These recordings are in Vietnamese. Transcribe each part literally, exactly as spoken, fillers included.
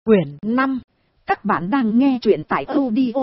Quyển năm. Các bạn đang nghe truyện tại audio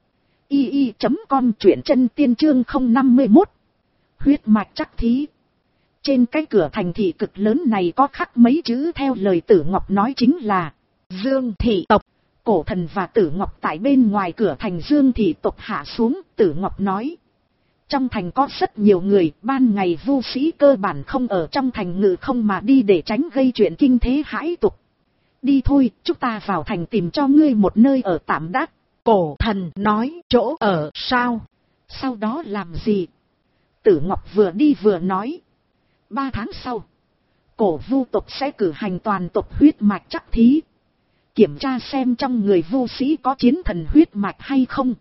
i i chấm com, truyện chân tiên chương không năm mươi mốt. Huyết mạch chắc thí. Trên cái cửa thành thị cực lớn này có khắc mấy chữ theo lời Tử Ngọc nói, chính là Dương thị tộc. Cổ thần và Tử Ngọc tại bên ngoài cửa thành Dương thị tộc hạ xuống. Tử Ngọc nói, trong thành có rất nhiều người, ban ngày vu sĩ cơ bản không ở trong thành ngự không mà đi để tránh gây chuyện kinh thế hãi tục. Đi thôi, chúng ta vào thành tìm cho ngươi một nơi ở tạm đã. Cổ thần nói, chỗ ở sao? Sau đó làm gì? Tử Ngọc vừa đi vừa nói, ba tháng sau, cổ vu tộc sẽ cử hành toàn tộc huyết mạch chắc thí, kiểm tra xem trong người vu sĩ có chiến thần huyết mạch hay không.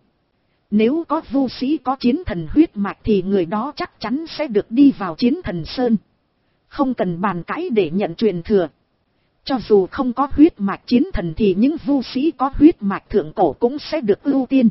Nếu có vu sĩ có chiến thần huyết mạch thì người đó chắc chắn sẽ được đi vào chiến thần sơn, không cần bàn cãi để nhận truyền thừa. Cho dù không có huyết mạch chiến thần thì những vu sĩ có huyết mạch thượng cổ cũng sẽ được ưu tiên.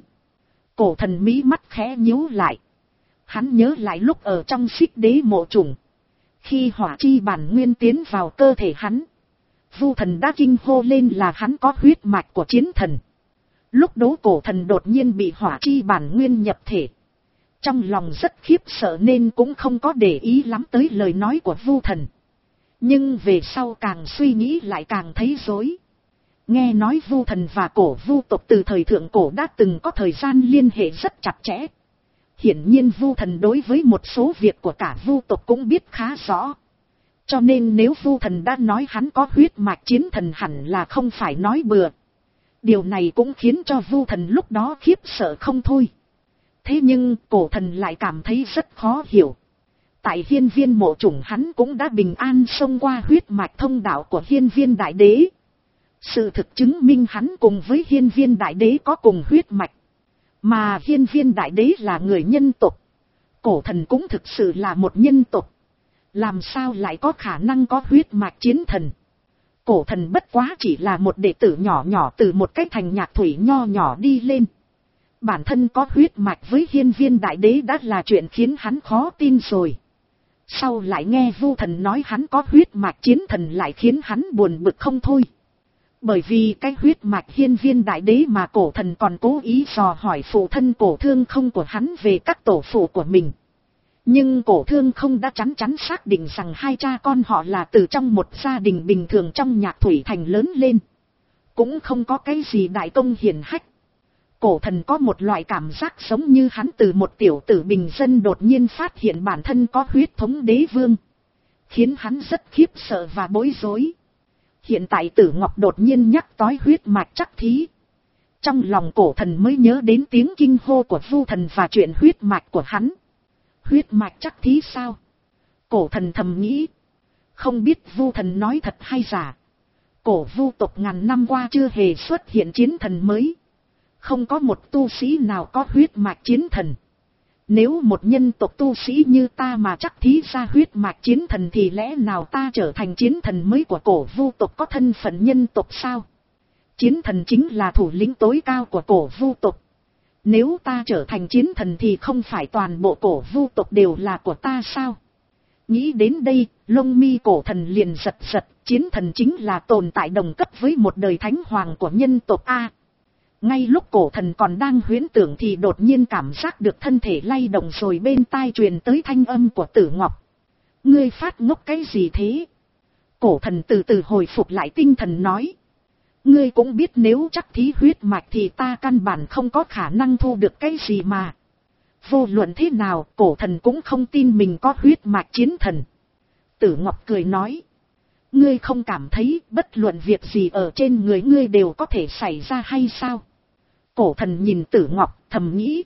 Cổ thần mí mắt khẽ nhíu lại. Hắn nhớ lại lúc ở trong Xích Đế mộ trùng, khi hỏa chi bản nguyên tiến vào cơ thể hắn, vu thần đã kinh hô lên là hắn có huyết mạch của chiến thần. Lúc đó cổ thần đột nhiên bị hỏa chi bản nguyên nhập thể, trong lòng rất khiếp sợ nên cũng không có để ý lắm tới lời nói của vu thần. Nhưng về sau càng suy nghĩ lại càng thấy rối. Nghe nói vu thần và cổ vu tộc từ thời thượng cổ đã từng có thời gian liên hệ rất chặt chẽ. Hiển nhiên vu thần đối với một số việc của cả vu tộc cũng biết khá rõ. Cho nên nếu vu thần đã nói hắn có huyết mạch chiến thần hẳn là không phải nói bừa. Điều này cũng khiến cho vu thần lúc đó khiếp sợ không thôi. Thế nhưng cổ thần lại cảm thấy rất khó hiểu. Tại hiên viên mộ chủng hắn cũng đã bình an xông qua huyết mạch thông đạo của hiên viên đại đế. Sự thực chứng minh hắn cùng với hiên viên đại đế có cùng huyết mạch. Mà hiên viên đại đế là người nhân tộc. Cổ thần cũng thực sự là một nhân tộc. Làm sao lại có khả năng có huyết mạch chiến thần? Cổ thần bất quá chỉ là một đệ tử nhỏ nhỏ từ một cái thành nhạc thủy nho nhỏ đi lên. Bản thân có huyết mạch với hiên viên đại đế đã là chuyện khiến hắn khó tin rồi. Sau lại nghe vu thần nói hắn có huyết mạch chiến thần lại khiến hắn buồn bực không thôi. Bởi vì cái huyết mạch hiên viên đại đế mà cổ thần còn cố ý dò hỏi phụ thân cổ thương không của hắn về các tổ phụ của mình. Nhưng cổ thương không đã chắn chắn xác định rằng hai cha con họ là từ trong một gia đình bình thường trong nhạc thủy thành lớn lên. Cũng không có cái gì đại công hiển hách. Cổ thần có một loại cảm giác giống như hắn từ một tiểu tử bình dân đột nhiên phát hiện bản thân có huyết thống đế vương. Khiến hắn rất khiếp sợ và bối rối. Hiện tại Tử Ngọc đột nhiên nhắc tới huyết mạch chắc thí. Trong lòng cổ thần mới nhớ đến tiếng kinh hô của vu thần và chuyện huyết mạch của hắn. Huyết mạch chắc thí sao? Cổ thần thầm nghĩ. Không biết vu thần nói thật hay giả. Cổ vu tộc ngàn năm qua chưa hề xuất hiện chiến thần mới. Không có một tu sĩ nào có huyết mạch chiến thần. Nếu một nhân tộc tu sĩ như ta mà chắc thí ra huyết mạch chiến thần thì lẽ nào ta trở thành chiến thần mới của cổ vu tộc có thân phận nhân tộc sao? Chiến thần chính là thủ lĩnh tối cao của cổ vu tộc. Nếu ta trở thành chiến thần thì không phải toàn bộ cổ vu tộc đều là của ta sao? Nghĩ đến đây, lông mi cổ thần liền giật giật, chiến thần chính là tồn tại đồng cấp với một đời thánh hoàng của nhân tộc A. Ngay lúc cổ thần còn đang huyễn tưởng thì đột nhiên cảm giác được thân thể lay động rồi bên tai truyền tới thanh âm của Tử Ngọc. Ngươi phát ngốc cái gì thế? Cổ thần từ từ hồi phục lại tinh thần nói. Ngươi cũng biết nếu chắc thí huyết mạch thì ta căn bản không có khả năng thu được cái gì mà. Vô luận thế nào cổ thần cũng không tin mình có huyết mạch chiến thần. Tử Ngọc cười nói. Ngươi không cảm thấy bất luận việc gì ở trên người ngươi đều có thể xảy ra hay sao? Cổ thần nhìn Tử Ngọc thầm nghĩ.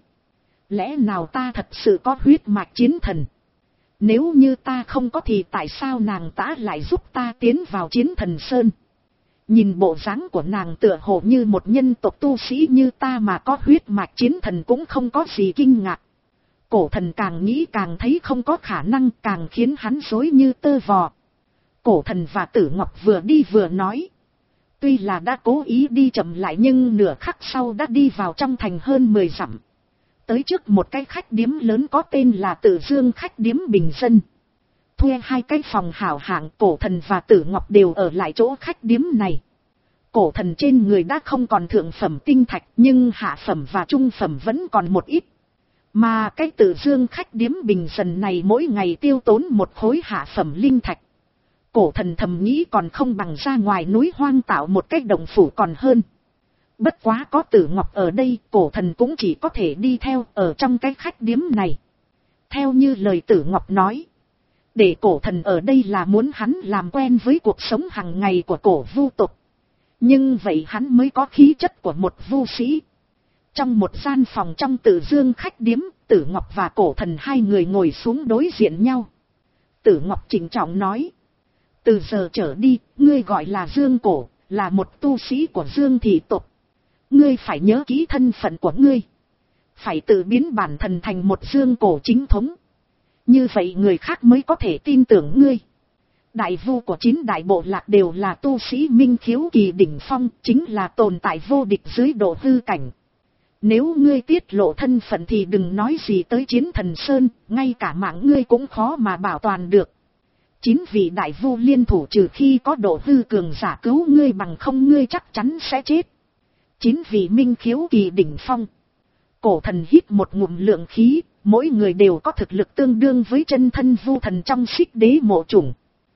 Lẽ nào ta thật sự có huyết mạch chiến thần? Nếu như ta không có thì tại sao nàng ta lại giúp ta tiến vào chiến thần sơn? Nhìn bộ dáng của nàng tựa hồ như một nhân tộc tu sĩ như ta mà có huyết mạch chiến thần cũng không có gì kinh ngạc. Cổ thần càng nghĩ càng thấy không có khả năng, càng khiến hắn rối như tơ vò. Cổ thần và Tử Ngọc vừa đi vừa nói. Tuy là đã cố ý đi chậm lại nhưng nửa khắc sau đã đi vào trong thành hơn mười dặm. Tới trước một cái khách điếm lớn có tên là Tử Dương khách điếm bình dân. Thuê hai cái phòng hảo hạng, cổ thần và Tử Ngọc đều ở lại chỗ khách điếm này. Cổ thần trên người đã không còn thượng phẩm tinh thạch, nhưng hạ phẩm và trung phẩm vẫn còn một ít. Mà cái Tử Dương khách điếm bình dân này mỗi ngày tiêu tốn một khối hạ phẩm linh thạch. Cổ thần thầm nghĩ còn không bằng ra ngoài núi hoang tạo một cái động phủ còn hơn. Bất quá có Tử Ngọc ở đây, cổ thần cũng chỉ có thể đi theo ở trong cái khách điếm này. Theo như lời Tử Ngọc nói, để cổ thần ở đây là muốn hắn làm quen với cuộc sống hàng ngày của cổ vu tộc. Nhưng vậy hắn mới có khí chất của một vu sĩ. Trong một gian phòng trong Tử Dương khách điếm, Tử Ngọc và cổ thần hai người ngồi xuống đối diện nhau. Tử Ngọc trịnh trọng nói, từ giờ trở đi, ngươi gọi là Dương Cổ, là một tu sĩ của Dương thị tộc. Ngươi phải nhớ kỹ thân phận của ngươi. Phải tự biến bản thân thành một Dương Cổ chính thống. Như vậy người khác mới có thể tin tưởng ngươi. Đại vu của chín đại bộ lạc đều là tu sĩ minh khiếu kỳ đỉnh phong, chính là tồn tại vô địch dưới độ hư cảnh. Nếu ngươi tiết lộ thân phận thì đừng nói gì tới Chiến Thần Sơn, ngay cả mạng ngươi cũng khó mà bảo toàn được. Chín vị đại vu liên thủ trừ khi có độ hư cường giả cứu ngươi, bằng không ngươi chắc chắn sẽ chết. Chín vị minh khiếu kỳ đỉnh phong. Cổ thần hít một ngụm lượng khí, mỗi người đều có thực lực tương đương với chân thân vu thần trong Xích Đế mộ chủng.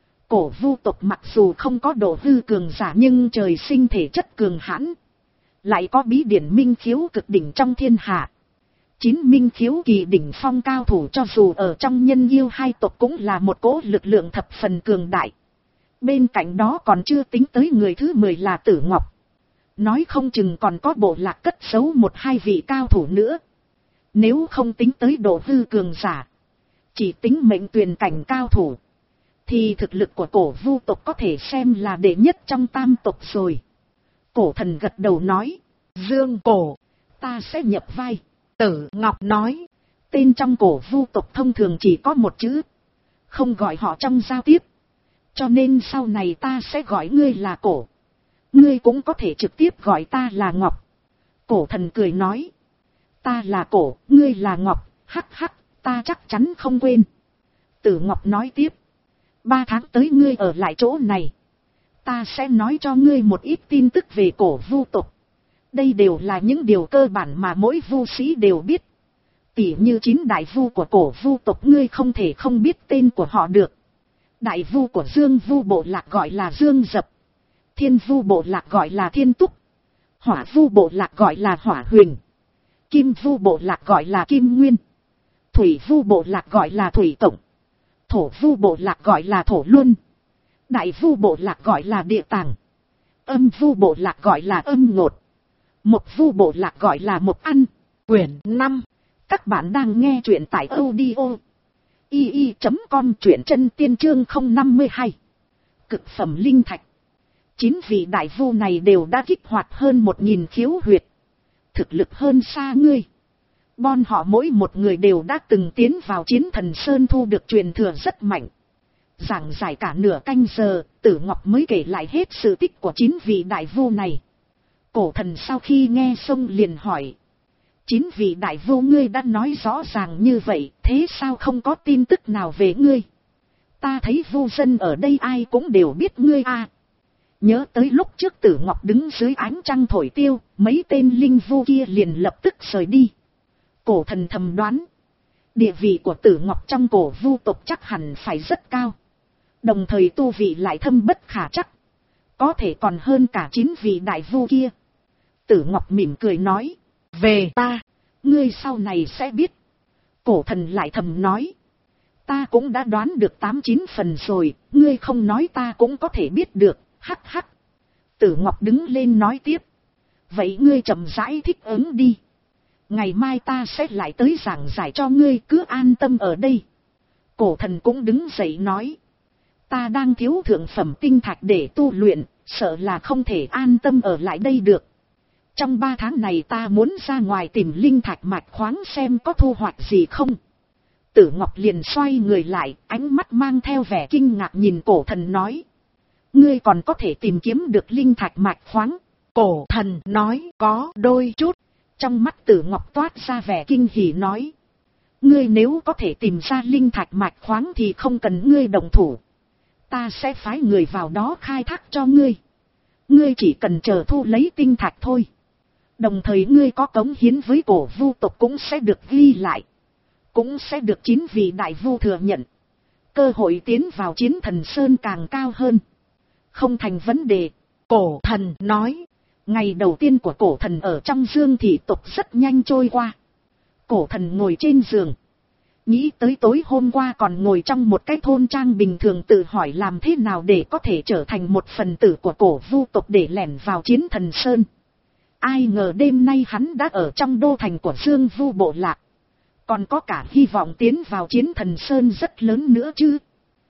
Cổ vu tộc mặc dù không có độ hư cường giả nhưng trời sinh thể chất cường hãn. Lại có bí điển minh khiếu cực đỉnh trong thiên hạ. Chín minh khiếu kỳ đỉnh phong cao thủ cho dù ở trong nhân yêu hai tộc cũng là một cỗ lực lượng thập phần cường đại. Bên cạnh đó còn chưa tính tới người thứ mười là Tử Ngọc. Nói không chừng còn có bộ lạc cất giấu một hai vị cao thủ nữa. Nếu không tính tới độ hư cường giả, chỉ tính mệnh tuyền cảnh cao thủ, thì thực lực của cổ vu tộc có thể xem là đệ nhất trong tam tộc rồi. Cổ thần gật đầu nói, Dương Cổ, ta sẽ nhập vai. Tử Ngọc nói, tên trong cổ vu tộc thông thường chỉ có một chữ, không gọi họ trong giao tiếp. Cho nên sau này ta sẽ gọi ngươi là Cổ. Ngươi cũng có thể trực tiếp gọi ta là Ngọc. Cổ thần cười nói, ta là Cổ, ngươi là Ngọc, hắc hắc, ta chắc chắn không quên. Tử Ngọc nói tiếp, ba tháng tới ngươi ở lại chỗ này. Ta sẽ nói cho ngươi một ít tin tức về cổ vu tộc. Đây đều là những điều cơ bản mà mỗi vu sĩ đều biết. Tỉ như chín đại vu của cổ vu tộc ngươi không thể không biết tên của họ được. Đại vu của Dương vu bộ lạc gọi là Dương Dập. Thiên vu bộ lạc gọi là Thiên Túc. Hỏa vu bộ lạc gọi là Hỏa Huyền. Kim vu bộ lạc gọi là Kim Nguyên. Thủy vu bộ lạc gọi là Thủy Tổng. Thổ vu bộ lạc gọi là Thổ Luân. Đại vu bộ lạc gọi là Địa Tàng. Âm vu bộ lạc gọi là Âm Ngột. Mộc vu bộ lạc gọi là Mộc Ăn. Quyển năm. Các bạn đang nghe truyện tại audio i i chấm com, truyện chân tiên chương không năm hai. Cực phẩm linh thạch. Chín vị đại vu này đều đã kích hoạt hơn một nghìn khiếu huyệt. Thực lực hơn xa ngươi. Bọn họ mỗi một người đều đã từng tiến vào Chiến Thần Sơn thu được truyền thừa rất mạnh. Giảng giải cả nửa canh giờ, Tử Ngọc mới kể lại hết sự tích của chín vị đại vu này. Cổ thần sau khi nghe xong liền hỏi, chín vị đại vu ngươi đã nói rõ ràng như vậy, thế sao không có tin tức nào về ngươi? Ta thấy vu dân ở đây ai cũng đều biết ngươi à. Nhớ tới lúc trước Tử Ngọc đứng dưới ánh trăng thổi tiêu, mấy tên linh vu kia liền lập tức rời đi. Cổ thần thầm đoán, địa vị của Tử Ngọc trong cổ vu tộc chắc hẳn phải rất cao. Đồng thời tu vị lại thâm bất khả trắc, có thể còn hơn cả chín vị đại vu kia. Tử Ngọc mỉm cười nói, về ta, ngươi sau này sẽ biết. Cổ thần lại thầm nói, ta cũng đã đoán được tám chín phần rồi, ngươi không nói ta cũng có thể biết được, hắc hắc. Tử Ngọc đứng lên nói tiếp, vậy ngươi chậm rãi thích ứng đi. Ngày mai ta sẽ lại tới giảng giải cho ngươi, cứ an tâm ở đây. Cổ thần cũng đứng dậy nói, ta đang thiếu thượng phẩm tinh thạch để tu luyện, sợ là không thể an tâm ở lại đây được. Trong ba tháng này ta muốn ra ngoài tìm linh thạch mạch khoáng xem có thu hoạch gì không. Tử Ngọc liền xoay người lại, ánh mắt mang theo vẻ kinh ngạc nhìn cổ thần nói, ngươi còn có thể tìm kiếm được linh thạch mạch khoáng? Cổ thần nói, có đôi chút. Trong mắt Tử Ngọc toát ra vẻ kinh hỉ nói, ngươi nếu có thể tìm ra linh thạch mạch khoáng thì không cần ngươi động thủ. Ta sẽ phái người vào đó khai thác cho ngươi. Ngươi chỉ cần chờ thu lấy tinh thạch thôi. Đồng thời ngươi có cống hiến với cổ vu tộc cũng sẽ được ghi lại. Cũng sẽ được chín vị đại vu thừa nhận. Cơ hội tiến vào chiến thần sơn càng cao hơn. Không thành vấn đề. Cổ thần nói. Ngày đầu tiên của cổ thần ở trong Dương thị tộc rất nhanh trôi qua. Cổ thần ngồi trên giường. Nghĩ tới tối hôm qua còn ngồi trong một cái thôn trang bình thường tự hỏi làm thế nào để có thể trở thành một phần tử của cổ vu tộc để lẻn vào chiến thần sơn. Ai ngờ đêm nay hắn đã ở trong đô thành của Dương Vu bộ lạc. Còn có cả hy vọng tiến vào chiến thần sơn rất lớn nữa chứ.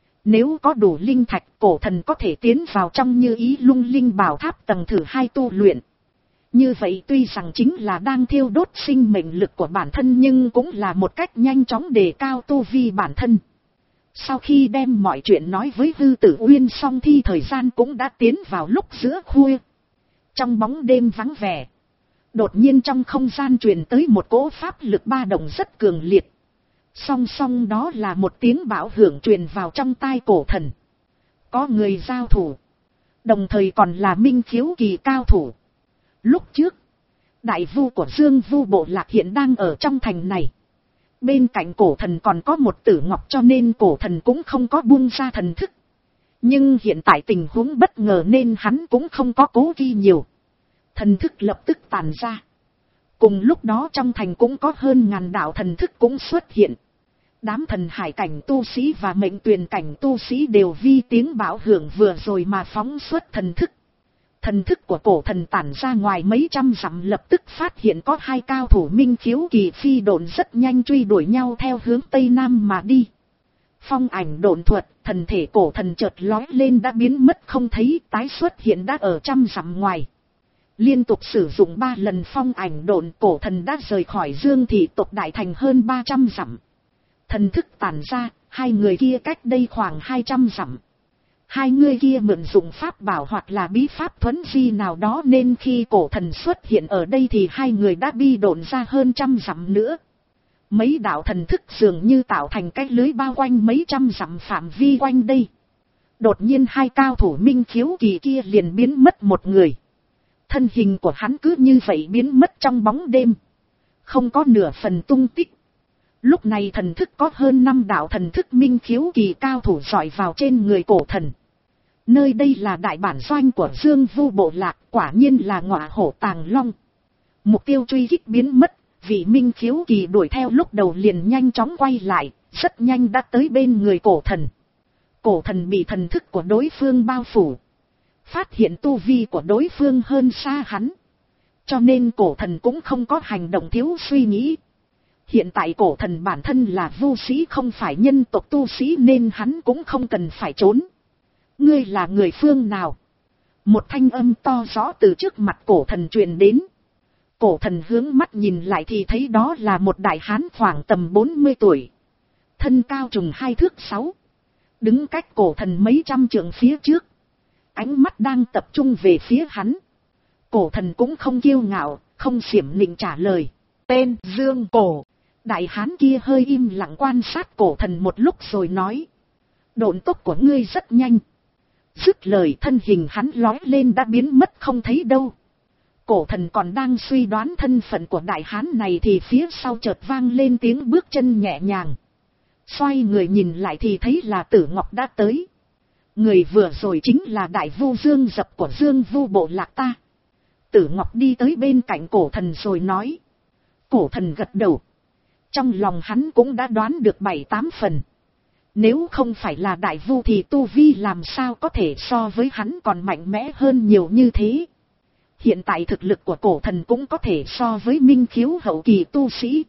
Nếu có đủ linh thạch, cổ thần có thể tiến vào trong Như Ý Lung Linh Bảo Tháp tầng thử hai tu luyện. Như vậy tuy rằng chính là đang thiêu đốt sinh mệnh lực của bản thân nhưng cũng là một cách nhanh chóng đề cao tu vi bản thân. Sau khi đem mọi chuyện nói với Hư Tử Uyên xong thì thời gian cũng đã tiến vào lúc giữa khuya. Trong bóng đêm vắng vẻ, đột nhiên trong không gian truyền tới một cỗ pháp lực ba động rất cường liệt. Song song đó là một tiếng bão hưởng truyền vào trong tai cổ thần. Có người giao thủ, đồng thời còn là minh khiếu kỳ cao thủ. Lúc trước, đại vu của Dương Vu bộ lạc hiện đang ở trong thành này. Bên cạnh cổ thần còn có một tử ngọc cho nên cổ thần cũng không có buông ra thần thức. Nhưng hiện tại tình huống bất ngờ nên hắn cũng không có cố ghi nhiều. Thần thức lập tức tàn ra. Cùng lúc đó trong thành cũng có hơn ngàn đạo thần thức cũng xuất hiện. Đám thần hải cảnh tu sĩ và mệnh tuyền cảnh tu sĩ đều vi tiếng bão hưởng vừa rồi mà phóng xuất thần thức. Thần thức của cổ thần tản ra ngoài mấy trăm dặm lập tức phát hiện có hai cao thủ minh khiếu kỳ phi độn rất nhanh truy đuổi nhau theo hướng tây nam mà đi. Phong ảnh độn thuật, thần thể cổ thần chợt lói lên đã biến mất không thấy, tái xuất hiện đã ở trăm dặm ngoài. Liên tục sử dụng ba lần phong ảnh độn, cổ thần đã rời khỏi Dương thị tộc đại thành hơn ba trăm dặm. Thần thức tản ra, hai người kia cách đây khoảng hai trăm dặm. Hai người kia mượn dụng pháp bảo hoặc là bí pháp thuấn di nào đó nên khi cổ thần xuất hiện ở đây thì hai người đã bi độn ra hơn trăm dặm nữa. Mấy đạo thần thức dường như tạo thành cái lưới bao quanh mấy trăm dặm phạm vi quanh đây. Đột nhiên hai cao thủ minh khiếu kỳ kia liền biến mất một người. Thân hình của hắn cứ như vậy biến mất trong bóng đêm. Không có nửa phần tung tích. Lúc này thần thức có hơn năm đạo thần thức minh khiếu kỳ cao thủ dọi vào trên người cổ thần. Nơi đây là đại bản doanh của Dương Vu bộ lạc, quả nhiên là ngọa hổ tàng long. Mục tiêu truy kích biến mất, vị minh khiếu kỳ đuổi theo lúc đầu liền nhanh chóng quay lại, rất nhanh đã tới bên người cổ thần. Cổ thần bị thần thức của đối phương bao phủ. Phát hiện tu vi của đối phương hơn xa hắn. Cho nên cổ thần cũng không có hành động thiếu suy nghĩ. Hiện tại cổ thần bản thân là vu sĩ không phải nhân tộc tu sĩ nên hắn cũng không cần phải trốn. Ngươi là người phương nào? Một thanh âm to rõ từ trước mặt cổ thần truyền đến. Cổ thần hướng mắt nhìn lại thì thấy đó là một đại hán khoảng tầm bốn mươi tuổi. Thân cao trùng hai thước sáu. Đứng cách cổ thần mấy trăm trượng phía trước. Ánh mắt đang tập trung về phía hắn. Cổ thần cũng không kiêu ngạo, không xiểm nịnh trả lời. Tên Dương Cổ. Đại hán kia hơi im lặng quan sát cổ thần một lúc rồi nói. Độn tốc của ngươi rất nhanh. Dứt lời thân hình hắn lói lên đã biến mất không thấy đâu. Cổ thần còn đang suy đoán thân phận của đại hán này thì phía sau chợt vang lên tiếng bước chân nhẹ nhàng. Xoay người nhìn lại thì thấy là Tử Ngọc đã tới. Người vừa rồi chính là đại vu Dương Dập của Dương Vu bộ lạc ta. Tử Ngọc đi tới bên cạnh cổ thần rồi nói. Cổ thần gật đầu. Trong lòng hắn cũng đã đoán được bảy tám phần. Nếu không phải là đại vu thì tu vi làm sao có thể so với hắn còn mạnh mẽ hơn nhiều như thế. Hiện tại thực lực của cổ thần cũng có thể so với minh khiếu hậu kỳ tu sĩ.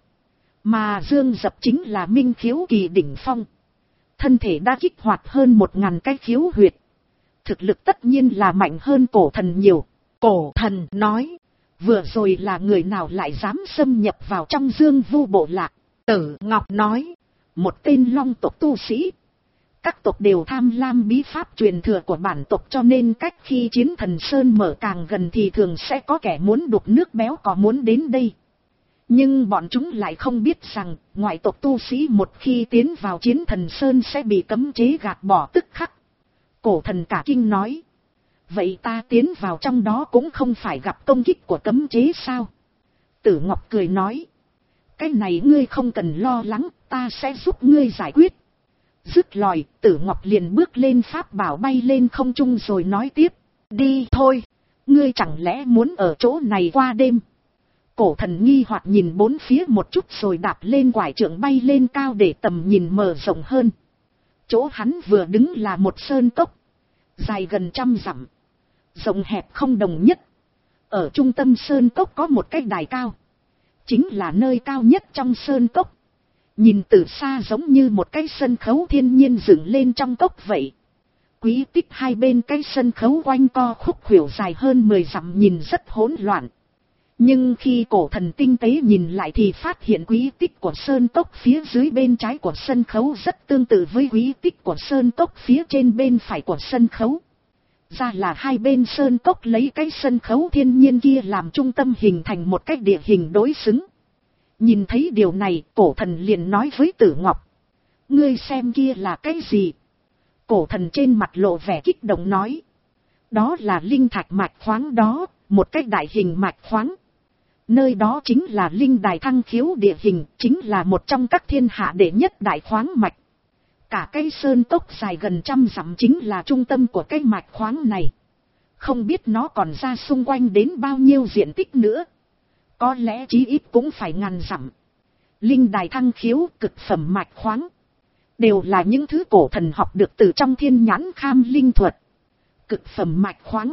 Mà Dương Dập chính là minh khiếu kỳ đỉnh phong. Thân thể đã kích hoạt hơn một ngàn cái khiếu huyệt. Thực lực tất nhiên là mạnh hơn cổ thần nhiều. Cổ thần nói. Vừa rồi là người nào lại dám xâm nhập vào trong Dương Vu bộ lạc? Tử Ngọc nói. Một tên long tộc tu sĩ. Các tộc đều tham lam bí pháp truyền thừa của bản tộc cho nên cách khi chiến thần sơn mở càng gần thì thường sẽ có kẻ muốn đục nước béo có muốn đến đây. Nhưng bọn chúng lại không biết rằng ngoại tộc tu sĩ một khi tiến vào chiến thần sơn sẽ bị cấm chế gạt bỏ tức khắc. Cổ thần cả kinh nói. Vậy ta tiến vào trong đó cũng không phải gặp công kích của cấm chế sao? Tử Ngọc cười nói. Cái này ngươi không cần lo lắng, ta sẽ giúp ngươi giải quyết. Dứt lời, Tử Ngọc liền bước lên pháp bảo bay lên không trung rồi nói tiếp. Đi thôi, ngươi chẳng lẽ muốn ở chỗ này qua đêm? Cổ thần nghi hoặc nhìn bốn phía một chút rồi đạp lên quải trượng bay lên cao để tầm nhìn mở rộng hơn. Chỗ hắn vừa đứng là một sơn cốc, dài gần trăm dặm, rộng hẹp không đồng nhất. Ở trung tâm sơn cốc có một cái đài cao, chính là nơi cao nhất trong sơn cốc. Nhìn từ xa giống như một cái sân khấu thiên nhiên dựng lên trong cốc vậy. Quý tích hai bên cái sân khấu quanh co khúc khuỷu dài hơn mười dặm nhìn rất hỗn loạn. Nhưng khi cổ thần tinh tế nhìn lại thì phát hiện quý tích của sơn cốc phía dưới bên trái của sân khấu rất tương tự với quý tích của sơn cốc phía trên bên phải của sân khấu. Ra là hai bên sơn cốc lấy cái sân khấu thiên nhiên kia làm trung tâm hình thành một cái địa hình đối xứng. Nhìn thấy điều này, cổ thần liền nói với Tử Ngọc. Ngươi xem kia là cái gì? Cổ thần trên mặt lộ vẻ kích động nói. Đó là linh thạch mạch khoáng đó, một cái đại hình mạch khoáng. Nơi đó chính là linh đài thăng khiếu địa hình, chính là một trong các thiên hạ đệ nhất đại khoáng mạch. Cả cái sơn cốc dài gần trăm dặm chính là trung tâm của cái mạch khoáng này. Không biết nó còn ra xung quanh đến bao nhiêu diện tích nữa. Có lẽ chí ít cũng phải ngàn dặm. Linh đài thăng khiếu, cực phẩm mạch khoáng, đều là những thứ cổ thần học được từ trong thiên nhãn kham linh thuật. Cực phẩm mạch khoáng,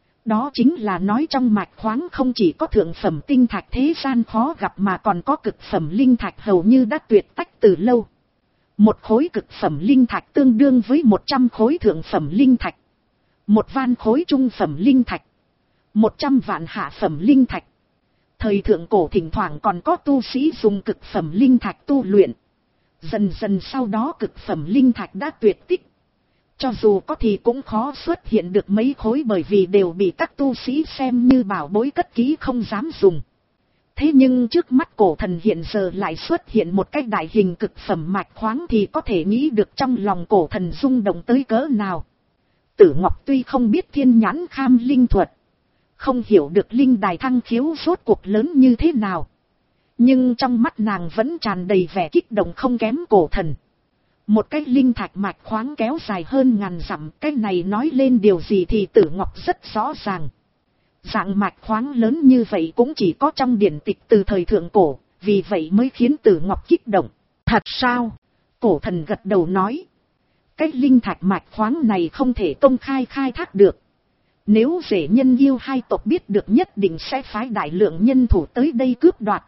đó chính là nói trong mạch khoáng không chỉ có thượng phẩm tinh thạch thế gian khó gặp mà còn có cực phẩm linh thạch hầu như đã tuyệt tách từ lâu. Một khối cực phẩm linh thạch tương đương với một trăm khối thượng phẩm linh thạch. Một van khối trung phẩm linh thạch. Một trăm vạn hạ phẩm linh thạch. Thời thượng cổ thỉnh thoảng còn có tu sĩ dùng cực phẩm linh thạch tu luyện. Dần dần sau đó cực phẩm linh thạch đã tuyệt tích. Cho dù có thì cũng khó xuất hiện được mấy khối bởi vì đều bị các tu sĩ xem như bảo bối cất kỹ không dám dùng. Thế nhưng trước mắt cổ thần hiện giờ lại xuất hiện một cái đại hình cực phẩm mạch khoáng thì có thể nghĩ được trong lòng cổ thần rung động tới cỡ nào. Tử Ngọc tuy không biết thiên nhãn kham linh thuật, không hiểu được linh đài thăng khiếu rốt cuộc lớn như thế nào, nhưng trong mắt nàng vẫn tràn đầy vẻ kích động không kém cổ thần. Một cái linh thạch mạch khoáng kéo dài hơn ngàn dặm, cái này nói lên điều gì thì Tử Ngọc rất rõ ràng. Dạng mạch khoáng lớn như vậy cũng chỉ có trong điển tịch từ thời thượng cổ, vì vậy mới khiến Tử Ngọc kích động. Thật sao? Cổ thần gật đầu nói. Cái linh thạch mạch khoáng này không thể công khai khai thác được. Nếu rể nhân yêu hai tộc biết được nhất định sẽ phái đại lượng nhân thủ tới đây cướp đoạt.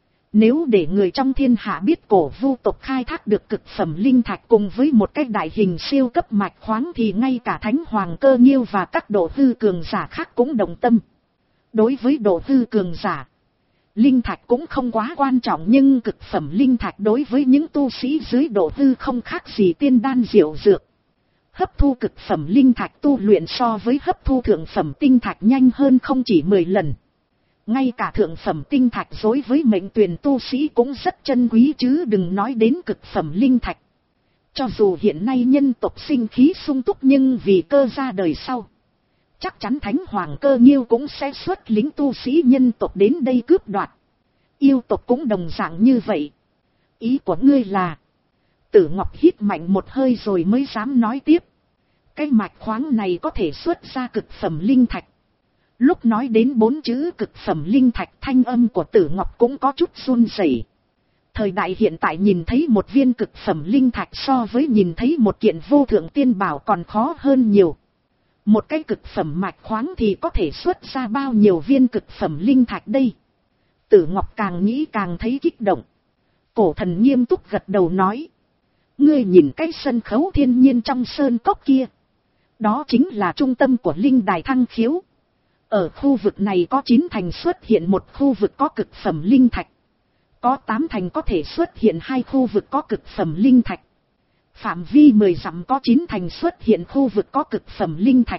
Nếu để người trong thiên hạ biết cổ vu tộc khai thác được cực phẩm linh thạch cùng với một cái đại hình siêu cấp mạch khoáng thì ngay cả Thánh Hoàng Cơ Nghiêu và các độ hư cường giả khác cũng đồng tâm. Đối với độ hư cường giả, linh thạch cũng không quá quan trọng, nhưng cực phẩm linh thạch đối với những tu sĩ dưới độ hư không khác gì tiên đan diệu dược. Hấp thu cực phẩm linh thạch tu luyện so với hấp thu thượng phẩm tinh thạch nhanh hơn không chỉ mười lần. Ngay cả thượng phẩm tinh thạch đối với mệnh tuyển tu sĩ cũng rất chân quý chứ đừng nói đến cực phẩm linh thạch. Cho dù hiện nay nhân tộc sinh khí sung túc nhưng vì cơ ra đời sau, chắc chắn Thánh Hoàng Cơ Nghiêu cũng sẽ xuất lính tu sĩ nhân tộc đến đây cướp đoạt. Yêu tộc cũng đồng dạng như vậy. Ý của ngươi là? Tử Ngọc hít mạnh một hơi rồi mới dám nói tiếp. Cái mạch khoáng này có thể xuất ra cực phẩm linh thạch. Lúc nói đến bốn chữ cực phẩm linh thạch, thanh âm của Tử Ngọc cũng có chút run rẩy. Thời đại hiện tại nhìn thấy một viên cực phẩm linh thạch so với nhìn thấy một kiện vô thượng tiên bảo còn khó hơn nhiều. Một cái cực phẩm mạch khoáng thì có thể xuất ra bao nhiêu viên cực phẩm linh thạch đây? Tử Ngọc càng nghĩ càng thấy kích động. Cổ thần nghiêm túc gật đầu nói. Ngươi nhìn cái sân khấu thiên nhiên trong sơn cốc kia. Đó chính là trung tâm của linh đài thăng khiếu. Ở khu vực này có chín thành xuất hiện một khu vực có cực phẩm linh thạch. Có tám thành có thể xuất hiện hai khu vực có cực phẩm linh thạch. Phạm vi mười dặm có chín thành xuất hiện khu vực có cực phẩm linh thạch.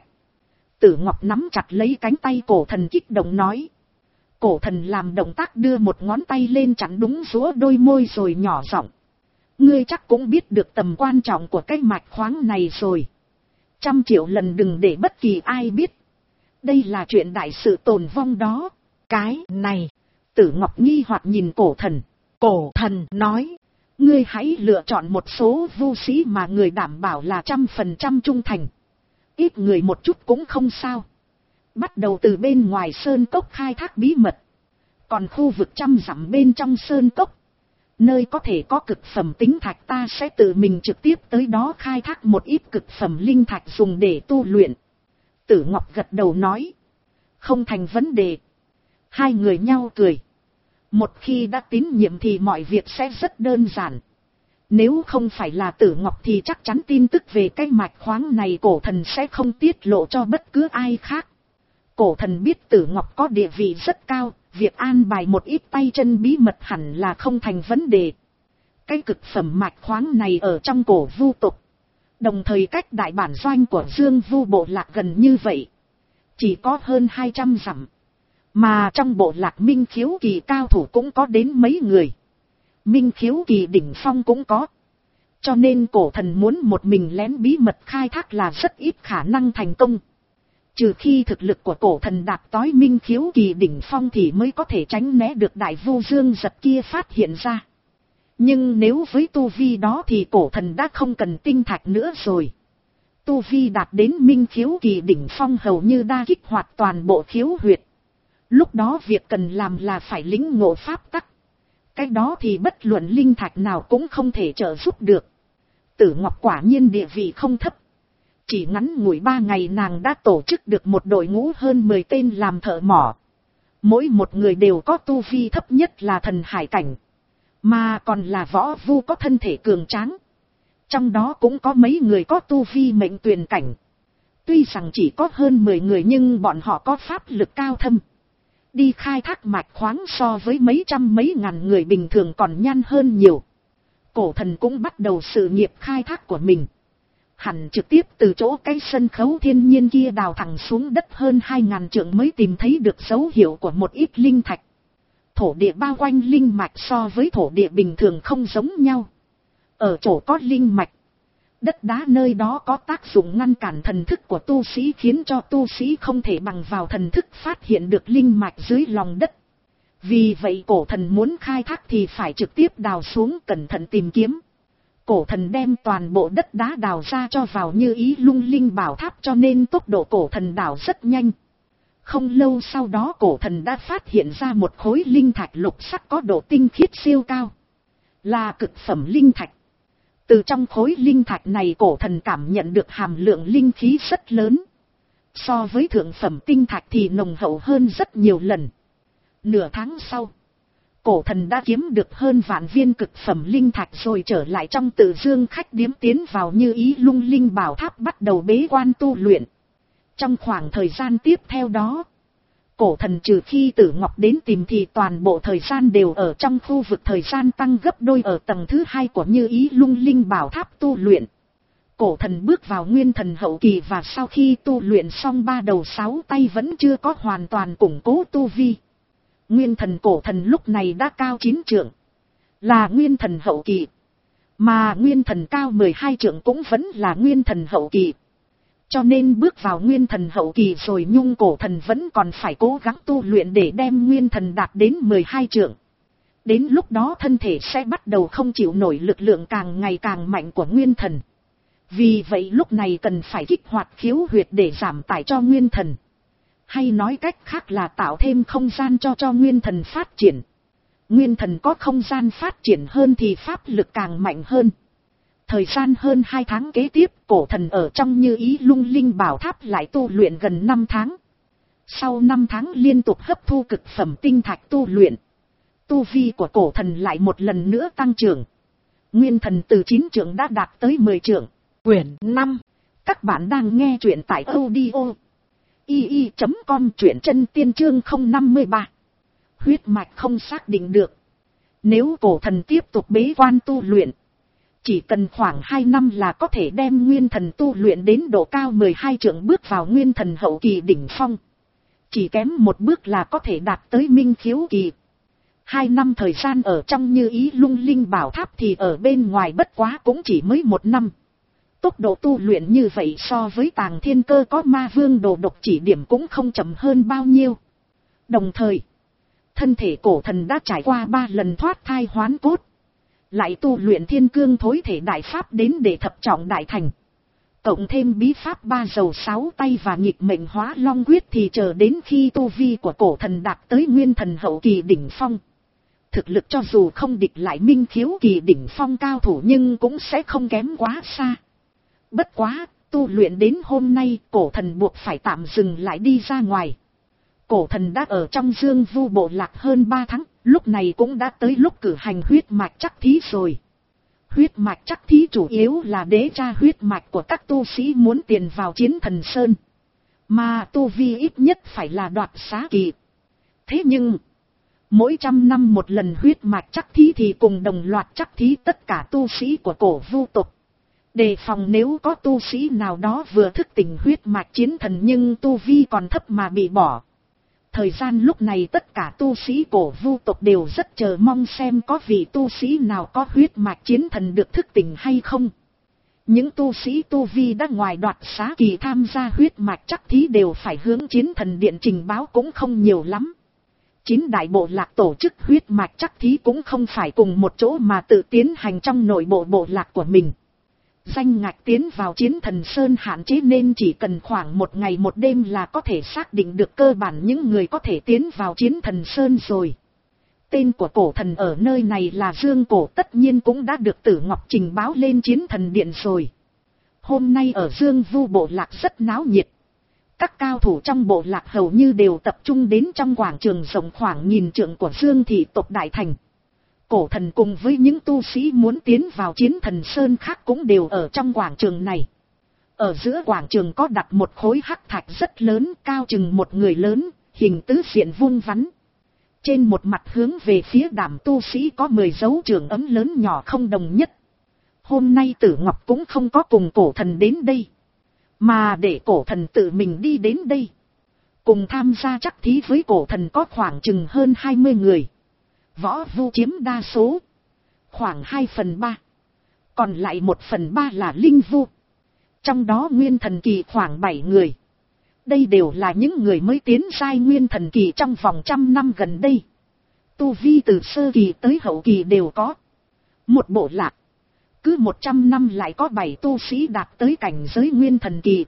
Tử Ngọc nắm chặt lấy cánh tay cổ thần kích động nói. Cổ thần làm động tác đưa một ngón tay lên chặn đúng rũa đôi môi rồi nhỏ giọng. Ngươi chắc cũng biết được tầm quan trọng của cái mạch khoáng này rồi. Trăm triệu lần đừng để bất kỳ ai biết. Đây là chuyện đại sự tồn vong đó. Cái này, Tử Ngọc nghi hoặc nhìn cổ thần. Cổ thần nói, ngươi hãy lựa chọn một số vu sĩ mà người đảm bảo là trăm phần trăm trung thành. Ít người một chút cũng không sao. Bắt đầu từ bên ngoài sơn cốc khai thác bí mật. Còn khu vực trăm dặm bên trong sơn cốc, nơi có thể có cực phẩm tính thạch, ta sẽ tự mình trực tiếp tới đó khai thác một ít cực phẩm linh thạch dùng để tu luyện. Tử Ngọc gật đầu nói, không thành vấn đề. Hai người nhau cười. Một khi đã tín nhiệm thì mọi việc sẽ rất đơn giản. Nếu không phải là Tử Ngọc thì chắc chắn tin tức về cái mạch khoáng này cổ thần sẽ không tiết lộ cho bất cứ ai khác. Cổ thần biết Tử Ngọc có địa vị rất cao, việc an bài một ít tay chân bí mật hẳn là không thành vấn đề. Cái cực phẩm mạch khoáng này ở trong cổ vu tộc, đồng thời cách đại bản doanh của Dương Vu bộ lạc gần như vậy, chỉ có hơn hai trăm dặm. Mà trong bộ lạc Minh Khiếu Kỳ cao thủ cũng có đến mấy người. Minh Khiếu Kỳ đỉnh phong cũng có. Cho nên cổ thần muốn một mình lén bí mật khai thác là rất ít khả năng thành công. Trừ khi thực lực của cổ thần đạt tới Minh Khiếu Kỳ đỉnh phong thì mới có thể tránh né được đại vu Dương Giật kia phát hiện ra. Nhưng nếu với tu vi đó thì cổ thần đã không cần tinh thạch nữa rồi. Tu vi đạt đến Minh Khiếu Kỳ đỉnh phong hầu như đa kích hoạt toàn bộ khiếu huyệt. Lúc đó việc cần làm là phải lĩnh ngộ pháp tắc. Cái đó thì bất luận linh thạch nào cũng không thể trợ giúp được. Tử Ngọc quả nhiên địa vị không thấp. Chỉ ngắn ngủi ba ngày nàng đã tổ chức được một đội ngũ hơn mười tên làm thợ mỏ. Mỗi một người đều có tu vi thấp nhất là thần hải cảnh. Mà còn là võ vu có thân thể cường tráng. Trong đó cũng có mấy người có tu vi mệnh tuyền cảnh. Tuy rằng chỉ có hơn mười người nhưng bọn họ có pháp lực cao thâm. Đi khai thác mạch khoáng so với mấy trăm mấy ngàn người bình thường còn nhanh hơn nhiều. Cổ thần cũng bắt đầu sự nghiệp khai thác của mình. Hẳn trực tiếp từ chỗ cái sân khấu thiên nhiên kia đào thẳng xuống đất hơn hai ngàn trượng mới tìm thấy được dấu hiệu của một ít linh thạch. Thổ địa bao quanh linh mạch so với thổ địa bình thường không giống nhau. Ở chỗ có linh mạch, đất đá nơi đó có tác dụng ngăn cản thần thức của tu sĩ, khiến cho tu sĩ không thể bằng vào thần thức phát hiện được linh mạch dưới lòng đất. Vì vậy cổ thần muốn khai thác thì phải trực tiếp đào xuống cẩn thận tìm kiếm. Cổ thần đem toàn bộ đất đá đào ra cho vào Như Ý Lung Linh bảo tháp, cho nên tốc độ cổ thần đào rất nhanh. Không lâu sau đó cổ thần đã phát hiện ra một khối linh thạch lục sắc có độ tinh khiết siêu cao. Là cực phẩm linh thạch. Từ trong khối linh thạch này cổ thần cảm nhận được hàm lượng linh khí rất lớn. So với thượng phẩm tinh thạch thì nồng hậu hơn rất nhiều lần. Nửa tháng sau, cổ thần đã kiếm được hơn vạn viên cực phẩm linh thạch rồi trở lại trong Tự Dương khách điếm, tiến vào Như Ý Lung Linh bảo tháp bắt đầu bế quan tu luyện. Trong khoảng thời gian tiếp theo đó, cổ thần trừ khi Tử Ngọc đến tìm thì toàn bộ thời gian đều ở trong khu vực thời gian tăng gấp đôi ở tầng thứ hai của Như Ý Lung Linh bảo tháp tu luyện. Cổ thần bước vào nguyên thần hậu kỳ và sau khi tu luyện xong ba đầu sáu tay vẫn chưa có hoàn toàn củng cố tu vi. Nguyên thần cổ thần lúc này đã cao chín trượng, là nguyên thần hậu kỳ. Mà nguyên thần cao mười hai trượng cũng vẫn là nguyên thần hậu kỳ. Cho nên bước vào nguyên thần hậu kỳ rồi nhung cổ thần vẫn còn phải cố gắng tu luyện để đem nguyên thần đạt đến mười hai trượng. Đến lúc đó thân thể sẽ bắt đầu không chịu nổi lực lượng càng ngày càng mạnh của nguyên thần. Vì vậy lúc này cần phải kích hoạt khiếu huyệt để giảm tải cho nguyên thần. Hay nói cách khác là tạo thêm không gian cho cho nguyên thần phát triển. Nguyên thần có không gian phát triển hơn thì pháp lực càng mạnh hơn. Thời gian hơn hai tháng kế tiếp, cổ thần ở trong Như Ý Lung Linh bảo tháp lại tu luyện gần năm tháng. Sau năm tháng liên tục hấp thu cực phẩm tinh thạch tu luyện, tu vi của cổ thần lại một lần nữa tăng trưởng. Nguyên thần từ chín trượng đã đạt tới mười trượng. Quyển năm. Các bạn đang nghe truyện tại audio i i chấm com, truyện chân tiên chương không năm mươi ba. Huyết mạch không xác định được. Nếu cổ thần tiếp tục bế quan tu luyện, chỉ cần khoảng hai năm là có thể đem nguyên thần tu luyện đến độ cao mười hai trượng, bước vào nguyên thần hậu kỳ đỉnh phong. Chỉ kém một bước là có thể đạt tới minh khiếu kỳ. Hai năm thời gian ở trong Như Ý Lung Linh bảo tháp thì ở bên ngoài bất quá cũng chỉ mới một năm. tốc độ tu luyện như vậy so với Tàng Thiên Cơ có ma vương đồ độc chỉ điểm cũng không chậm hơn bao nhiêu. Đồng thời, thân thể cổ thần đã trải qua ba lần thoát thai hoán cốt. Lại tu luyện thiên cương thối thể đại pháp đến để thập trọng đại thành. Cộng thêm bí pháp ba dầu sáu tay và nghịch mệnh hóa long quyết thì chờ đến khi tu vi của cổ thần đạt tới nguyên thần hậu kỳ đỉnh phong. Thực lực cho dù không địch lại minh khiếu kỳ đỉnh phong cao thủ nhưng cũng sẽ không kém quá xa. Bất quá, tu luyện đến hôm nay cổ thần buộc phải tạm dừng lại đi ra ngoài. Cổ thần đã ở trong Dương Vu bộ lạc hơn ba tháng, lúc này cũng đã tới lúc cử hành huyết mạch chắc thí rồi. Huyết mạch chắc thí chủ yếu là đế tra huyết mạch của các tu sĩ muốn tiền vào Chiến Thần Sơn. Mà tu vi ít nhất phải là đoạt xá kỳ. Thế nhưng, mỗi trăm năm một lần huyết mạch chắc thí thì cùng đồng loạt chắc thí tất cả tu sĩ của cổ vu tộc. Đề phòng nếu có tu sĩ nào đó vừa thức tỉnh huyết mạch chiến thần nhưng tu vi còn thấp mà bị bỏ. Thời gian lúc này tất cả tu sĩ cổ vu tộc đều rất chờ mong xem có vị tu sĩ nào có huyết mạch chiến thần được thức tỉnh hay không. Những tu sĩ tu vi đã ngoài đoạt xá kỳ tham gia huyết mạch chắc thí đều phải hướng Chiến Thần Điện trình báo cũng không nhiều lắm. Chín đại bộ lạc tổ chức huyết mạch chắc thí cũng không phải cùng một chỗ mà tự tiến hành trong nội bộ bộ lạc của mình. Danh ngạch tiến vào Chiến Thần Sơn hạn chế nên chỉ cần khoảng một ngày một đêm là có thể xác định được cơ bản những người có thể tiến vào Chiến Thần Sơn rồi. Tên của cổ thần ở nơi này là Dương Cổ tất nhiên cũng đã được Tử Ngọc trình báo lên Chiến Thần Điện rồi. Hôm nay ở Dương Vu bộ lạc rất náo nhiệt. Các cao thủ trong bộ lạc hầu như đều tập trung đến trong quảng trường rộng khoảng nghìn trượng của Dương thị tộc Đại Thành. Cổ thần cùng với những tu sĩ muốn tiến vào Chiến Thần Sơn khác cũng đều ở trong quảng trường này. Ở giữa quảng trường có đặt một khối hắc thạch rất lớn cao chừng một người lớn, hình tứ diện vuông vắn. Trên một mặt hướng về phía đảm tu sĩ có mười dấu trường ấm lớn nhỏ không đồng nhất. Hôm nay Tử Ngọc cũng không có cùng cổ thần đến đây. Mà để cổ thần tự mình đi đến đây. Cùng tham gia chắc thí với cổ thần có khoảng chừng hơn hai mươi người. Võ vu chiếm đa số. Khoảng hai phần ba. Còn lại một phần ba là linh vu. Trong đó nguyên thần kỳ khoảng bảy người. Đây đều là những người mới tiến giai nguyên thần kỳ trong vòng trăm năm gần đây. Tu vi từ sơ kỳ tới hậu kỳ đều có. Một bộ lạc. Cứ một trăm năm lại có bảy tu sĩ đạt tới cảnh giới nguyên thần kỳ.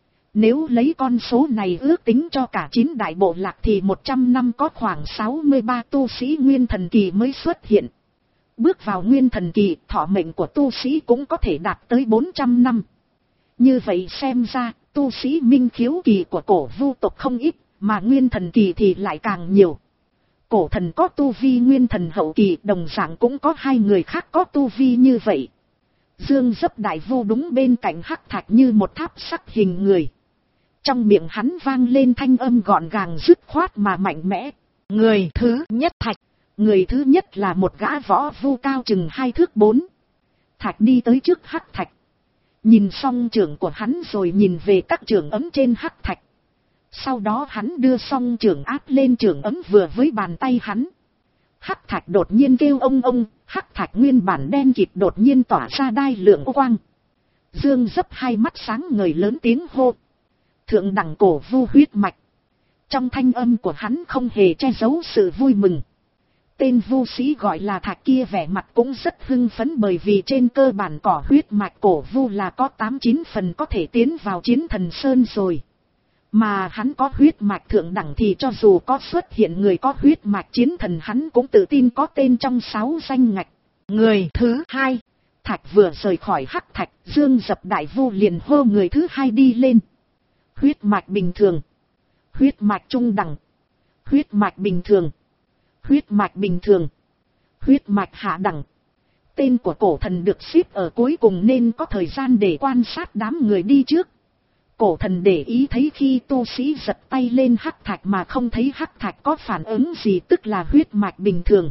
Nếu lấy con số này ước tính cho cả chín đại bộ lạc thì một trăm năm có khoảng sáu mươi ba tu sĩ nguyên thần kỳ mới xuất hiện. Bước vào nguyên thần kỳ, thọ mệnh của tu sĩ cũng có thể đạt tới bốn trăm năm. Như vậy xem ra, tu sĩ minh khiếu kỳ của cổ vu tộc không ít, mà nguyên thần kỳ thì lại càng nhiều. Cổ thần có tu vi nguyên thần hậu kỳ, đồng dạng cũng có hai người khác có tu vi như vậy. Dương Dấp Đại Vu đúng bên cạnh hắc thạch như một tháp sắc hình người. Trong miệng hắn vang lên thanh âm gọn gàng dứt khoát mà mạnh mẽ. Người thứ nhất Thạch. Người thứ nhất là một gã võ vu cao chừng hai thước bốn. Thạch đi tới trước hắc thạch. Nhìn song trưởng của hắn rồi nhìn về các trưởng ấm trên hắc thạch. Sau đó hắn đưa song trưởng áp lên trưởng ấm vừa với bàn tay hắn. Hắc thạch đột nhiên kêu ông ông, hắc thạch nguyên bản đen kịt đột nhiên tỏa ra đai lượng quang. Dương Dấp hai mắt sáng ngời lớn tiếng hô. Thượng đẳng cổ vu huyết mạch. Trong thanh âm của hắn không hề che giấu sự vui mừng. Tên vu sĩ gọi là Thạch kia vẻ mặt cũng rất hưng phấn bởi vì trên cơ bản cỏ huyết mạch cổ vu là có tám chín phần có thể tiến vào Chiến Thần Sơn rồi. Mà hắn có huyết mạch thượng đẳng thì cho dù có xuất hiện người có huyết mạch chiến thần hắn cũng tự tin có tên trong sáu danh ngạch. Người thứ hai. Thạch vừa rời khỏi hắc thạch, Dương Dập Đại Vu liền hô người thứ hai đi lên. Huyết mạch bình thường. Huyết mạch trung đẳng. Huyết mạch bình thường. Huyết mạch bình thường. Huyết mạch hạ đẳng. Tên của cổ thần được xếp ở cuối cùng nên có thời gian để quan sát đám người đi trước. Cổ thần để ý thấy khi tu sĩ giật tay lên hắc thạch mà không thấy hắc thạch có phản ứng gì tức là huyết mạch bình thường.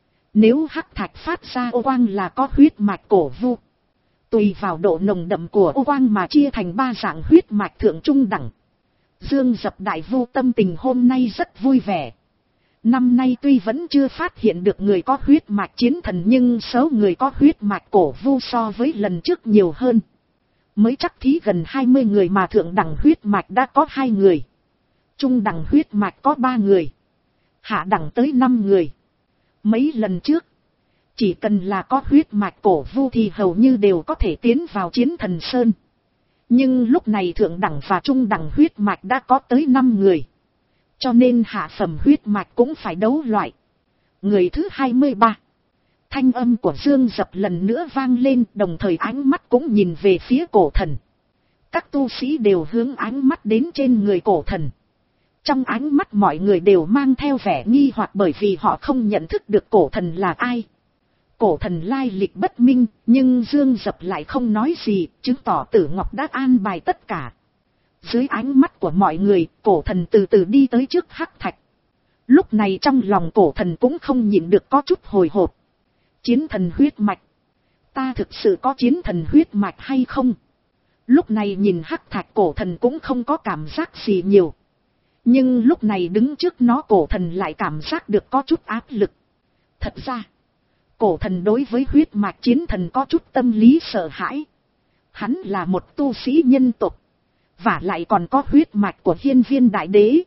Nếu hắc thạch phát ra ô quang là có huyết mạch cổ vu. Tùy vào độ nồng đậm của ô quang mà chia thành ba dạng huyết mạch thượng trung đẳng. Dương Dập Đại Vu tâm tình hôm nay rất vui vẻ. Năm nay tuy vẫn chưa phát hiện được người có huyết mạch chiến thần nhưng số người có huyết mạch cổ vu so với lần trước nhiều hơn. Mới chắc thí gần hai mươi người mà thượng đẳng huyết mạch đã có hai người. Trung đẳng huyết mạch có ba người. Hạ đẳng tới năm người. Mấy lần trước, chỉ cần là có huyết mạch cổ vu thì hầu như đều có thể tiến vào Chiến Thần Sơn. Nhưng lúc này thượng đẳng và trung đẳng huyết mạch đã có tới năm người. Cho nên hạ phẩm huyết mạch cũng phải đấu loại. Người thứ hai mươi ba. Thanh âm của Dương Dập lần nữa vang lên, đồng thời ánh mắt cũng nhìn về phía cổ thần. Các tu sĩ đều hướng ánh mắt đến trên người cổ thần. Trong ánh mắt mọi người đều mang theo vẻ nghi hoặc bởi vì họ không nhận thức được cổ thần là ai. Cổ thần lai lịch bất minh, nhưng Dương Dập lại không nói gì, chứng tỏ Tử Ngọc đã an bài tất cả. Dưới ánh mắt của mọi người, cổ thần từ từ đi tới trước hắc thạch. Lúc này trong lòng cổ thần cũng không nhịn được có chút hồi hộp. Chiến thần huyết mạch. Ta thực sự có chiến thần huyết mạch hay không? Lúc này nhìn hắc thạch cổ thần cũng không có cảm giác gì nhiều. Nhưng lúc này đứng trước nó cổ thần lại cảm giác được có chút áp lực. Thật ra, cổ thần đối với huyết mạch chiến thần có chút tâm lý sợ hãi. Hắn là một tu sĩ nhân tộc. Và lại còn có huyết mạch của hiên viên đại đế.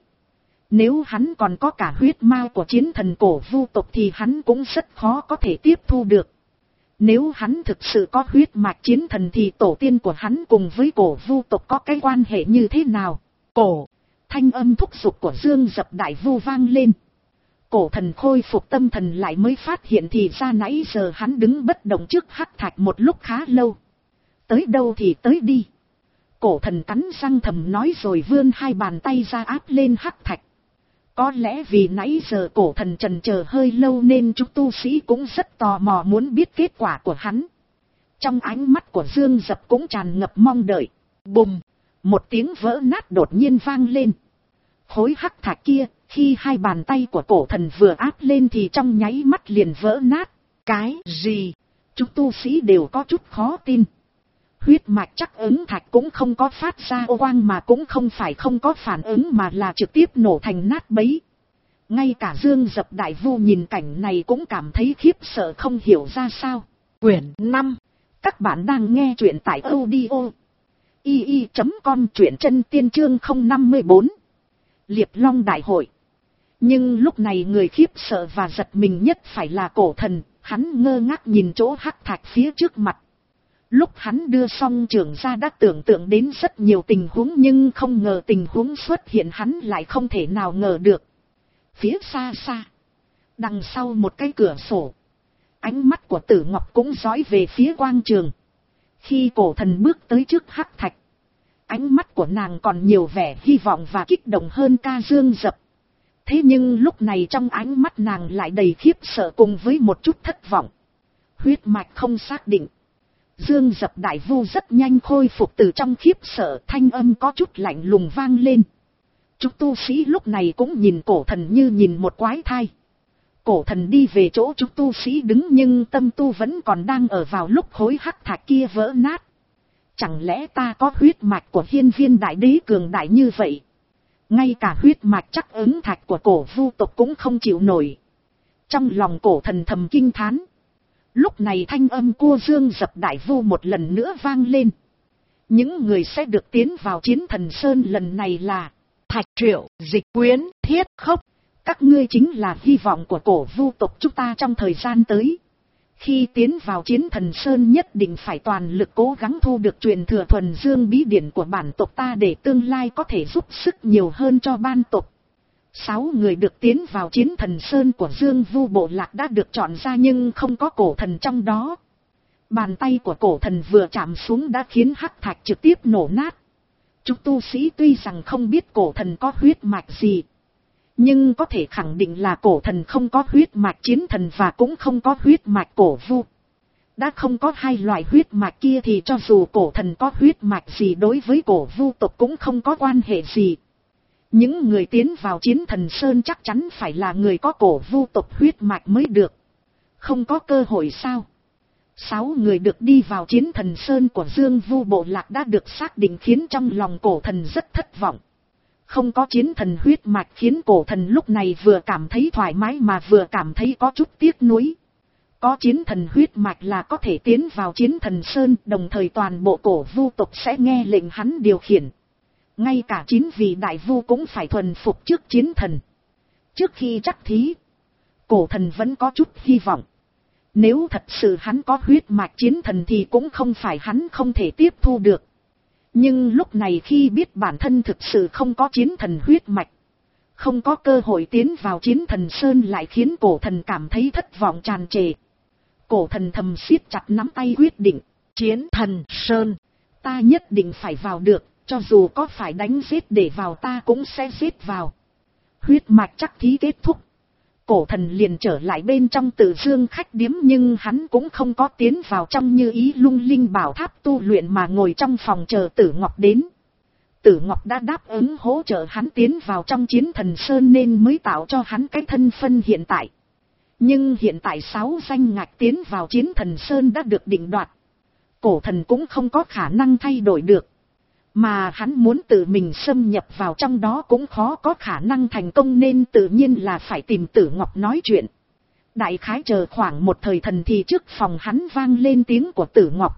Nếu hắn còn có cả huyết mao của chiến thần cổ vu tộc thì hắn cũng rất khó có thể tiếp thu được. Nếu hắn thực sự có huyết mạch chiến thần thì tổ tiên của hắn cùng với cổ vu tộc có cái quan hệ như thế nào? Cổ, thanh âm thúc giục của Dương Dập đại vu vang lên. Cổ thần khôi phục tâm thần lại mới phát hiện thì ra nãy giờ hắn đứng bất động trước hắc thạch một lúc khá lâu. Tới đâu thì tới đi. Cổ thần cắn răng thầm nói rồi vươn hai bàn tay ra áp lên hắc thạch. Có lẽ vì nãy giờ cổ thần trần chờ hơi lâu nên chúng tu sĩ cũng rất tò mò muốn biết kết quả của hắn. Trong ánh mắt của Dương Dập cũng tràn ngập mong đợi. Bùm! Một tiếng vỡ nát đột nhiên vang lên. Khối hắc thạch kia, khi hai bàn tay của cổ thần vừa áp lên thì trong nháy mắt liền vỡ nát. Cái gì? Chúng tu sĩ đều có chút khó tin. Huyết mạch chắc ứng thạch cũng không có phát ra ô quang mà cũng không phải không có phản ứng mà là trực tiếp nổ thành nát bấy. Ngay cả Dương Dập đại vu nhìn cảnh này cũng cảm thấy khiếp sợ không hiểu ra sao. Quyển năm. Các bạn đang nghe truyện tại audio i i chấm com truyện chân tiên chương không năm bốn. Liệp Long đại hội. Nhưng lúc này người khiếp sợ và giật mình nhất phải là cổ thần, hắn ngơ ngác nhìn chỗ hắc thạch phía trước mặt. Lúc hắn đưa song trưởng ra đã tưởng tượng đến rất nhiều tình huống nhưng không ngờ tình huống xuất hiện hắn lại không thể nào ngờ được. Phía xa xa, đằng sau một cái cửa sổ, ánh mắt của Tử Ngọc cũng dõi về phía quang trường. Khi cổ thần bước tới trước hắc thạch, ánh mắt của nàng còn nhiều vẻ hy vọng và kích động hơn ca Dương Dập. Thế nhưng lúc này trong ánh mắt nàng lại đầy khiếp sợ cùng với một chút thất vọng. Huyết mạch không xác định. Dương Dập đại vu rất nhanh khôi phục từ trong khiếp sợ, thanh âm có chút lạnh lùng vang lên. Chúng tu sĩ lúc này cũng nhìn cổ thần như nhìn một quái thai. Cổ thần đi về chỗ chúng tu sĩ đứng nhưng tâm tu vẫn còn đang ở vào lúc khối hắc thạch kia vỡ nát. Chẳng lẽ ta có huyết mạch của hiên viên đại đế cường đại như vậy? Ngay cả huyết mạch chắc ứng thạch của cổ vu tộc cũng không chịu nổi. Trong lòng cổ thần thầm kinh thán. Lúc này thanh âm của Dương Dập đại vu một lần nữa vang lên. Những người sẽ được tiến vào Chiến Thần Sơn lần này là Thạch Triệu, Dịch Quyến, Thiết Khốc. Các ngươi chính là hy vọng của cổ vu tộc chúng ta trong thời gian tới. Khi tiến vào Chiến Thần Sơn nhất định phải toàn lực cố gắng thu được truyền thừa thuần dương bí điển của bản tộc ta để tương lai có thể giúp sức nhiều hơn cho ban tộc. Sáu người được tiến vào Chiến Thần Sơn của Dương Vu bộ lạc đã được chọn ra nhưng không có cổ thần trong đó. Bàn tay của cổ thần vừa chạm xuống đã khiến hắc thạch trực tiếp nổ nát. Chúng tu sĩ tuy rằng không biết cổ thần có huyết mạch gì, nhưng có thể khẳng định là cổ thần không có huyết mạch chiến thần và cũng không có huyết mạch cổ vu. Đã không có hai loại huyết mạch kia thì cho dù cổ thần có huyết mạch gì đối với cổ vu tộc cũng không có quan hệ gì. Những người tiến vào Chiến Thần Sơn chắc chắn phải là người có cổ vu tộc huyết mạch mới được. Không có cơ hội sao? Sáu người được đi vào Chiến Thần Sơn của Dương Vu bộ lạc đã được xác định khiến trong lòng cổ thần rất thất vọng. Không có chiến thần huyết mạch khiến cổ thần lúc này vừa cảm thấy thoải mái mà vừa cảm thấy có chút tiếc nuối. Có chiến thần huyết mạch là có thể tiến vào chiến thần sơn, đồng thời toàn bộ cổ vu tộc sẽ nghe lệnh hắn điều khiển. Ngay cả chín vị đại vu cũng phải thuần phục trước chiến thần. Trước khi trắc thí, cổ thần vẫn có chút hy vọng. Nếu thật sự hắn có huyết mạch chiến thần thì cũng không phải hắn không thể tiếp thu được. Nhưng lúc này khi biết bản thân thực sự không có chiến thần huyết mạch, không có cơ hội tiến vào chiến thần sơn, lại khiến cổ thần cảm thấy thất vọng tràn trề. Cổ thần thầm siết chặt nắm tay quyết định, chiến thần sơn, ta nhất định phải vào được, cho dù có phải đánh giết để vào ta cũng sẽ giết vào. Huyết mạch trắc thí kết thúc, cổ thần liền trở lại bên trong Tử Dương khách điếm, nhưng hắn cũng không có tiến vào trong Như Ý Lung Linh bảo tháp tu luyện mà ngồi trong phòng chờ Tử Ngọc đến. Tử Ngọc đã đáp ứng hỗ trợ hắn tiến vào trong chiến thần sơn nên mới tạo cho hắn cái thân phân hiện tại. Nhưng hiện tại sáu danh ngạch tiến vào chiến thần sơn đã được định đoạt. Cổ thần cũng không có khả năng thay đổi được. Mà hắn muốn tự mình xâm nhập vào trong đó cũng khó có khả năng thành công, nên tự nhiên là phải tìm Tử Ngọc nói chuyện. Đại khái chờ khoảng một thời thần thì trước phòng hắn vang lên tiếng của Tử Ngọc.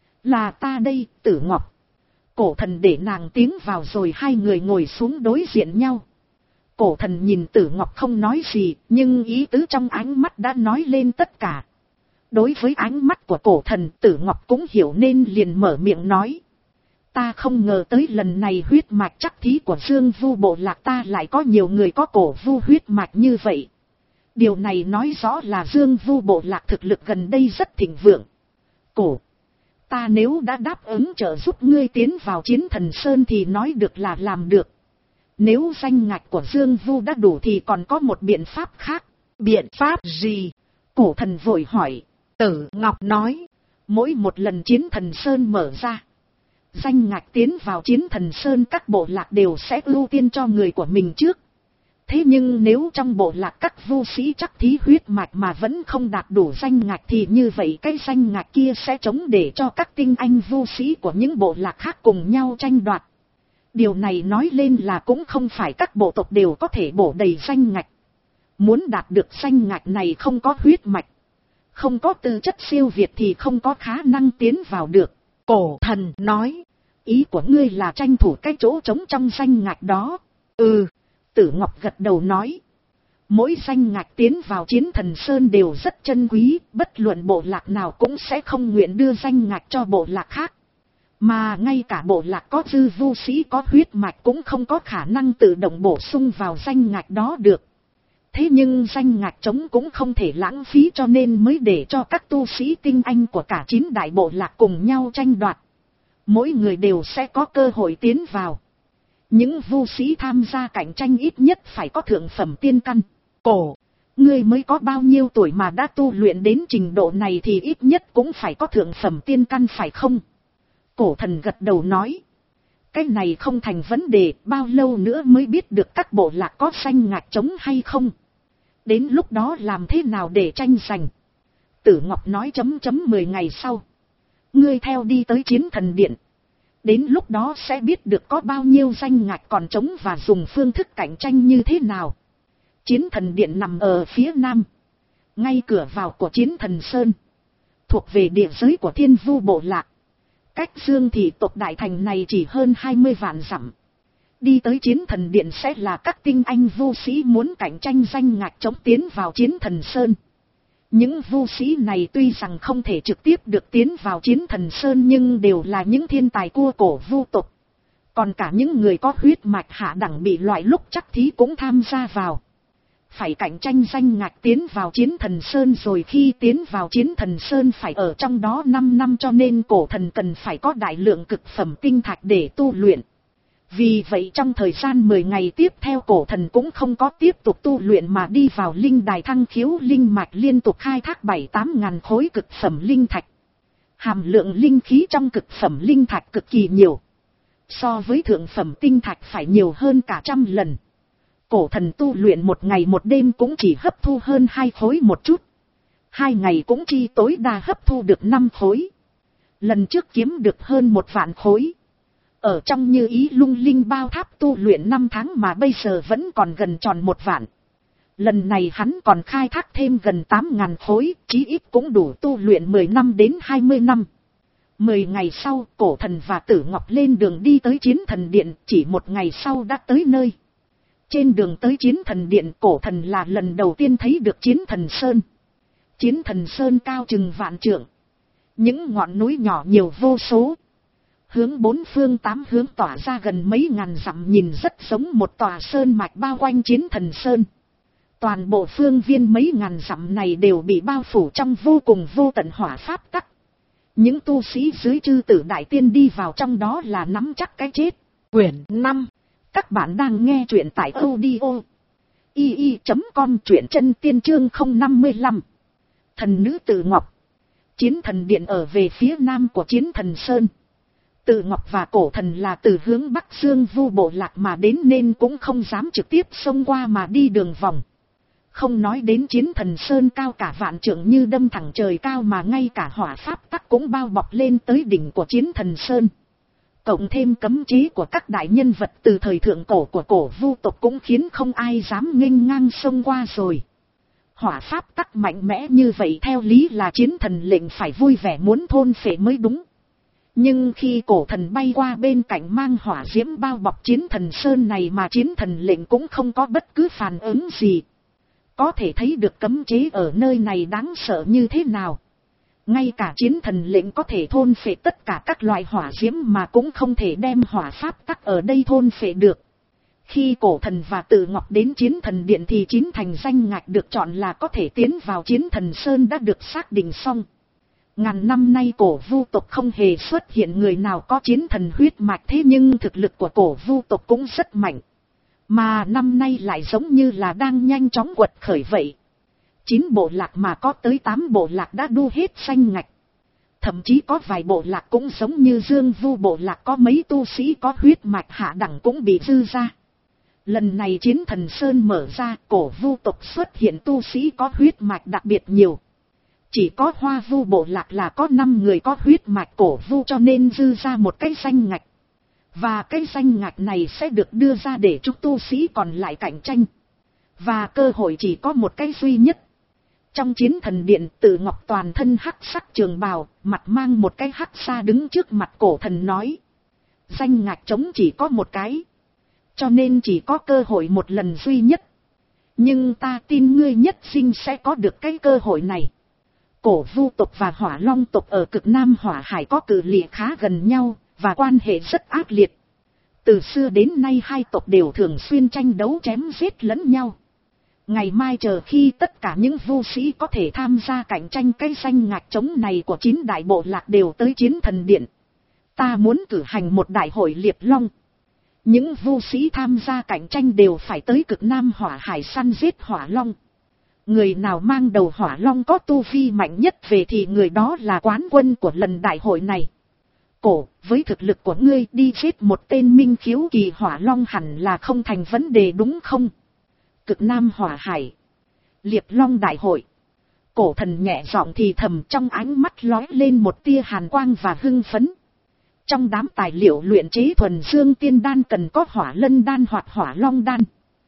Là ta đây, Tử Ngọc. Cổ thần để nàng tiến vào rồi hai người ngồi xuống đối diện nhau. Cổ thần nhìn Tử Ngọc không nói gì, nhưng ý tứ trong ánh mắt đã nói lên tất cả. Đối với ánh mắt của cổ thần, Tử Ngọc cũng hiểu nên liền mở miệng nói. Ta không ngờ tới lần này huyết mạch trắc thí của Dương Vu bộ lạc ta lại có nhiều người có cổ vu huyết mạch như vậy. Điều này nói rõ là Dương Vu bộ lạc thực lực gần đây rất thịnh vượng. Cổ, ta nếu đã đáp ứng trợ giúp ngươi tiến vào chiến thần sơn thì nói được là làm được. Nếu danh ngạch của Dương Vu đã đủ thì còn có một biện pháp khác. Biện pháp gì? Cổ thần vội hỏi. Tử Ngọc nói, mỗi một lần chiến thần sơn mở ra, danh ngạch tiến vào chiến thần sơn các bộ lạc đều sẽ ưu tiên cho người của mình trước. Thế nhưng nếu trong bộ lạc các vu sĩ trắc thí huyết mạch mà vẫn không đạt đủ danh ngạch thì như vậy cái danh ngạch kia sẽ chống để cho các tinh anh vu sĩ của những bộ lạc khác cùng nhau tranh đoạt. Điều này nói lên là cũng không phải các bộ tộc đều có thể bổ đầy danh ngạch. Muốn đạt được danh ngạch này không có huyết mạch, không có tư chất siêu việt thì không có khả năng tiến vào được. Cổ thần nói, ý của ngươi là tranh thủ cái chỗ trống trong danh ngạch đó. Ừ, Tử Ngọc gật đầu nói. Mỗi danh ngạch tiến vào chiến thần sơn đều rất chân quý, bất luận bộ lạc nào cũng sẽ không nguyện đưa danh ngạch cho bộ lạc khác. Mà ngay cả bộ lạc có dư vu sĩ có huyết mạch cũng không có khả năng tự động bổ sung vào danh ngạch đó được. Thế nhưng danh ngạch trống cũng không thể lãng phí, cho nên mới để cho các tu sĩ tinh anh của cả chín đại bộ lạc cùng nhau tranh đoạt. Mỗi người đều sẽ có cơ hội tiến vào. Những vu sĩ tham gia cạnh tranh ít nhất phải có thượng phẩm tiên căn. Cổ, ngươi mới có bao nhiêu tuổi mà đã tu luyện đến trình độ này thì ít nhất cũng phải có thượng phẩm tiên căn phải không? Cổ thần gật đầu nói. Cái này không thành vấn đề, bao lâu nữa mới biết được các bộ lạc có danh ngạch trống hay không? Đến lúc đó làm thế nào để tranh giành? Tử Ngọc nói chấm chấm mười ngày sau. Ngươi theo đi tới chiến thần điện. Đến lúc đó sẽ biết được có bao nhiêu danh ngạch còn trống và dùng phương thức cạnh tranh như thế nào. Chiến thần điện nằm ở phía nam, ngay cửa vào của chiến thần sơn, thuộc về địa giới của Thiên Vu bộ lạc. Cách Dương thị tộc đại thành này chỉ hơn hai mươi vạn dặm. Đi tới chiến thần điện sẽ là các tinh anh vu sĩ muốn cạnh tranh danh ngạch chống tiến vào chiến thần sơn. Những vu sĩ này tuy rằng không thể trực tiếp được tiến vào chiến thần sơn nhưng đều là những thiên tài cua cổ vu tộc. Còn cả những người có huyết mạch hạ đẳng bị loại lúc trắc thí cũng tham gia vào. Phải cạnh tranh danh ngạch tiến vào chiến thần sơn, rồi khi tiến vào chiến thần sơn phải ở trong đó năm năm, cho nên cổ thần cần phải có đại lượng cực phẩm tinh thạch để tu luyện. Vì vậy trong thời gian mười ngày tiếp theo cổ thần cũng không có tiếp tục tu luyện mà đi vào linh đài thăng khiếu linh mạch liên tục khai thác bảy tám ngàn khối cực phẩm linh thạch. Hàm lượng linh khí trong cực phẩm linh thạch cực kỳ nhiều. So với thượng phẩm tinh thạch phải nhiều hơn cả trăm lần. Cổ thần tu luyện một ngày một đêm cũng chỉ hấp thu hơn hai khối một chút. Hai ngày cũng chi tối đa hấp thu được năm khối. Lần trước kiếm được hơn một vạn khối. Ở trong Như Ý Lung Linh bao tháp tu luyện năm tháng mà bây giờ vẫn còn gần tròn một vạn. Lần này hắn còn khai thác thêm gần tám ngàn khối, chí ít cũng đủ tu luyện mười năm đến hai mươi năm. Mười ngày sau, Cổ Thần và Tử Ngọc lên đường đi tới Chiến Thần Điện, chỉ một ngày sau đã tới nơi. Trên đường tới Chiến Thần Điện, Cổ Thần là lần đầu tiên thấy được Chiến Thần Sơn. Chiến Thần Sơn cao chừng vạn trượng. Những ngọn núi nhỏ nhiều vô số. Hướng bốn phương tám hướng tỏa ra gần mấy ngàn dặm, nhìn rất giống một tòa sơn mạch bao quanh Chiến Thần Sơn. Toàn bộ phương viên mấy ngàn dặm này đều bị bao phủ trong vô cùng vô tận hỏa pháp tắc. Những tu sĩ dưới chư tử đại tiên đi vào trong đó là nắm chắc cái chết. Quyển năm. Các bạn đang nghe truyện tại audio i i chấm com, truyện chân tiên chương không năm lăm. Thần nữ Tử Ngọc. Chiến Thần Điện ở về phía nam của Chiến Thần Sơn. Tử Ngọc và Cổ Thần là từ hướng Bắc Dương Vu bộ lạc mà đến nên cũng không dám trực tiếp xông qua mà đi đường vòng. Không nói đến Chiến Thần Sơn cao cả vạn trượng như đâm thẳng trời cao, mà ngay cả hỏa pháp tắc cũng bao bọc lên tới đỉnh của Chiến Thần Sơn. Cộng thêm cấm chế của các đại nhân vật từ thời thượng cổ của cổ Vu tộc cũng khiến không ai dám nghênh ngang xông qua rồi. Hỏa pháp tắc mạnh mẽ như vậy theo lý là Chiến Thần lệnh phải vui vẻ muốn thôn phệ mới đúng. Nhưng khi Cổ Thần bay qua bên cạnh mang hỏa diễm bao bọc Chiến Thần Sơn này mà Chiến Thần lệnh cũng không có bất cứ phản ứng gì. Có thể thấy được cấm chế ở nơi này đáng sợ như thế nào. Ngay cả Chiến Thần lệnh có thể thôn phệ tất cả các loại hỏa diễm mà cũng không thể đem hỏa pháp tắc ở đây thôn phệ được. Khi Cổ Thần và Tử Ngọc đến Chiến Thần Điện thì chín thành danh ngạch được chọn là có thể tiến vào Chiến Thần Sơn đã được xác định xong. Ngàn năm nay cổ Vu tộc không hề xuất hiện người nào có chiến thần huyết mạch, thế nhưng thực lực của cổ Vu tộc cũng rất mạnh. Mà năm nay lại giống như là đang nhanh chóng quật khởi vậy. Chín bộ lạc mà có tới tám bộ lạc đã đu hết danh ngạch. Thậm chí có vài bộ lạc cũng giống như Dương Vu bộ lạc có mấy tu sĩ có huyết mạch hạ đẳng cũng bị dư ra. Lần này Chiến Thần Sơn mở ra, cổ Vu tộc xuất hiện tu sĩ có huyết mạch đặc biệt nhiều. Chỉ có Hoa Vu bộ lạc là có năm người có huyết mạch cổ Vu, cho nên dư ra một cái danh ngạch. Và cái danh ngạch này sẽ được đưa ra để chúc tu sĩ còn lại cạnh tranh. Và cơ hội chỉ có một cái duy nhất. Trong Chiến Thần Điện, Tử Ngọc toàn thân hắc sắc trường bào, mặt mang một cái hắc sa đứng trước mặt Cổ Thần nói. Danh ngạch trống chỉ có một cái. Cho nên chỉ có cơ hội một lần duy nhất. Nhưng ta tin ngươi nhất sinh sẽ có được cái cơ hội này. Cổ Vu tộc và Hỏa Long tộc ở cực Nam Hỏa Hải có cự ly khá gần nhau, và quan hệ rất ác liệt. Từ xưa đến nay hai tộc đều thường xuyên tranh đấu chém giết lẫn nhau. Ngày mai chờ khi tất cả những vu sĩ có thể tham gia cạnh tranh cái danh ngạch trống này của chín đại bộ lạc đều tới Chiến Thần Điện. Ta muốn cử hành một đại hội Liệp Long. Những vu sĩ tham gia cạnh tranh đều phải tới cực Nam Hỏa Hải săn giết Hỏa Long. Người nào mang đầu Hỏa Long có tu vi mạnh nhất về thì người đó là quán quân của lần đại hội này. Cổ, với thực lực của ngươi đi giết một tên minh khiếu kỳ Hỏa Long hẳn là không thành vấn đề đúng không? Cực Nam Hỏa Hải, Liệp Long đại hội. Cổ Thần nhẹ giọng thì thầm, trong ánh mắt lóe lên một tia hàn quang và hưng phấn. Trong đám tài liệu luyện chế thuần dương tiên đan cần có Hỏa Lân đan hoặc Hỏa Long đan.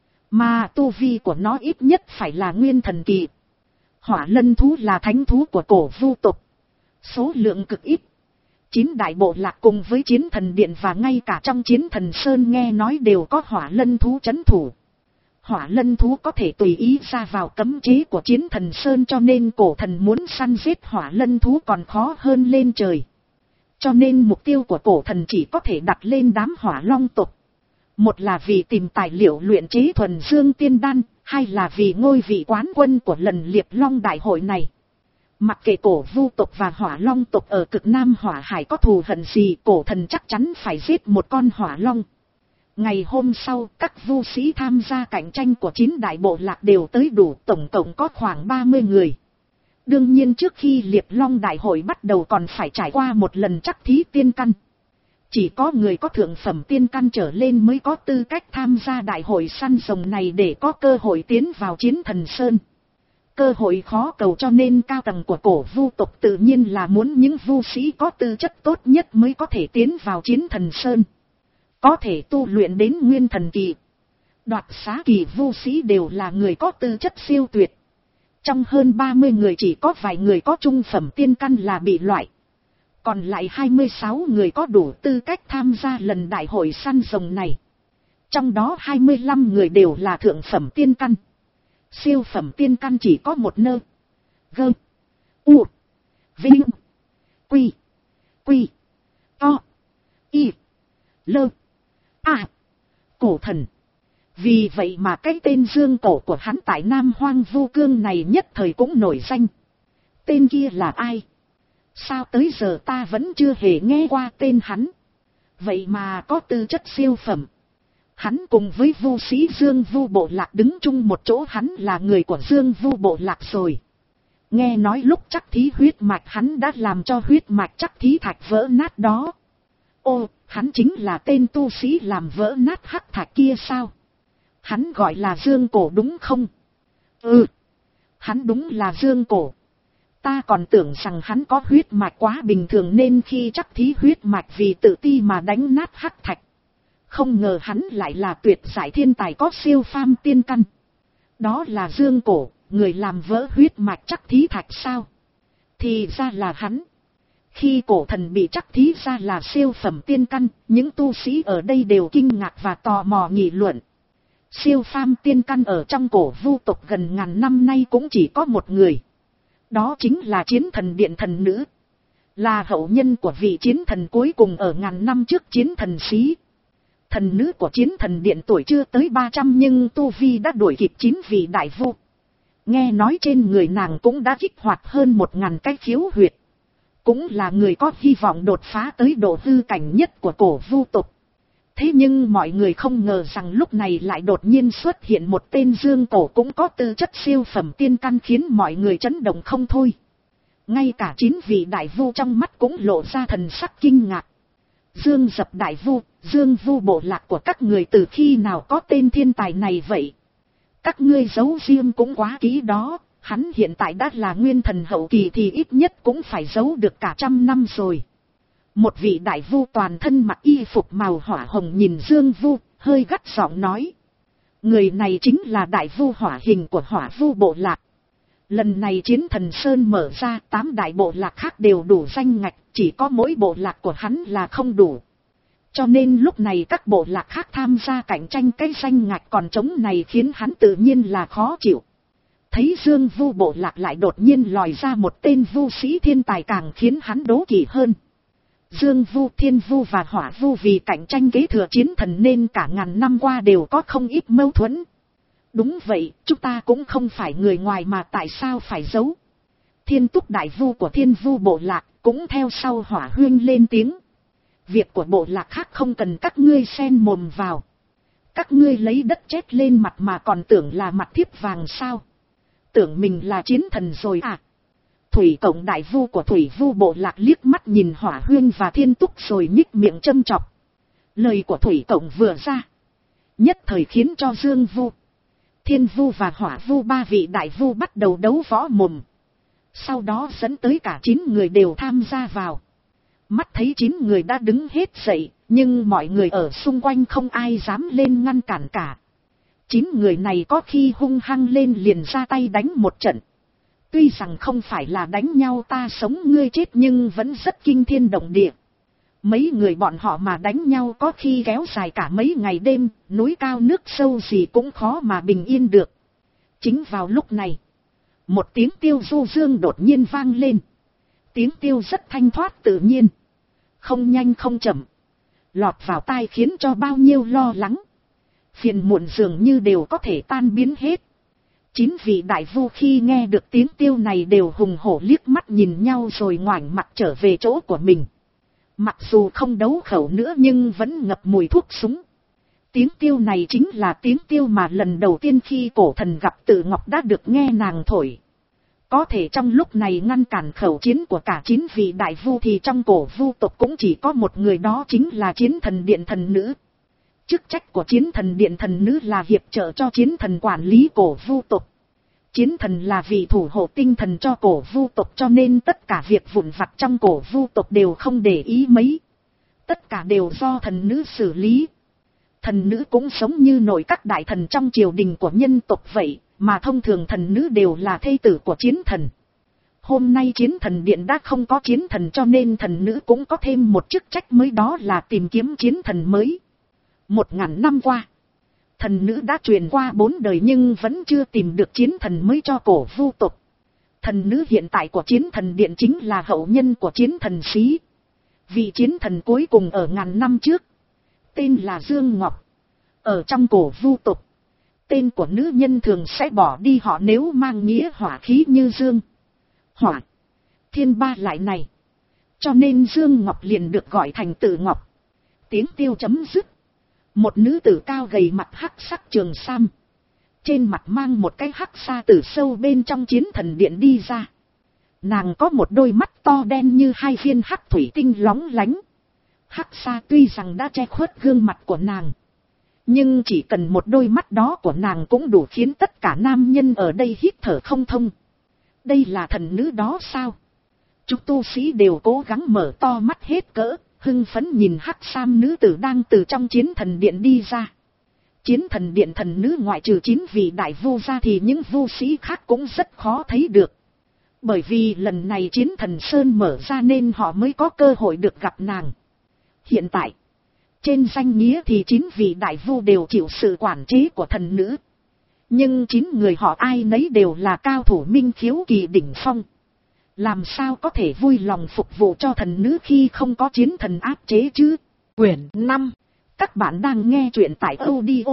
Mà tu vi của nó ít nhất phải là nguyên thần kỳ. Hỏa Lân thú là thánh thú của cổ Vu tộc. Số lượng cực ít. Chín đại bộ lạc cùng với Chiến Thần Điện và ngay cả trong Chiến Thần Sơn nghe nói đều có Hỏa Lân thú trấn thủ. Hỏa Lân thú có thể tùy ý ra vào cấm chế của Chiến Thần Sơn, cho nên Cổ Thần muốn săn giết Hỏa Lân thú còn khó hơn lên trời. Cho nên mục tiêu của Cổ Thần chỉ có thể đặt lên đám Hỏa Long tộc. Một là vì tìm tài liệu luyện chế thuần dương tiên đan, hai là vì ngôi vị quán quân của lần Liệp Long đại hội này. Mặc kệ cổ Vu tộc và Hỏa Long tộc ở cực Nam Hỏa Hải có thù hận gì, Cổ Thần chắc chắn phải giết một con Hỏa Long. Ngày hôm sau, các vu sĩ tham gia cạnh tranh của chín đại bộ lạc đều tới đủ, tổng cộng có khoảng ba mươi người. Đương nhiên trước khi Liệp Long đại hội bắt đầu còn phải trải qua một lần trắc thí tiên căn. Chỉ có người có thượng phẩm tiên căn trở lên mới có tư cách tham gia đại hội săn rồng này để có cơ hội tiến vào Chiến Thần Sơn. Cơ hội khó cầu, cho nên cao tầng của cổ Vu tộc tự nhiên là muốn những vu sĩ có tư chất tốt nhất mới có thể tiến vào Chiến Thần Sơn. Có thể tu luyện đến nguyên thần kỳ. Đoạt xá kỳ vu sĩ đều là người có tư chất siêu tuyệt. Trong hơn ba mươi người chỉ có vài người có trung phẩm tiên căn là bị loại. Còn lại hai mươi sáu người có đủ tư cách tham gia lần đại hội săn rồng này. Trong đó hai mươi lăm người đều là thượng phẩm tiên căn. Siêu phẩm tiên căn chỉ có một nơ. Gơ. U. Vinh. Quy. Quy. To. Y. Lơ. A. Cổ thần. Vì vậy mà cái tên Dương Cổ của hắn tại Nam Hoang Vu Cương này nhất thời cũng nổi danh. Tên kia là ai? Sao tới giờ ta vẫn chưa hề nghe qua tên hắn? Vậy mà có tư chất siêu phẩm. Hắn cùng với vu sĩ Dương Vu Bộ Lạc đứng chung một chỗ, hắn là người của Dương Vu Bộ Lạc rồi. Nghe nói lúc chắc thí huyết mạch hắn đã làm cho huyết mạch chắc thí thạch vỡ nát đó. Ô, hắn chính là tên tu sĩ làm vỡ nát hắc thạch kia sao? Hắn gọi là Dương Cổ đúng không? Ừ, hắn đúng là Dương Cổ. Ta còn tưởng rằng hắn có huyết mạch quá bình thường nên khi chắc thí huyết mạch vì tự ti mà đánh nát hắc thạch. Không ngờ hắn lại là tuyệt giải thiên tài có siêu phàm tiên căn. Đó là Dương Cổ, người làm vỡ huyết mạch chắc thí thạch sao? Thì ra là hắn. Khi cổ thần bị chắc thí ra là siêu phẩm tiên căn, những tu sĩ ở đây đều kinh ngạc và tò mò nghị luận. Siêu phàm tiên căn ở trong cổ vu tộc gần ngàn năm nay cũng chỉ có một người. Đó chính là Chiến Thần Điện thần nữ. Là hậu nhân của vị chiến thần cuối cùng ở ngàn năm trước Chiến Thần Xí. Thần nữ của Chiến Thần Điện tuổi chưa tới ba trăm nhưng tu vi đã đuổi kịp chín vị đại vu. Nghe nói trên người nàng cũng đã kích hoạt hơn một ngàn cái khiếu huyệt. Cũng là người có hy vọng đột phá tới độ hư cảnh nhất của cổ vu tộc. Thế nhưng mọi người không ngờ rằng lúc này lại đột nhiên xuất hiện một tên Dương Cổ cũng có tư chất siêu phẩm tiên căn, khiến mọi người chấn động không thôi. Ngay cả chín vị đại vu trong mắt cũng lộ ra thần sắc kinh ngạc. Dương Dập đại vu, Dương Vu Bộ Lạc của các người từ khi nào có tên thiên tài này vậy? Các ngươi giấu riêng cũng quá kỹ đó, hắn hiện tại đã là nguyên thần hậu kỳ thì ít nhất cũng phải giấu được cả trăm năm rồi. Một vị đại vu toàn thân mặc y phục màu hỏa hồng nhìn Dương Vu, hơi gắt giọng nói. Người này chính là đại vu hỏa hình của Hỏa Vu Bộ Lạc. Lần này Chiến Thần Sơn mở ra, tám đại bộ lạc khác đều đủ danh ngạch, chỉ có mỗi bộ lạc của hắn là không đủ. Cho nên lúc này các bộ lạc khác tham gia cạnh tranh cái danh ngạch còn trống này khiến hắn tự nhiên là khó chịu. Thấy Dương Vu Bộ Lạc lại đột nhiên lòi ra một tên vu sĩ thiên tài càng khiến hắn đố kỵ hơn. Dương Vu, Thiên Vu và Hỏa Vu vì cạnh tranh kế thừa chiến thần nên cả ngàn năm qua đều có không ít mâu thuẫn. Đúng vậy, chúng ta cũng không phải người ngoài mà tại sao phải giấu? Thiên Túc đại vu của Thiên Vu Bộ Lạc cũng theo sau Hỏa Huyên lên tiếng. Việc của bộ lạc khác không cần các ngươi xen mồm vào. Các ngươi lấy đất chết lên mặt mà còn tưởng là mặt thiếp vàng sao? Tưởng mình là chiến thần rồi à? Thủy Cộng đại vu của Thủy Vu Bộ Lạc liếc mắt nhìn Hỏa Huyên và Thiên Túc rồi nhích miệng châm chọc. Lời của Thủy Cộng vừa ra, nhất thời khiến cho Dương Vu, Thiên Vu và Hỏa Vu ba vị đại vu bắt đầu đấu võ mồm. Sau đó dẫn tới cả chín người đều tham gia vào. Mắt thấy chín người đã đứng hết dậy, nhưng mọi người ở xung quanh không ai dám lên ngăn cản cả. Chín người này có khi hung hăng lên liền ra tay đánh một trận. Tuy rằng không phải là đánh nhau ta sống ngươi chết nhưng vẫn rất kinh thiên động địa. Mấy người bọn họ mà đánh nhau có khi kéo dài cả mấy ngày đêm, núi cao nước sâu gì cũng khó mà bình yên được. Chính vào lúc này, một tiếng tiêu du dương đột nhiên vang lên. Tiếng tiêu rất thanh thoát tự nhiên, không nhanh không chậm, lọt vào tai khiến cho bao nhiêu lo lắng, phiền muộn dường như đều có thể tan biến hết. Chín vị đại vu khi nghe được tiếng tiêu này đều hùng hổ liếc mắt nhìn nhau rồi ngoảnh mặt trở về chỗ của mình. Mặc dù không đấu khẩu nữa nhưng vẫn ngập mùi thuốc súng. Tiếng tiêu này chính là tiếng tiêu mà lần đầu tiên khi cổ thần gặp Tự Ngọc đã được nghe nàng thổi. Có thể trong lúc này ngăn cản khẩu chiến của cả chín vị đại vu thì trong cổ vu tộc cũng chỉ có một người, đó chính là Chiến Thần Điện thần nữ. Chức trách của Chiến Thần Điện thần nữ là hiệp trợ cho chiến thần quản lý cổ vu tộc. Chiến thần là vị thủ hộ tinh thần cho cổ vu tộc, cho nên tất cả việc vụn vặt trong cổ vu tộc đều không để ý mấy. Tất cả đều do thần nữ xử lý. Thần nữ cũng giống như nội các đại thần trong triều đình của nhân tộc vậy, mà thông thường thần nữ đều là thê tử của chiến thần. Hôm nay chiến thần điện đã không có chiến thần, cho nên thần nữ cũng có thêm một chức trách mới, đó là tìm kiếm chiến thần mới. Một ngàn năm qua, thần nữ đã truyền qua bốn đời nhưng vẫn chưa tìm được chiến thần mới cho cổ vu tộc. Thần nữ hiện tại của chiến thần điện chính là hậu nhân của chiến thần Xí. Vị chiến thần cuối cùng ở ngàn năm trước, tên là Dương Ngọc. Ở trong cổ vu tộc, tên của nữ nhân thường sẽ bỏ đi họ nếu mang nghĩa hỏa khí như Dương, Hỏa, Thiên ba lại này. Cho nên Dương Ngọc liền được gọi thành Tử Ngọc. Tiếng tiêu chấm dứt. Một nữ tử cao gầy mặt hắc sắc trường sam, trên mặt mang một cái hắc sa từ sâu bên trong chiến thần điện đi ra. Nàng có một đôi mắt to đen như hai viên hắc thủy tinh lóng lánh. Hắc sa tuy rằng đã che khuất gương mặt của nàng, nhưng chỉ cần một đôi mắt đó của nàng cũng đủ khiến tất cả nam nhân ở đây hít thở không thông. Đây là thần nữ đó sao? Chúng tu sĩ đều cố gắng mở to mắt hết cỡ, hưng phấn nhìn hắc sam nữ tử đang từ trong chiến thần điện đi ra. Chiến thần điện thần nữ ngoại trừ chín vị đại vu ra thì những vu sĩ khác cũng rất khó thấy được. Bởi vì lần này chiến thần Sơn mở ra nên họ mới có cơ hội được gặp nàng. Hiện tại, trên danh nghĩa thì chín vị đại vu đều chịu sự quản chế của thần nữ. Nhưng chín người họ ai nấy đều là cao thủ minh khiếu kỳ đỉnh phong. Làm sao có thể vui lòng phục vụ cho thần nữ khi không có chiến thần áp chế chứ? Quyển năm. Các bạn đang nghe truyện tại audio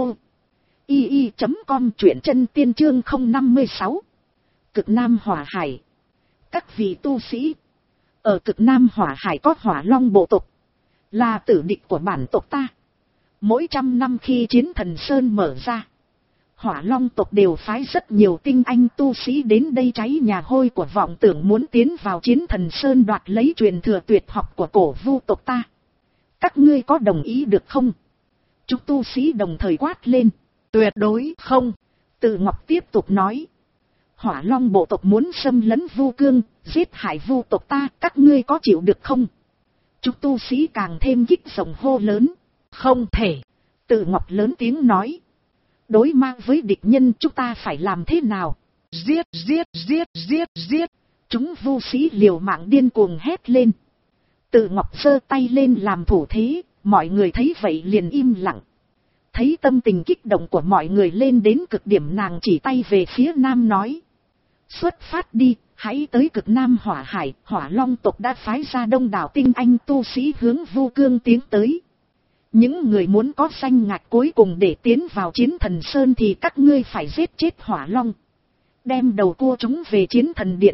i i chấm com, truyện chân tiên chương không năm sáu. Cực Nam Hỏa Hải. Các vị tu sĩ, ở Cực Nam Hỏa Hải có Hỏa Long bộ tộc, là tử địch của bản tộc ta. Mỗi trăm năm khi chiến thần Sơn mở ra, Hỏa Long tộc đều phái rất nhiều tinh anh tu sĩ đến đây cháy nhà hôi của vọng tưởng muốn tiến vào chiến thần Sơn đoạt lấy truyền thừa tuyệt học của cổ vu tộc ta. Các ngươi có đồng ý được không? Chúng tu sĩ đồng thời quát lên. Tuyệt đối không. Từ Ngọc tiếp tục nói. Hỏa Long bộ tộc muốn xâm lấn vu cương, giết hại vu tộc ta, các ngươi có chịu được không? Chúng tu sĩ càng thêm kích động hô lớn. Không thể. Từ Ngọc lớn tiếng nói. Đối mang với địch nhân chúng ta phải làm thế nào? Giết, giết, giết, giết, giết. Chúng vu sĩ liều mạng điên cuồng hét lên. Từ Ngọc giơ tay lên làm thủ thế, mọi người thấy vậy liền im lặng. Thấy tâm tình kích động của mọi người lên đến cực điểm, nàng chỉ tay về phía nam nói. Xuất phát đi, hãy tới Cực Nam Hỏa Hải, Hỏa Long tộc đã phái ra đông đảo tinh anh tu sĩ hướng vu cương tiến tới. Những người muốn có danh ngạch cuối cùng để tiến vào chiến thần Sơn thì các ngươi phải giết chết Hỏa Long, đem đầu cua chúng về chiến thần điện.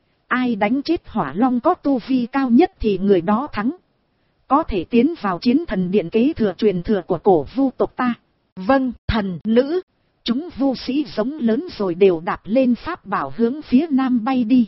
Ai đánh chết Hỏa Long có tu vi cao nhất thì người đó thắng, có thể tiến vào chiến thần điện kế thừa truyền thừa của cổ vu tộc ta. Vâng, thần nữ. Chúng vu sĩ giống lớn rồi đều đạp lên pháp bảo hướng phía nam bay đi.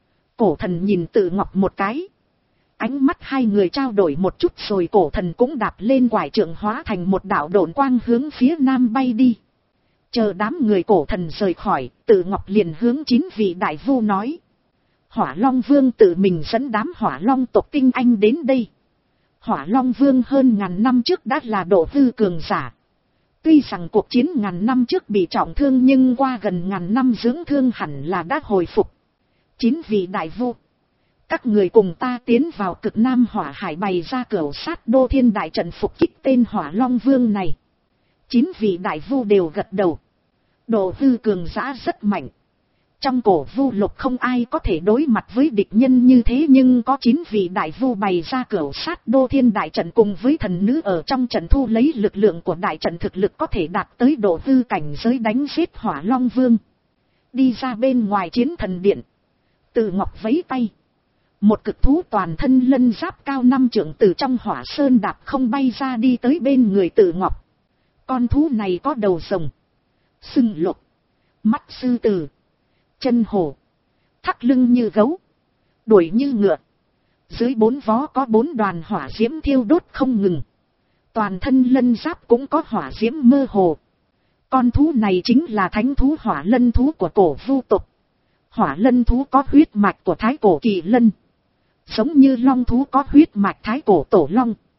Cổ thần nhìn Từ Ngọc một cái. Ánh mắt hai người trao đổi một chút rồi cổ thần cũng đạp lên quải trượng hóa thành một đạo độn quang hướng phía nam bay đi. Chờ đám người cổ thần rời khỏi, Từ Ngọc liền hướng chín vị đại vu nói. Hỏa Long Vương tự mình dẫn đám Hỏa Long tộc tinh anh đến đây. Hỏa Long Vương hơn ngàn năm trước đã là độ hư cường giả. Tuy rằng cuộc chiến ngàn năm trước bị trọng thương nhưng qua gần ngàn năm dưỡng thương hẳn là đã hồi phục. Chín vị đại vu, các người cùng ta tiến vào Cực Nam Hỏa Hải bày ra cửu sát đô thiên đại trận phục kích tên Hỏa Long Vương này. Chín vị đại vu đều gật đầu. Độ hư cường giả rất mạnh. Trong cổ vu lục không ai có thể đối mặt với địch nhân như thế, nhưng có chín vị đại vu bày ra cửu sát đô thiên đại trận cùng với thần nữ ở trong trận thu lấy lực lượng của đại trận, thực lực có thể đạt tới độ hư cảnh giới đánh giết Hỏa Long Vương. Đi ra bên ngoài chiến thần điện, Từ Ngọc vẫy tay. Một cực thú toàn thân lân giáp cao năm trượng từ trong hỏa sơn đạp không bay ra đi tới bên người Từ Ngọc. Con thú này có đầu rồng, sừng lục, mắt sư tử, chân hổ, thắt lưng như gấu, đuổi như ngựa. Dưới bốn vó có bốn đoàn hỏa diễm thiêu đốt không ngừng. Toàn thân lân giáp cũng có hỏa diễm mơ hồ. Con thú này chính là thánh thú hỏa lân thú của cổ vu tộc. Hỏa lân thú có huyết mạch của thái cổ kỳ lân, giống như long thú có huyết mạch thái cổ tổ long.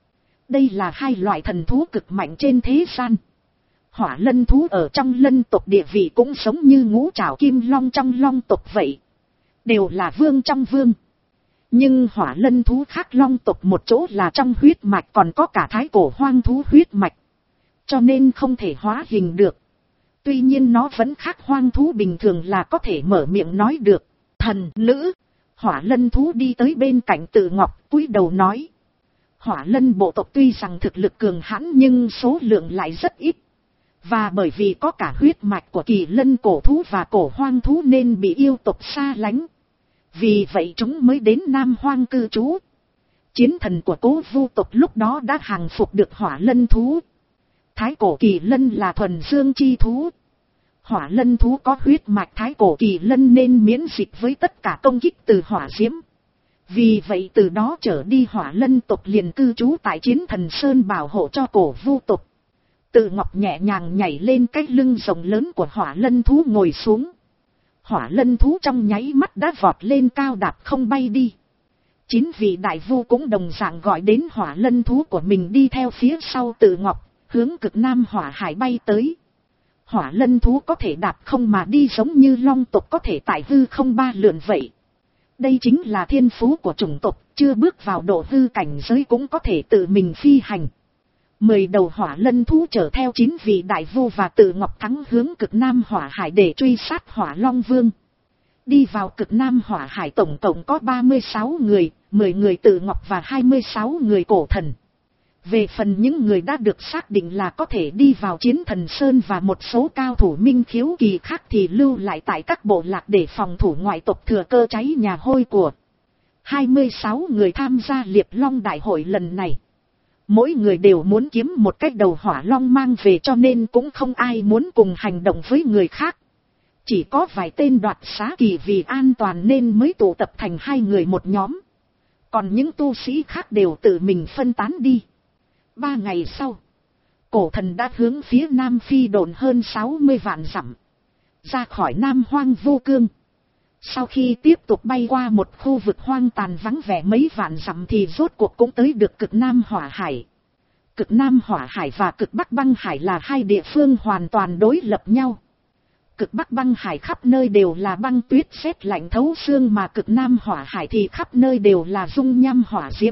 Đây là hai loại thần thú cực mạnh trên thế gian. Hỏa lân thú ở trong lân tộc địa vị cũng giống như ngũ trảo kim long trong long tộc vậy. Đều là vương trong vương. Nhưng hỏa lân thú khác long tộc một chỗ là trong huyết mạch còn có cả thái cổ hoang thú huyết mạch. Cho nên không thể hóa hình được. Tuy nhiên nó vẫn khác hoang thú bình thường là có thể mở miệng nói được. Thần nữ. Hỏa lân thú đi tới bên cạnh Tự Ngọc cúi đầu nói. Hỏa lân bộ tộc tuy rằng thực lực cường hãn nhưng số lượng lại rất ít. Và bởi vì có cả huyết mạch của kỳ lân cổ thú và cổ hoang thú nên bị yêu tộc xa lánh. Vì vậy chúng mới đến Nam Hoang cư trú. Chiến thần của Cố Vu tộc lúc đó đã hàng phục được hỏa lân thú. Thái cổ kỳ lân là thuần dương chi thú. Hỏa lân thú có huyết mạch thái cổ kỳ lân nên miễn dịch với tất cả công kích từ hỏa diễm. Vì vậy từ đó trở đi hỏa lân tộc liền cư trú tại Chiến Thần Sơn bảo hộ cho Cổ Vu tộc. Tự Ngọc nhẹ nhàng nhảy lên cái lưng rộng lớn của hỏa lân thú ngồi xuống. Hỏa lân thú trong nháy mắt đã vọt lên cao đạp không bay đi. Chín vị đại vu cũng đồng dạng gọi đến hỏa lân thú của mình đi theo phía sau Tự Ngọc, hướng cực Nam hỏa hải bay tới. Hỏa lân thú có thể đạp không mà đi giống như long tộc có thể tại hư không ba lượn vậy. Đây chính là thiên phú của chủng tộc, chưa bước vào độ hư cảnh giới cũng có thể tự mình phi hành. Mười đầu hỏa lân thú chở theo chín vị đại vu và Tự Ngọc thắng hướng cực Nam hỏa hải để truy sát hỏa long vương. Đi vào cực Nam hỏa hải tổng cộng có ba mươi sáu người, mười người Tự Ngọc và hai mươi sáu người cổ thần. Về phần những người đã được xác định là có thể đi vào Chiến Thần Sơn và một số cao thủ minh khiếu kỳ khác thì lưu lại tại các bộ lạc để phòng thủ ngoại tộc thừa cơ cháy nhà hôi của. hai mươi sáu người tham gia Liệp Long đại hội lần này. Mỗi người đều muốn kiếm một cái đầu hỏa long mang về cho nên cũng không ai muốn cùng hành động với người khác. Chỉ có vài tên đoạt xá kỳ vì an toàn nên mới tụ tập thành hai người một nhóm. Còn những tu sĩ khác đều tự mình phân tán đi. Ba ngày sau, cổ thần đã hướng phía Nam phi độn hơn sáu mươi vạn dặm, ra khỏi Nam Hoang Vô Cương. Sau khi tiếp tục bay qua một khu vực hoang tàn vắng vẻ mấy vạn dặm thì rốt cuộc cũng tới được cực Nam hỏa hải. Cực Nam hỏa hải và cực Bắc băng hải là hai địa phương hoàn toàn đối lập nhau. Cực Bắc băng hải khắp nơi đều là băng tuyết sét lạnh thấu xương mà cực Nam hỏa hải thì khắp nơi đều là dung nham hỏa diễm.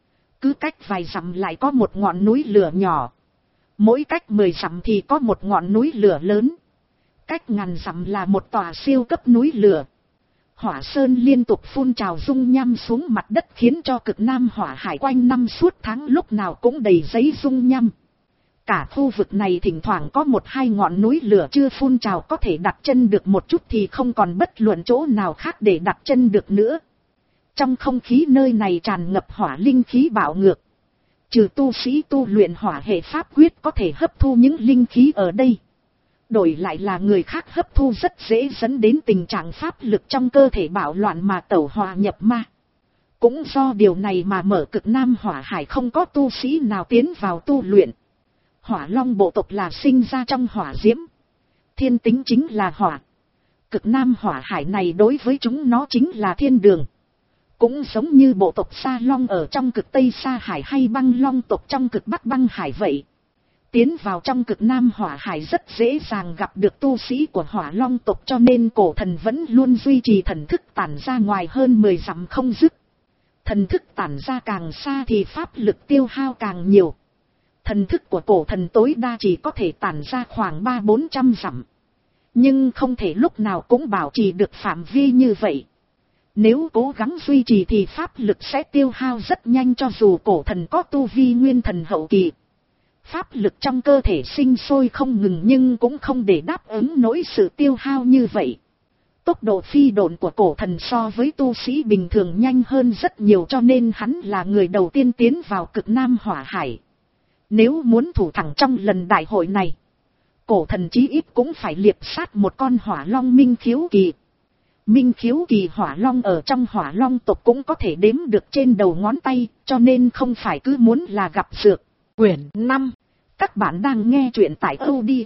Cứ cách vài dặm lại có một ngọn núi lửa nhỏ. Mỗi cách mười dặm thì có một ngọn núi lửa lớn. Cách ngàn dặm là một tòa siêu cấp núi lửa. Hỏa sơn liên tục phun trào dung nham xuống mặt đất khiến cho cực Nam hỏa hải quanh năm suốt tháng lúc nào cũng đầy giấy dung nham. Cả khu vực này thỉnh thoảng có một hai ngọn núi lửa chưa phun trào có thể đặt chân được một chút thì không còn bất luận chỗ nào khác để đặt chân được nữa. Trong không khí nơi này tràn ngập hỏa linh khí bạo ngược. Trừ tu sĩ tu luyện hỏa hệ pháp quyết có thể hấp thu những linh khí ở đây. Đổi lại là người khác hấp thu rất dễ dẫn đến tình trạng pháp lực trong cơ thể bạo loạn mà tẩu hỏa nhập ma. Cũng do điều này mà mở cực Nam hỏa hải không có tu sĩ nào tiến vào tu luyện. Hỏa long bộ tộc là sinh ra trong hỏa diễm. Thiên tính chính là hỏa. Cực Nam hỏa hải này đối với chúng nó chính là thiên đường. Cũng giống như bộ tộc Sa Long ở trong cực Tây Sa Hải hay băng long tộc trong cực Bắc băng hải vậy. Tiến vào trong cực Nam hỏa hải rất dễ dàng gặp được tu sĩ của hỏa long tộc cho nên cổ thần vẫn luôn duy trì thần thức tản ra ngoài hơn mười dặm không dứt. Thần thức tản ra càng xa thì pháp lực tiêu hao càng nhiều. Thần thức của cổ thần tối đa chỉ có thể tản ra khoảng ba bốn trăm dặm. Nhưng không thể lúc nào cũng bảo trì được phạm vi như vậy. Nếu cố gắng duy trì thì pháp lực sẽ tiêu hao rất nhanh cho dù cổ thần có tu vi nguyên thần hậu kỳ. Pháp lực trong cơ thể sinh sôi không ngừng nhưng cũng không để đáp ứng nổi sự tiêu hao như vậy. Tốc độ phi độn của cổ thần so với tu sĩ bình thường nhanh hơn rất nhiều cho nên hắn là người đầu tiên tiến vào cực Nam hỏa hải. Nếu muốn thủ thẳng trong lần đại hội này, cổ thần chí ít cũng phải liệp sát một con hỏa long minh khiếu kỳ. Minh khiếu kỳ hỏa long ở trong hỏa long tộc cũng có thể đếm được trên đầu ngón tay, cho nên không phải cứ muốn là gặp dược. Quyển năm. Các bạn đang nghe truyện tại audio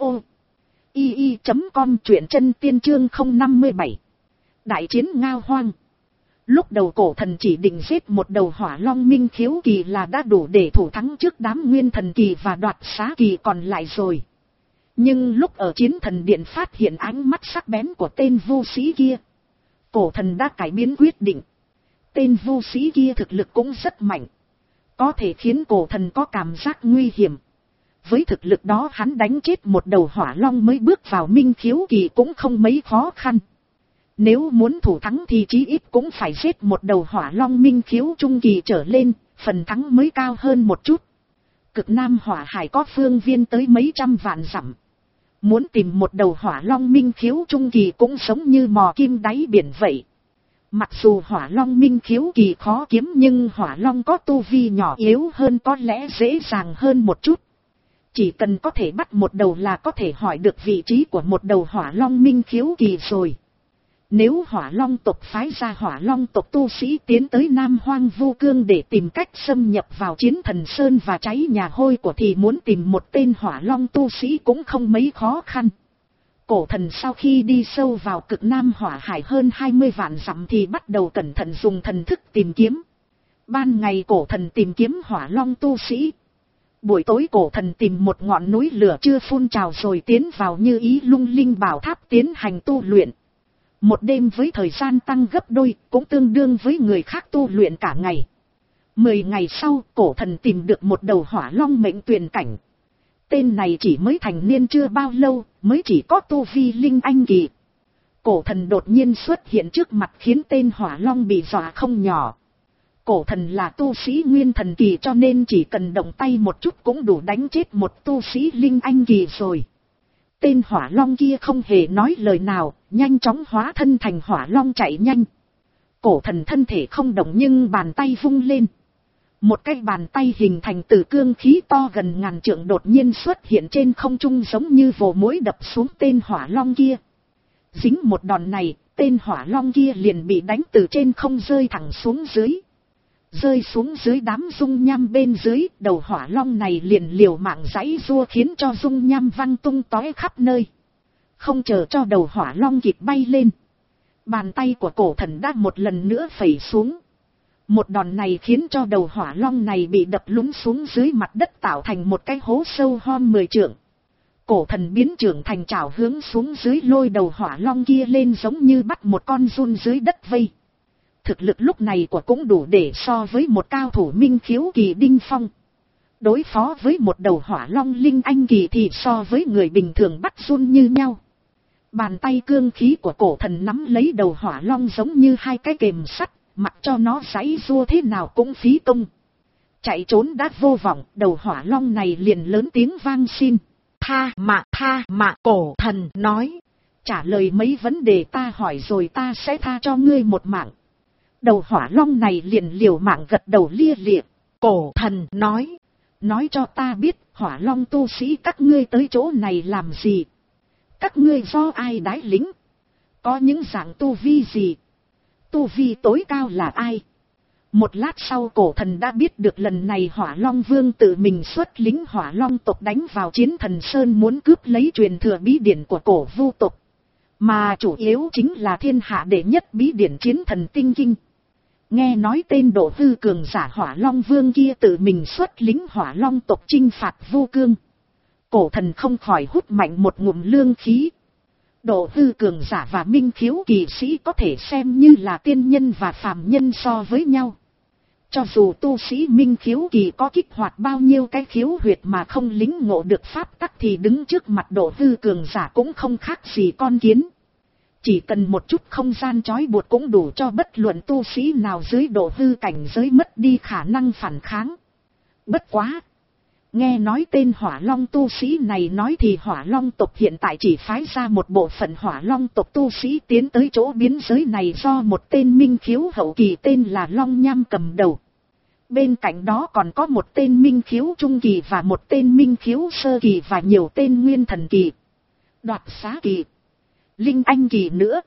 i i chấm com truyện chân tiên chương không năm mươi bảy. Đại chiến Ngao Hoang. Lúc đầu cổ thần chỉ định giết một đầu hỏa long minh khiếu kỳ là đã đủ để thủ thắng trước đám nguyên thần kỳ và đoạt xá kỳ còn lại rồi. Nhưng lúc ở chiến thần điện phát hiện ánh mắt sắc bén của tên vô sĩ kia, cổ thần đã cải biến quyết định. Tên vô sĩ kia thực lực cũng rất mạnh, có thể khiến cổ thần có cảm giác nguy hiểm. Với thực lực đó hắn đánh chết một đầu hỏa long mới bước vào minh khiếu kỳ cũng không mấy khó khăn. Nếu muốn thủ thắng thì chí ít cũng phải giết một đầu hỏa long minh khiếu trung kỳ trở lên, phần thắng mới cao hơn một chút. Cực Nam hỏa hải có phương viên tới mấy trăm vạn dặm. Muốn tìm một đầu hỏa long minh khiếu trung kỳ cũng giống như mò kim đáy biển vậy. Mặc dù hỏa long minh khiếu kỳ khó kiếm nhưng hỏa long có tu vi nhỏ yếu hơn có lẽ dễ dàng hơn một chút. Chỉ cần có thể bắt một đầu là có thể hỏi được vị trí của một đầu hỏa long minh khiếu kỳ rồi. Nếu hỏa long tộc phái ra hỏa long tộc tu sĩ tiến tới Nam Hoang Vu Cương để tìm cách xâm nhập vào Chiến Thần Sơn và cháy nhà hôi của thì muốn tìm một tên hỏa long tu sĩ cũng không mấy khó khăn. Cổ thần sau khi đi sâu vào cực Nam hỏa hải hơn hai mươi vạn dặm thì bắt đầu cẩn thận dùng thần thức tìm kiếm. Ban ngày cổ thần tìm kiếm hỏa long tu sĩ. Buổi tối cổ thần tìm một ngọn núi lửa chưa phun trào rồi tiến vào Như Ý Lung Linh Bảo Tháp tiến hành tu luyện. Một đêm với thời gian tăng gấp đôi cũng tương đương với người khác tu luyện cả ngày. Mười ngày sau cổ thần tìm được một đầu hỏa long mệnh tuyền cảnh. Tên này chỉ mới thành niên chưa bao lâu, mới chỉ có tu vi linh anh kỳ. Cổ thần đột nhiên xuất hiện trước mặt khiến tên hỏa long bị dọa không nhỏ. Cổ thần là tu sĩ nguyên thần kỳ cho nên chỉ cần động tay một chút cũng đủ đánh chết một tu sĩ linh anh kỳ rồi. Tên hỏa long kia không hề nói lời nào, nhanh chóng hóa thân thành hỏa long chạy nhanh. Cổ thần thân thể không động nhưng bàn tay vung lên. Một cái bàn tay hình thành từ cương khí to gần ngàn trượng đột nhiên xuất hiện trên không trung giống như vồ mũi đập xuống tên hỏa long kia. Dính một đòn này, tên hỏa long kia liền bị đánh từ trên không rơi thẳng xuống dưới. Rơi xuống dưới đám dung nham bên dưới, đầu hỏa long này liền liều mạng giãy giụa khiến cho dung nham văng tung tóe khắp nơi. Không chờ cho đầu hỏa long kịp bay lên, bàn tay của cổ thần đã một lần nữa phẩy xuống. Một đòn này khiến cho đầu hỏa long này bị đập lún xuống dưới mặt đất tạo thành một cái hố sâu hom mười trượng. Cổ thần biến trưởng thành chảo hướng xuống dưới lôi đầu hỏa long kia lên giống như bắt một con giun dưới đất vây. Thực lực lúc này của cũng đủ để so với một cao thủ minh khiếu kỳ đỉnh phong. Đối phó với một đầu hỏa long linh anh kỳ thì so với người bình thường bắt giun như nhau. Bàn tay cương khí của cổ thần nắm lấy đầu hỏa long giống như hai cái kềm sắt, mặc cho nó giãy giụa thế nào cũng phí công. Chạy trốn đã vô vọng, đầu hỏa long này liền lớn tiếng vang xin. Tha mạng, tha mạng, cổ thần nói. Trả lời mấy vấn đề ta hỏi rồi ta sẽ tha cho ngươi một mạng. Đầu hỏa long này liền liều mạng gật đầu lia lịa. Cổ thần nói. Nói cho ta biết hỏa long tu sĩ các ngươi tới chỗ này làm gì? Các ngươi do ai đái lính? Có những dạng tu vi gì? Tu vi tối cao là ai? Một lát sau cổ thần đã biết được lần này hỏa long vương tự mình xuất lính hỏa long tộc đánh vào Chiến Thần Sơn muốn cướp lấy truyền thừa bí điển của cổ vu tộc. Mà chủ yếu chính là thiên hạ đệ nhất bí điển Chiến Thần Tinh Kinh. Nghe nói tên độ hư cường giả hỏa long vương kia tự mình xuất lính hỏa long tộc chinh phạt Vu Cương. Cổ thần không khỏi hút mạnh một ngụm lương khí. Độ hư cường giả và minh khiếu kỳ sĩ có thể xem như là tiên nhân và phàm nhân so với nhau. Cho dù tu sĩ minh khiếu kỳ có kích hoạt bao nhiêu cái khiếu huyệt mà không lính ngộ được pháp tắc thì đứng trước mặt độ hư cường giả cũng không khác gì con kiến. Chỉ cần một chút không gian trói buộc cũng đủ cho bất luận tu sĩ nào dưới độ hư cảnh giới mất đi khả năng phản kháng. Bất quá! Nghe nói tên hỏa long tu sĩ này nói thì hỏa long tộc hiện tại chỉ phái ra một bộ phận hỏa long tộc tu sĩ tiến tới chỗ biến giới này do một tên minh khiếu hậu kỳ tên là Long Nham cầm đầu. Bên cạnh đó còn có một tên minh khiếu trung kỳ và một tên minh khiếu sơ kỳ và nhiều tên nguyên thần kỳ, đoạt xá kỳ, linh anh kỳ nữa.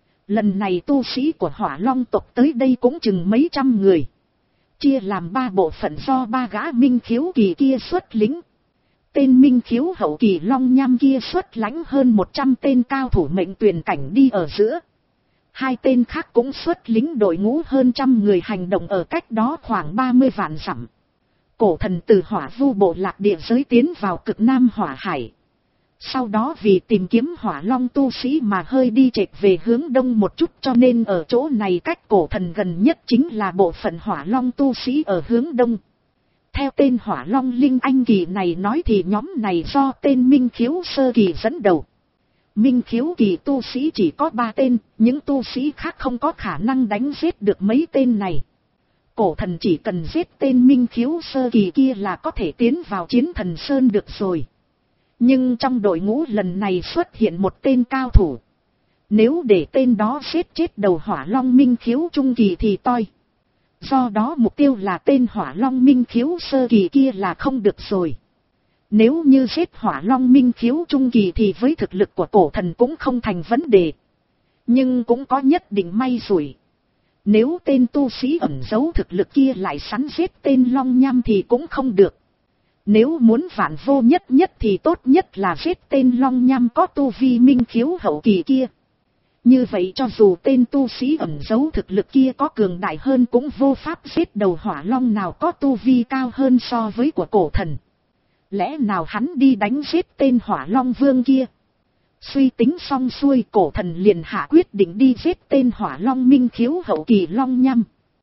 Lần này tu sĩ của hỏa long tộc tới đây cũng chừng mấy trăm người. Chia làm ba bộ phận do ba gã minh khiếu kỳ kia xuất lính. Tên minh khiếu hậu kỳ Long Nham kia xuất lãnh hơn một trăm tên cao thủ mệnh tuyền cảnh đi ở giữa. Hai tên khác cũng xuất lính đội ngũ hơn trăm người hành động ở cách đó khoảng ba mươi vạn dặm. Cổ thần từ Hỏa Vu bộ lạc địa giới tiến vào cực Nam Hỏa Hải. Sau đó vì tìm kiếm Hỏa Long tu sĩ mà hơi đi chệch về hướng đông một chút, cho nên ở chỗ này cách cổ thần gần nhất chính là bộ phận Hỏa Long tu sĩ ở hướng đông. Theo tên Hỏa Long Linh Anh Kỳ này nói thì nhóm này do tên Minh Khiếu Sơ Kỳ dẫn đầu. Minh Khiếu Kỳ tu sĩ chỉ có ba tên, những tu sĩ khác không có khả năng đánh giết được mấy tên này. Cổ thần chỉ cần giết tên Minh Khiếu Sơ Kỳ kia là có thể tiến vào Chiến Thần Sơn được rồi. Nhưng trong đội ngũ lần này xuất hiện một tên cao thủ. Nếu để tên đó giết chết đầu Hỏa Long Minh Khiếu Trung Kỳ thì toi. Do đó mục tiêu là tên Hỏa Long Minh Khiếu Sơ Kỳ kia là không được rồi. Nếu như giết Hỏa Long Minh Khiếu Trung Kỳ thì với thực lực của cổ thần cũng không thành vấn đề. Nhưng cũng có nhất định may rủi. Nếu tên tu sĩ ẩn giấu thực lực kia lại sắn giết tên Long Nham thì cũng không được. Nếu muốn vạn vô nhất nhất thì tốt nhất là giết tên Long Nham có tu vi Minh Khiếu hậu kỳ kia. Như vậy cho dù tên tu sĩ ẩn giấu thực lực kia có cường đại hơn cũng vô pháp giết đầu Hỏa Long nào có tu vi cao hơn so với của cổ thần. Lẽ nào hắn đi đánh giết tên Hỏa Long Vương kia? Suy tính xong xuôi, cổ thần liền hạ quyết định đi giết tên Hỏa Long Minh Khiếu hậu kỳ Long Nham.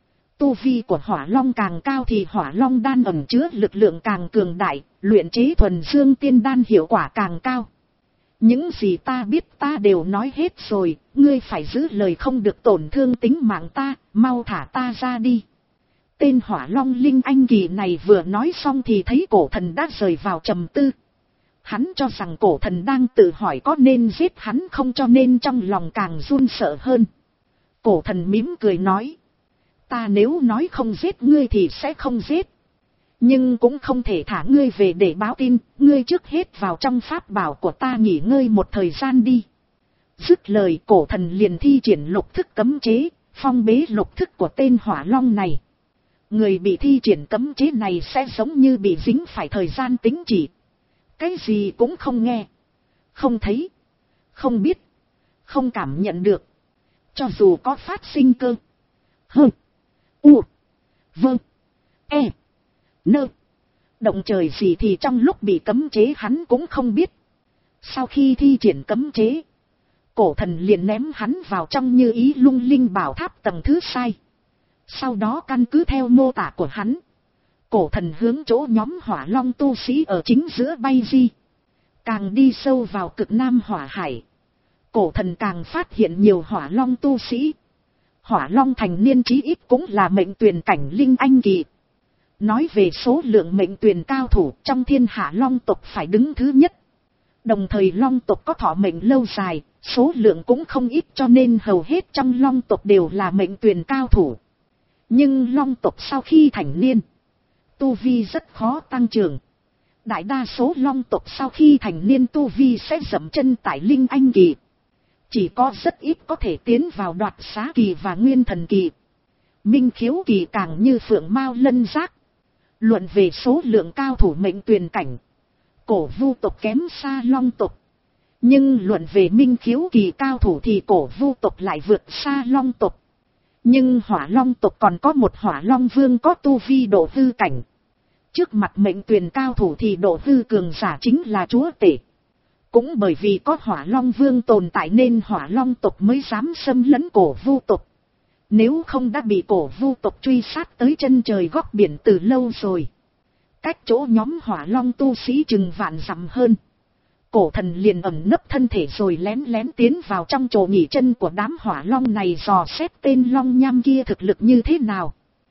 Tu vi của Hỏa Long càng cao thì Hỏa Long đan ẩn chứa lực lượng càng cường đại, luyện chế thuần dương tiên đan hiệu quả càng cao. Những gì ta biết ta đều nói hết rồi, ngươi phải giữ lời không được tổn thương tính mạng ta, mau thả ta ra đi. Tên Hỏa Long Linh Anh Kỳ này vừa nói xong thì thấy cổ thần đã rời vào trầm tư. Hắn cho rằng cổ thần đang tự hỏi có nên giết hắn không, cho nên trong lòng càng run sợ hơn. Cổ thần mỉm cười nói. Ta nếu nói không giết ngươi thì sẽ không giết. Nhưng cũng không thể thả ngươi về để báo tin, ngươi trước hết vào trong pháp bảo của ta nghỉ ngơi một thời gian đi. Dứt lời cổ thần liền thi triển lục thức cấm chế, phong bế lục thức của tên Hỏa Long này. Người bị thi triển cấm chế này sẽ giống như bị dính phải thời gian tính chỉ. Cái gì cũng không nghe, không thấy, không biết, không cảm nhận được. Cho dù có phát sinh cơ, hơ, u, vơ, e, nơ, động trời gì thì trong lúc bị cấm chế hắn cũng không biết. Sau khi thi triển cấm chế, cổ thần liền ném hắn vào trong Như Ý Lung Linh Bảo Tháp tầng thứ sai. Sau đó căn cứ theo mô tả của hắn, cổ thần hướng chỗ nhóm Hỏa Long tu sĩ ở chính giữa bay di. Càng đi sâu vào cực Nam Hỏa Hải, cổ thần càng phát hiện nhiều Hỏa Long tu sĩ. Hỏa Long thành niên chí ít cũng là mệnh tuyển cảnh Linh Anh Kỳ. Nói về số lượng mệnh tuyển cao thủ trong thiên hạ Long tộc phải đứng thứ nhất. Đồng thời Long tộc có thọ mệnh lâu dài, số lượng cũng không ít, cho nên hầu hết trong Long tộc đều là mệnh tuyển cao thủ. Nhưng Long tộc sau khi thành niên, tu vi rất khó tăng trưởng. Đại đa số Long tộc sau khi thành niên tu vi sẽ dậm chân tại Linh Anh Kỳ. Chỉ có rất ít có thể tiến vào Đoạt Xá Kỳ và Nguyên Thần Kỳ. Minh Khiếu Kỳ càng như phượng mao lân giác. Luận về số lượng cao thủ mệnh tuyển cảnh, Cổ Vu tộc kém xa Long tộc. Nhưng luận về Minh Khiếu Kỳ cao thủ thì Cổ Vu tộc lại vượt xa Long tộc. Nhưng Hỏa Long tộc còn có một Hỏa Long Vương có tu vi độ hư cảnh. Trước mặt mệnh tuyển cao thủ thì độ hư cường giả chính là chúa tể. Cũng bởi vì có Hỏa Long Vương tồn tại nên Hỏa Long tộc mới dám xâm lấn Cổ Vu tộc. Nếu không đã bị Cổ Vu tộc truy sát tới chân trời góc biển từ lâu rồi. Cách chỗ nhóm Hỏa Long tu sĩ chừng vạn dặm hơn, cổ thần liền ẩn nấp thân thể rồi lén lén tiến vào trong chỗ nghỉ chân của đám Hỏa Long này, dò xét tên Long Nham kia thực lực như thế nào.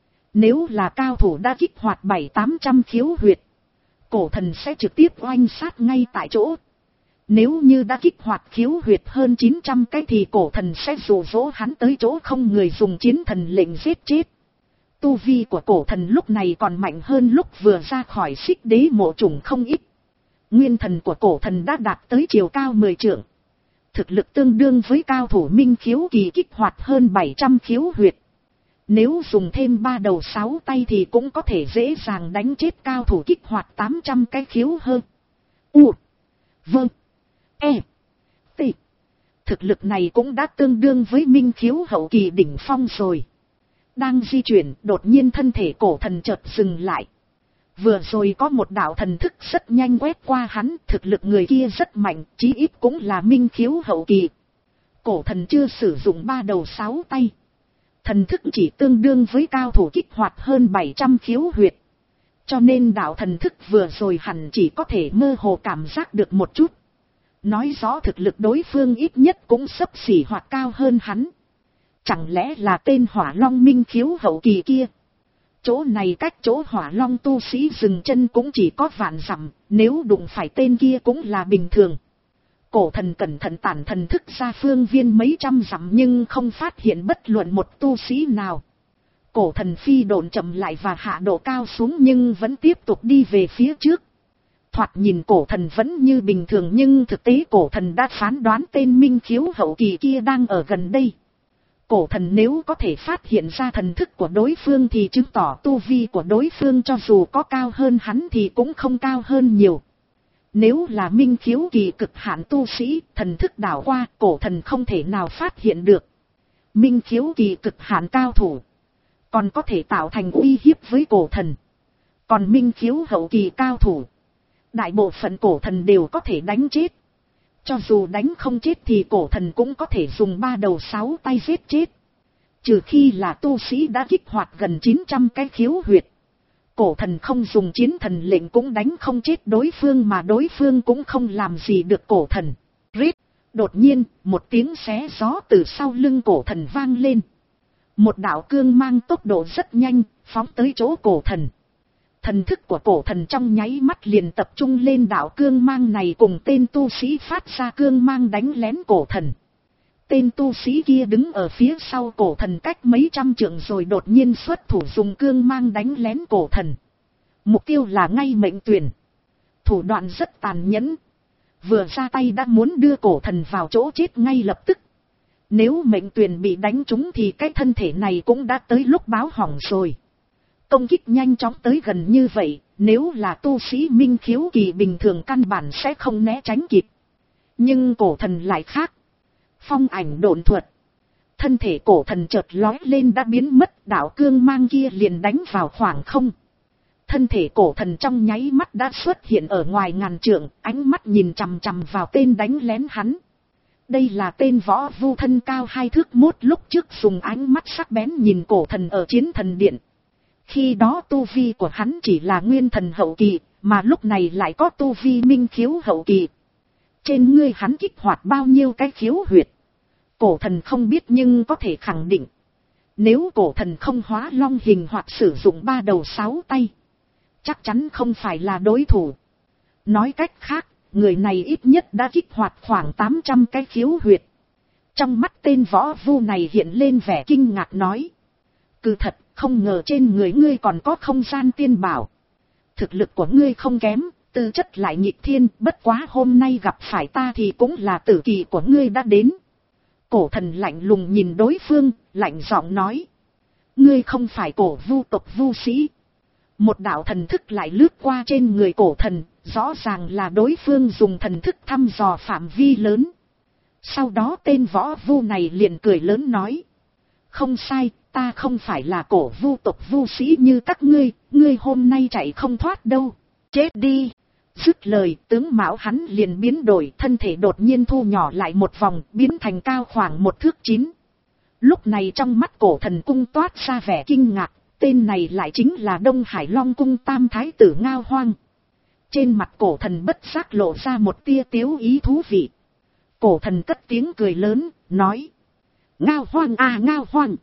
Nếu là cao thủ đã kích hoạt bảy tám trăm khiếu huyệt, cổ thần sẽ trực tiếp oanh sát ngay tại chỗ. Nếu như đã kích hoạt khiếu huyệt hơn chín trăm cái thì cổ thần sẽ dụ dỗ hắn tới chỗ không người dùng chiến thần lệnh giết chết. Tu vi của cổ thần lúc này còn mạnh hơn lúc vừa ra khỏi Xích Đế mộ trùng không ít. Nguyên thần của cổ thần đã đạt tới chiều cao mười trượng. Thực lực tương đương với cao thủ Minh Khiếu Kỳ kích hoạt hơn bảy trăm khiếu huyệt. Nếu dùng thêm ba đầu sáu tay thì cũng có thể dễ dàng đánh chết cao thủ kích hoạt tám trăm cái khiếu hơn. U, Vâng, E, T, Thực lực này cũng đã tương đương với minh khiếu hậu kỳ đỉnh phong rồi. Đang di chuyển, đột nhiên thân thể cổ thần chợt dừng lại. Vừa rồi có một đạo thần thức rất nhanh quét qua hắn, thực lực người kia rất mạnh, chí ít cũng là minh khiếu hậu kỳ. Cổ thần chưa sử dụng ba đầu sáu tay. Thần thức chỉ tương đương với cao thủ kích hoạt hơn bảy trăm khiếu huyệt. Cho nên đạo thần thức vừa rồi hẳn chỉ có thể mơ hồ cảm giác được một chút. Nói rõ thực lực đối phương ít nhất cũng xấp xỉ hoặc cao hơn hắn. Chẳng lẽ là tên Hỏa Long minh khiếu hậu kỳ kia? Chỗ này cách chỗ Hỏa Long tu sĩ dừng chân cũng chỉ có vạn dặm, nếu đụng phải tên kia cũng là bình thường. Cổ thần cẩn thận tản thần thức ra phương viên mấy trăm dặm nhưng không phát hiện bất luận một tu sĩ nào. Cổ thần phi độn chậm lại và hạ độ cao xuống nhưng vẫn tiếp tục đi về phía trước. Thoạt nhìn cổ thần vẫn như bình thường nhưng thực tế cổ thần đã phán đoán tên minh khiếu hậu kỳ kia đang ở gần đây. Cổ thần nếu có thể phát hiện ra thần thức của đối phương thì chứng tỏ tu vi của đối phương cho dù có cao hơn hắn thì cũng không cao hơn nhiều. Nếu là minh khiếu kỳ cực hạn tu sĩ, thần thức đảo qua, cổ thần không thể nào phát hiện được. Minh khiếu kỳ cực hạn cao thủ, còn có thể tạo thành uy hiếp với cổ thần. Còn minh khiếu hậu kỳ cao thủ, đại bộ phận cổ thần đều có thể đánh chết. Cho dù đánh không chết thì cổ thần cũng có thể dùng ba đầu sáu tay giết chết. Trừ khi là tu sĩ đã kích hoạt gần chín trăm cái khiếu huyệt. Cổ thần không dùng chiến thần lệnh cũng đánh không chết đối phương mà đối phương cũng không làm gì được cổ thần. Rít, đột nhiên, một tiếng xé gió từ sau lưng cổ thần vang lên. Một đạo cương mang tốc độ rất nhanh, phóng tới chỗ cổ thần. Thần thức của cổ thần trong nháy mắt liền tập trung lên đạo cương mang này cùng tên tu sĩ phát ra cương mang đánh lén cổ thần. Tên tu sĩ kia đứng ở phía sau cổ thần cách mấy trăm trượng rồi đột nhiên xuất thủ dùng cương mang đánh lén cổ thần. Mục tiêu là ngay mệnh tuyển. Thủ đoạn rất tàn nhẫn. Vừa ra tay đã muốn đưa cổ thần vào chỗ chết ngay lập tức. Nếu mệnh tuyển bị đánh trúng thì cái thân thể này cũng đã tới lúc báo hỏng rồi. Công kích nhanh chóng tới gần như vậy, nếu là tu sĩ minh khiếu kỳ bình thường căn bản sẽ không né tránh kịp. Nhưng cổ thần lại khác. Phong ảnh độn thuật. Thân thể cổ thần chợt lói lên đã biến mất, đạo cương mang kia liền đánh vào khoảng không. Thân thể cổ thần trong nháy mắt đã xuất hiện ở ngoài ngàn trượng, ánh mắt nhìn chằm chằm vào tên đánh lén hắn. Đây là tên võ vu thân cao hai thước mốt lúc trước dùng ánh mắt sắc bén nhìn cổ thần ở chiến thần điện. Khi đó tu vi của hắn chỉ là nguyên thần hậu kỳ, mà lúc này lại có tu vi minh khiếu hậu kỳ. Trên ngươi hắn kích hoạt bao nhiêu cái khiếu huyệt. Cổ thần không biết nhưng có thể khẳng định. Nếu cổ thần không hóa long hình hoặc sử dụng ba đầu sáu tay, chắc chắn không phải là đối thủ. Nói cách khác, người này ít nhất đã kích hoạt khoảng tám trăm cái khiếu huyệt. Trong mắt tên võ vu này hiện lên vẻ kinh ngạc nói. Cứ thật, không ngờ trên người ngươi còn có không gian tiên bảo. Thực lực của ngươi không kém, tư chất lại nghịch thiên, bất quá hôm nay gặp phải ta thì cũng là tử kỳ của ngươi đã đến. Cổ thần lạnh lùng nhìn đối phương, lạnh giọng nói. Ngươi không phải cổ vu tộc vu sĩ. Một đạo thần thức lại lướt qua trên người cổ thần, rõ ràng là đối phương dùng thần thức thăm dò phạm vi lớn. Sau đó tên võ vu này liền cười lớn nói. Không sai, ta không phải là cổ vu tộc vu sĩ như các ngươi, ngươi hôm nay chạy không thoát đâu. Chết đi! Dứt lời, tướng mạo hắn liền biến đổi, thân thể đột nhiên thu nhỏ lại một vòng, biến thành cao khoảng một thước chín. Lúc này trong mắt cổ thần cung toát ra vẻ kinh ngạc, tên này lại chính là Đông Hải Long cung tam thái tử Ngao Hoang. Trên mặt cổ thần bất giác lộ ra một tia tiếu ý thú vị. Cổ thần cất tiếng cười lớn, nói. Ngao Hoang à Ngao Hoang!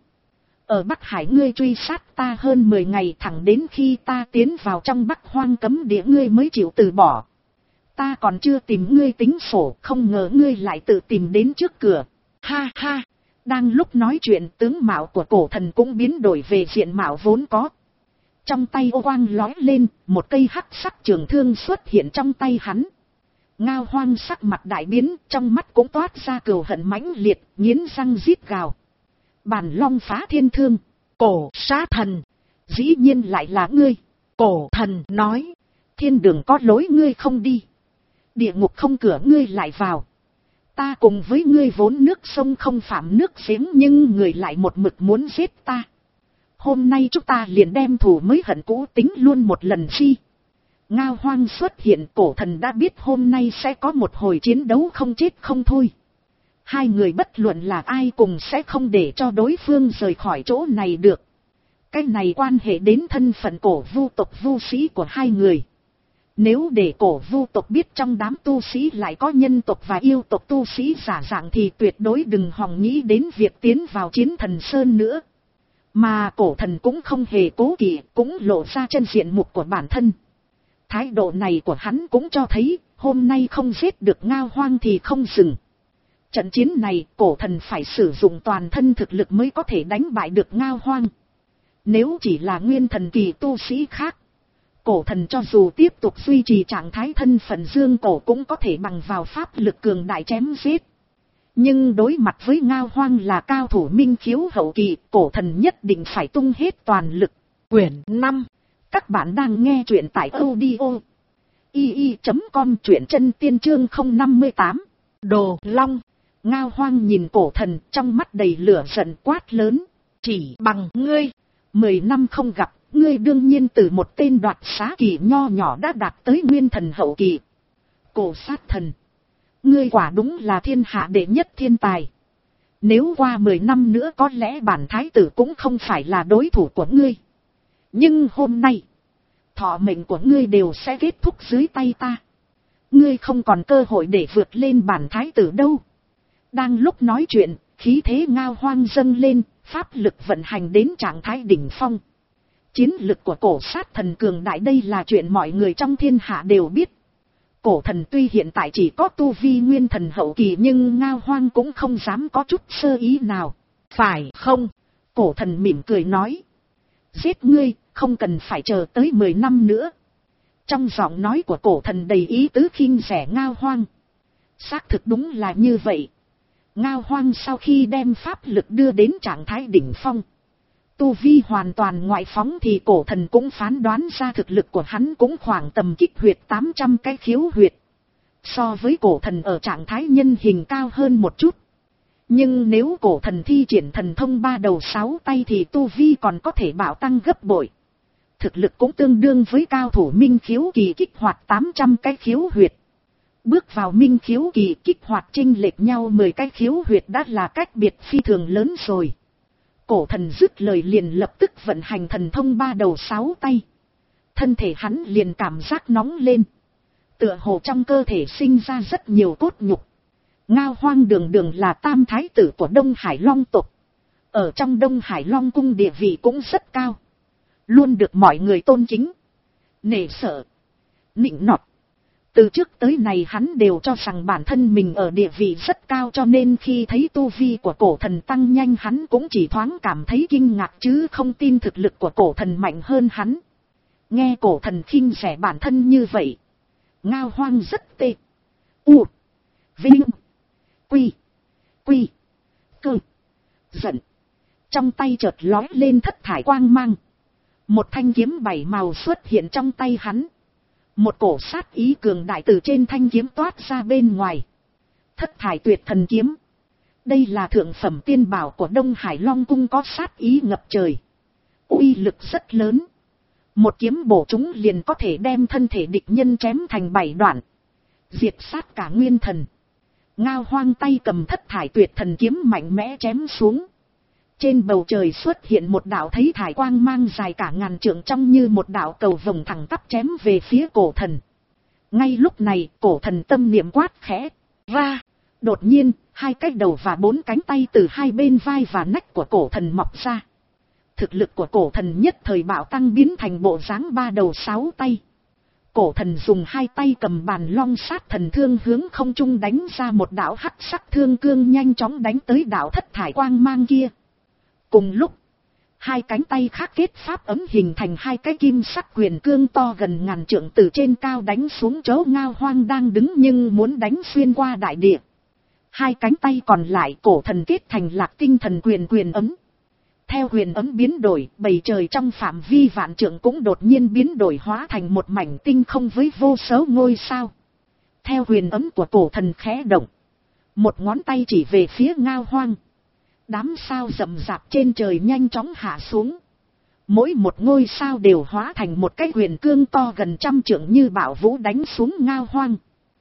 Ở Bắc Hải ngươi truy sát ta hơn mười ngày, thẳng đến khi ta tiến vào trong Bắc Hoang cấm địa ngươi mới chịu từ bỏ. Ta còn chưa tìm ngươi tính sổ, không ngờ ngươi lại tự tìm đến trước cửa. Ha ha! Đang lúc nói chuyện, tướng mạo của cổ thần cũng biến đổi về diện mạo vốn có. Trong tay ô quang lói lên, một cây hắc sắc trường thương xuất hiện trong tay hắn. Ngao Hoang sắc mặt đại biến, trong mắt cũng toát ra cừu hận mãnh liệt, nghiến răng rít gào. Bàn long phá thiên thương, cổ sát thần, dĩ nhiên lại là ngươi. Cổ thần nói, thiên đường có lối ngươi không đi, địa ngục không cửa ngươi lại vào. Ta cùng với ngươi vốn nước sông không phạm nước giếng, nhưng người lại một mực muốn giết ta. Hôm nay chúng ta liền đem thù mới hận cũ tính luôn một lần chi. Ngao Hoang xuất hiện, cổ thần đã biết hôm nay sẽ có một hồi chiến đấu không chết không thôi. Hai người bất luận là ai cùng sẽ không để cho đối phương rời khỏi chỗ này được. Cái này quan hệ đến thân phận cổ vu tộc vu sĩ của hai người. Nếu để cổ vu tộc biết trong đám tu sĩ lại có nhân tộc và yêu tộc tu sĩ giả dạng thì tuyệt đối đừng hòng nghĩ đến việc tiến vào Chiến Thần Sơn nữa. Mà cổ thần cũng không hề cố kỵ, cũng lộ ra chân diện mục của bản thân. Thái độ này của hắn cũng cho thấy, hôm nay không giết được Ngao Hoang thì không dừng. Trận chiến này, cổ thần phải sử dụng toàn thân thực lực mới có thể đánh bại được Ngao Hoang. Nếu chỉ là nguyên thần kỳ tu sĩ khác, cổ thần cho dù tiếp tục duy trì trạng thái thân phận dương cổ cũng có thể bằng vào pháp lực cường đại chém giết. Nhưng đối mặt với Ngao Hoang là cao thủ minh khiếu hậu kỳ, cổ thần nhất định phải tung hết toàn lực. Quyển năm. Các bạn đang nghe truyện tại audio i i chấm com, truyện chân tiên chương không năm tám. Đồ Long. Ngao Hoang nhìn cổ thần, trong mắt đầy lửa giận quát lớn. Chỉ bằng ngươi, mười năm không gặp, ngươi đương nhiên từ một tên đoạt xá kỳ nho nhỏ đã đạt tới nguyên thần hậu kỳ. Cổ sát thần, ngươi quả đúng là thiên hạ đệ nhất thiên tài. Nếu qua mười năm nữa có lẽ bản thái tử cũng không phải là đối thủ của ngươi. Nhưng hôm nay, thọ mệnh của ngươi đều sẽ kết thúc dưới tay ta. Ngươi không còn cơ hội để vượt lên bản thái tử đâu. Đang lúc nói chuyện, khí thế Ngao Hoang dâng lên, pháp lực vận hành đến trạng thái đỉnh phong. Chiến lực của cổ sát thần cường đại, đây là chuyện mọi người trong thiên hạ đều biết. Cổ thần tuy hiện tại chỉ có tu vi nguyên thần hậu kỳ, nhưng Ngao Hoang cũng không dám có chút sơ ý nào. Phải không? Cổ thần mỉm cười nói. Giết ngươi, không cần phải chờ tới mười năm nữa. Trong giọng nói của cổ thần đầy ý tứ khinh rẻ Ngao Hoang. Xác thực đúng là như vậy. Ngao Hoang sau khi đem pháp lực đưa đến trạng thái đỉnh phong, tu vi hoàn toàn ngoại phóng, thì cổ thần cũng phán đoán ra thực lực của hắn cũng khoảng tầm kích huyệt tám trăm cái khiếu huyệt. So với cổ thần ở trạng thái nhân hình cao hơn một chút. Nhưng nếu cổ thần thi triển thần thông ba đầu sáu tay thì tu vi còn có thể bạo tăng gấp bội. Thực lực cũng tương đương với cao thủ minh khiếu kỳ kích hoạt tám trăm cái khiếu huyệt. Bước vào minh khiếu kỳ kích hoạt chênh lệch nhau mười cái khiếu huyệt đã là cách biệt phi thường lớn rồi. Cổ thần dứt lời liền lập tức vận hành thần thông ba đầu sáu tay. Thân thể hắn liền cảm giác nóng lên. Tựa hồ trong cơ thể sinh ra rất nhiều cốt nhục. Ngao Hoang đường đường là tam thái tử của Đông Hải Long tộc. Ở trong Đông Hải Long cung địa vị cũng rất cao. Luôn được mọi người tôn kính, nể sợ, nịnh nọt. Từ trước tới nay hắn đều cho rằng bản thân mình ở địa vị rất cao, cho nên khi thấy tu vi của cổ thần tăng nhanh hắn cũng chỉ thoáng cảm thấy kinh ngạc chứ không tin thực lực của cổ thần mạnh hơn hắn. Nghe cổ thần khinh rẻ bản thân như vậy, Ngao Hoang rất tê. U. Vinh. Quy. Quy. Cơ. Giận. Trong tay chợt lói lên thất thải quang mang. Một thanh kiếm bảy màu xuất hiện trong tay hắn. Một cổ sát ý cường đại từ trên thanh kiếm toát ra bên ngoài. Thất thải tuyệt thần kiếm. Đây là thượng phẩm tiên bảo của Đông Hải Long cung, có sát ý ngập trời. Uy lực rất lớn. Một kiếm bổ chúng liền có thể đem thân thể địch nhân chém thành bảy đoạn. Diệt sát cả nguyên thần. Ngao Hoang tay cầm thất thải tuyệt thần kiếm mạnh mẽ chém xuống. Trên bầu trời xuất hiện một đạo thấy thải quang mang dài cả ngàn trượng, trông như một đạo cầu vồng thẳng tắp chém về phía cổ thần. Ngay lúc này, cổ thần tâm niệm quát khẽ ra. Đột nhiên, hai cái đầu và bốn cánh tay từ hai bên vai và nách của cổ thần mọc ra. Thực lực của cổ thần nhất thời bạo tăng, biến thành bộ dáng ba đầu sáu tay. Cổ thần dùng hai tay cầm bàn long sát thần thương hướng không trung đánh ra một đạo hắc sắc thương cương, nhanh chóng đánh tới đạo thất thải quang mang kia. Cùng lúc, hai cánh tay khác kết pháp ấm hình thành hai cái kim sắc quyền cương to gần ngàn trượng từ trên cao đánh xuống chỗ Ngao Hoang đang đứng, nhưng muốn đánh xuyên qua đại địa. Hai cánh tay còn lại cổ thần kết thành Lạc Tinh Thần quyền quyền ấm. Theo quyền ấm biến đổi, bầu trời trong phạm vi vạn trượng cũng đột nhiên biến đổi, hóa thành một mảnh tinh không với vô số ngôi sao. Theo quyền ấm của cổ thần khẽ động, Một ngón tay chỉ về phía Ngao Hoang. Đám sao rậm rạp trên trời nhanh chóng hạ xuống. Mỗi một ngôi sao đều hóa thành một cái huyền cương to gần trăm trượng như bão vũ đánh xuống Ngao Hoang.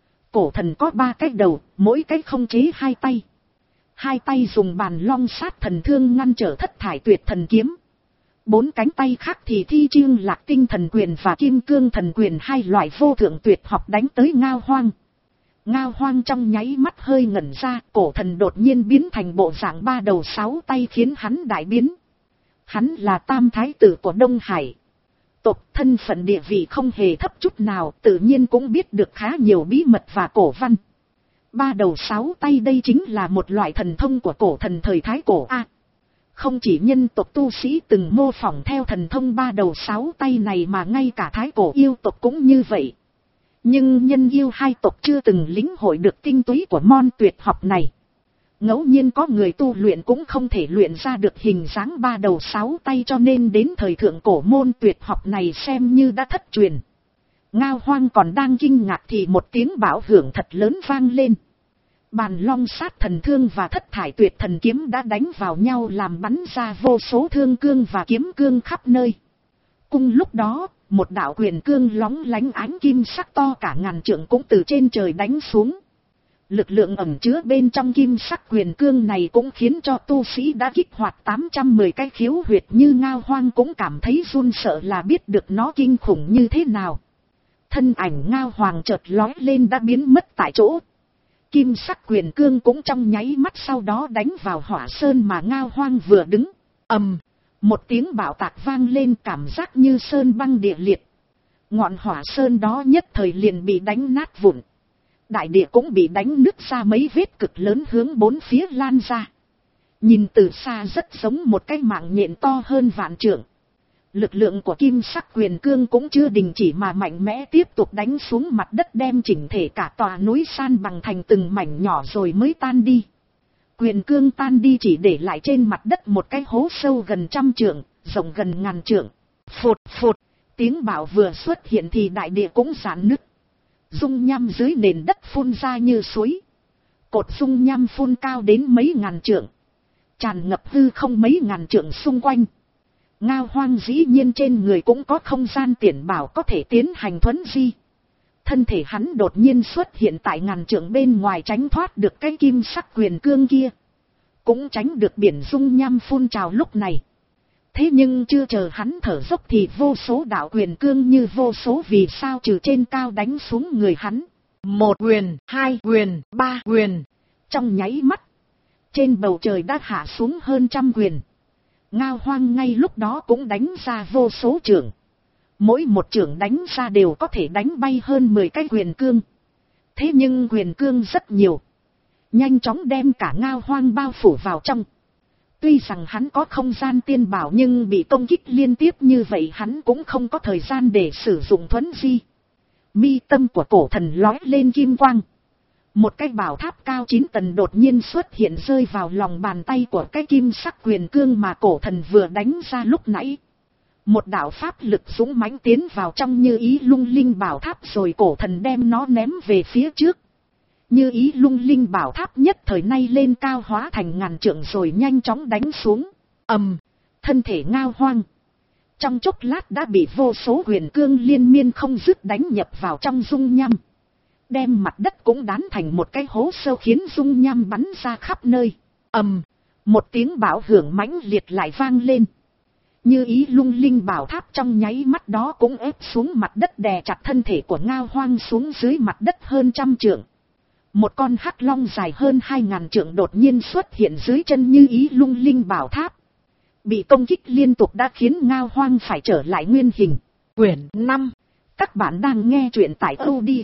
Cổ thần có ba cái đầu, mỗi cái không chế hai tay. Hai tay dùng bàn long sát thần thương ngăn trở thất thải tuyệt thần kiếm. Bốn cánh tay khác thì thi chương lạc tinh thần quyền và kim cương thần quyền, hai loại vô thượng tuyệt học đánh tới Ngao Hoang. Ngao Hoang trong nháy mắt hơi ngẩn ra, cổ thần đột nhiên biến thành bộ dạng ba đầu sáu tay khiến hắn đại biến. Hắn là tam thái tử của Đông Hải. Tộc thân phận địa vị không hề thấp chút nào, tự nhiên cũng biết được khá nhiều bí mật và cổ văn. Ba đầu sáu tay đây chính là một loại thần thông của cổ thần thời Thái Cổ A. Không chỉ nhân tộc tu sĩ từng mô phỏng theo thần thông ba đầu sáu tay này mà ngay cả Thái Cổ yêu tộc cũng như vậy. Nhưng nhân yêu hai tộc chưa từng lĩnh hội được tinh túy của môn tuyệt học này. Ngẫu nhiên có người tu luyện cũng không thể luyện ra được hình dáng ba đầu sáu tay, cho nên đến thời thượng cổ môn tuyệt học này xem như đã thất truyền. Ngao Hoang còn đang kinh ngạc thì một tiếng bão hưởng thật lớn vang lên. Bàn long sát thần thương và thất thải tuyệt thần kiếm đã đánh vào nhau làm bắn ra vô số thương cương và kiếm cương khắp nơi. Cùng lúc đó, một đạo quyền cương lóng lánh ánh kim sắc to cả ngàn trượng cũng từ trên trời đánh xuống. Lực lượng ẩn chứa bên trong kim sắc quyền cương này cũng khiến cho tu sĩ đã kích hoạt tám trăm mười cái khiếu huyệt như Ngao Hoang cũng cảm thấy run sợ là biết được nó kinh khủng như thế nào. Thân ảnh Ngao Hoàng chợt lói lên đã biến mất tại chỗ. Kim sắc quyền cương cũng trong nháy mắt sau đó đánh vào hỏa sơn mà Ngao Hoang vừa đứng. Ầm, một tiếng bạo tạc vang lên, cảm giác như sơn băng địa liệt. Ngọn hỏa sơn đó nhất thời liền bị đánh nát vụn. Đại địa cũng bị đánh nứt ra mấy vết cực lớn hướng bốn phía lan ra. Nhìn từ xa rất giống một cái mạng nhện to hơn vạn trượng. Lực lượng của kim sắc quyền cương cũng chưa đình chỉ mà mạnh mẽ tiếp tục đánh xuống mặt đất, đem chỉnh thể cả tòa núi san bằng thành từng mảnh nhỏ rồi mới tan đi. Quyền cương tan đi chỉ để lại trên mặt đất một cái hố sâu gần trăm trượng, rộng gần ngàn trượng. Phụt phụt, tiếng bạo vừa xuất hiện thì đại địa cũng rạn nứt. Dung nham dưới nền đất phun ra như suối. Cột dung nham phun cao đến mấy ngàn trượng, tràn ngập hư không mấy ngàn trượng xung quanh. Ngao Hoang dĩ nhiên trên người cũng có không gian tiền bảo có thể tiến hành thuấn di. Thân thể hắn đột nhiên xuất hiện tại ngàn trượng bên ngoài, tránh thoát được cái kim sắc quyền cương kia, cũng tránh được biển dung nham phun trào lúc này. Thế nhưng chưa chờ hắn thở dốc thì vô số đạo quyền cương như vô số vì sao từ trên cao đánh xuống người hắn. Một quyền, hai quyền, ba quyền. Trong nháy mắt, trên bầu trời đã hạ xuống hơn trăm quyền. Ngao Hoang ngay lúc đó cũng đánh ra vô số chưởng. Mỗi một chưởng đánh ra đều có thể đánh bay hơn mười cái quyền cương. Thế nhưng quyền cương rất nhiều, nhanh chóng đem cả Ngao Hoang bao phủ vào trong. Tuy rằng hắn có không gian tiên bảo nhưng bị công kích liên tiếp như vậy hắn cũng không có thời gian để sử dụng thuấn di. Mi tâm của cổ thần lói lên kim quang. Một cái bảo tháp cao chín tầng đột nhiên xuất hiện rơi vào lòng bàn tay của cái kim sắc quyền cương mà cổ thần vừa đánh ra lúc nãy. Một đạo pháp lực dũng mãnh tiến vào trong Như Ý Lung Linh bảo tháp rồi cổ thần đem nó ném về phía trước. Như Ý Lung Linh bảo tháp nhất thời nay lên cao hóa thành ngàn trượng rồi nhanh chóng đánh xuống. Ầm, thân thể Ngao Hoang trong chốc lát đã bị vô số quyền cương liên miên không dứt đánh nhập vào trong dung nham, đem mặt đất cũng đán thành một cái hố sâu khiến dung nham bắn ra khắp nơi. Ầm, một tiếng bão hưởng mãnh liệt lại vang lên. Như Ý Lung Linh bảo tháp trong nháy mắt đó cũng ép xuống mặt đất, đè chặt thân thể của Ngao Hoang xuống dưới mặt đất hơn trăm trượng. Một con hắc long dài hơn hai ngàn trượng đột nhiên xuất hiện dưới chân Như Ý Lung Linh bảo tháp. Bị công kích liên tục đã khiến Ngao Hoang phải trở lại nguyên hình. Quyển năm. Các bạn đang nghe truyện tại audio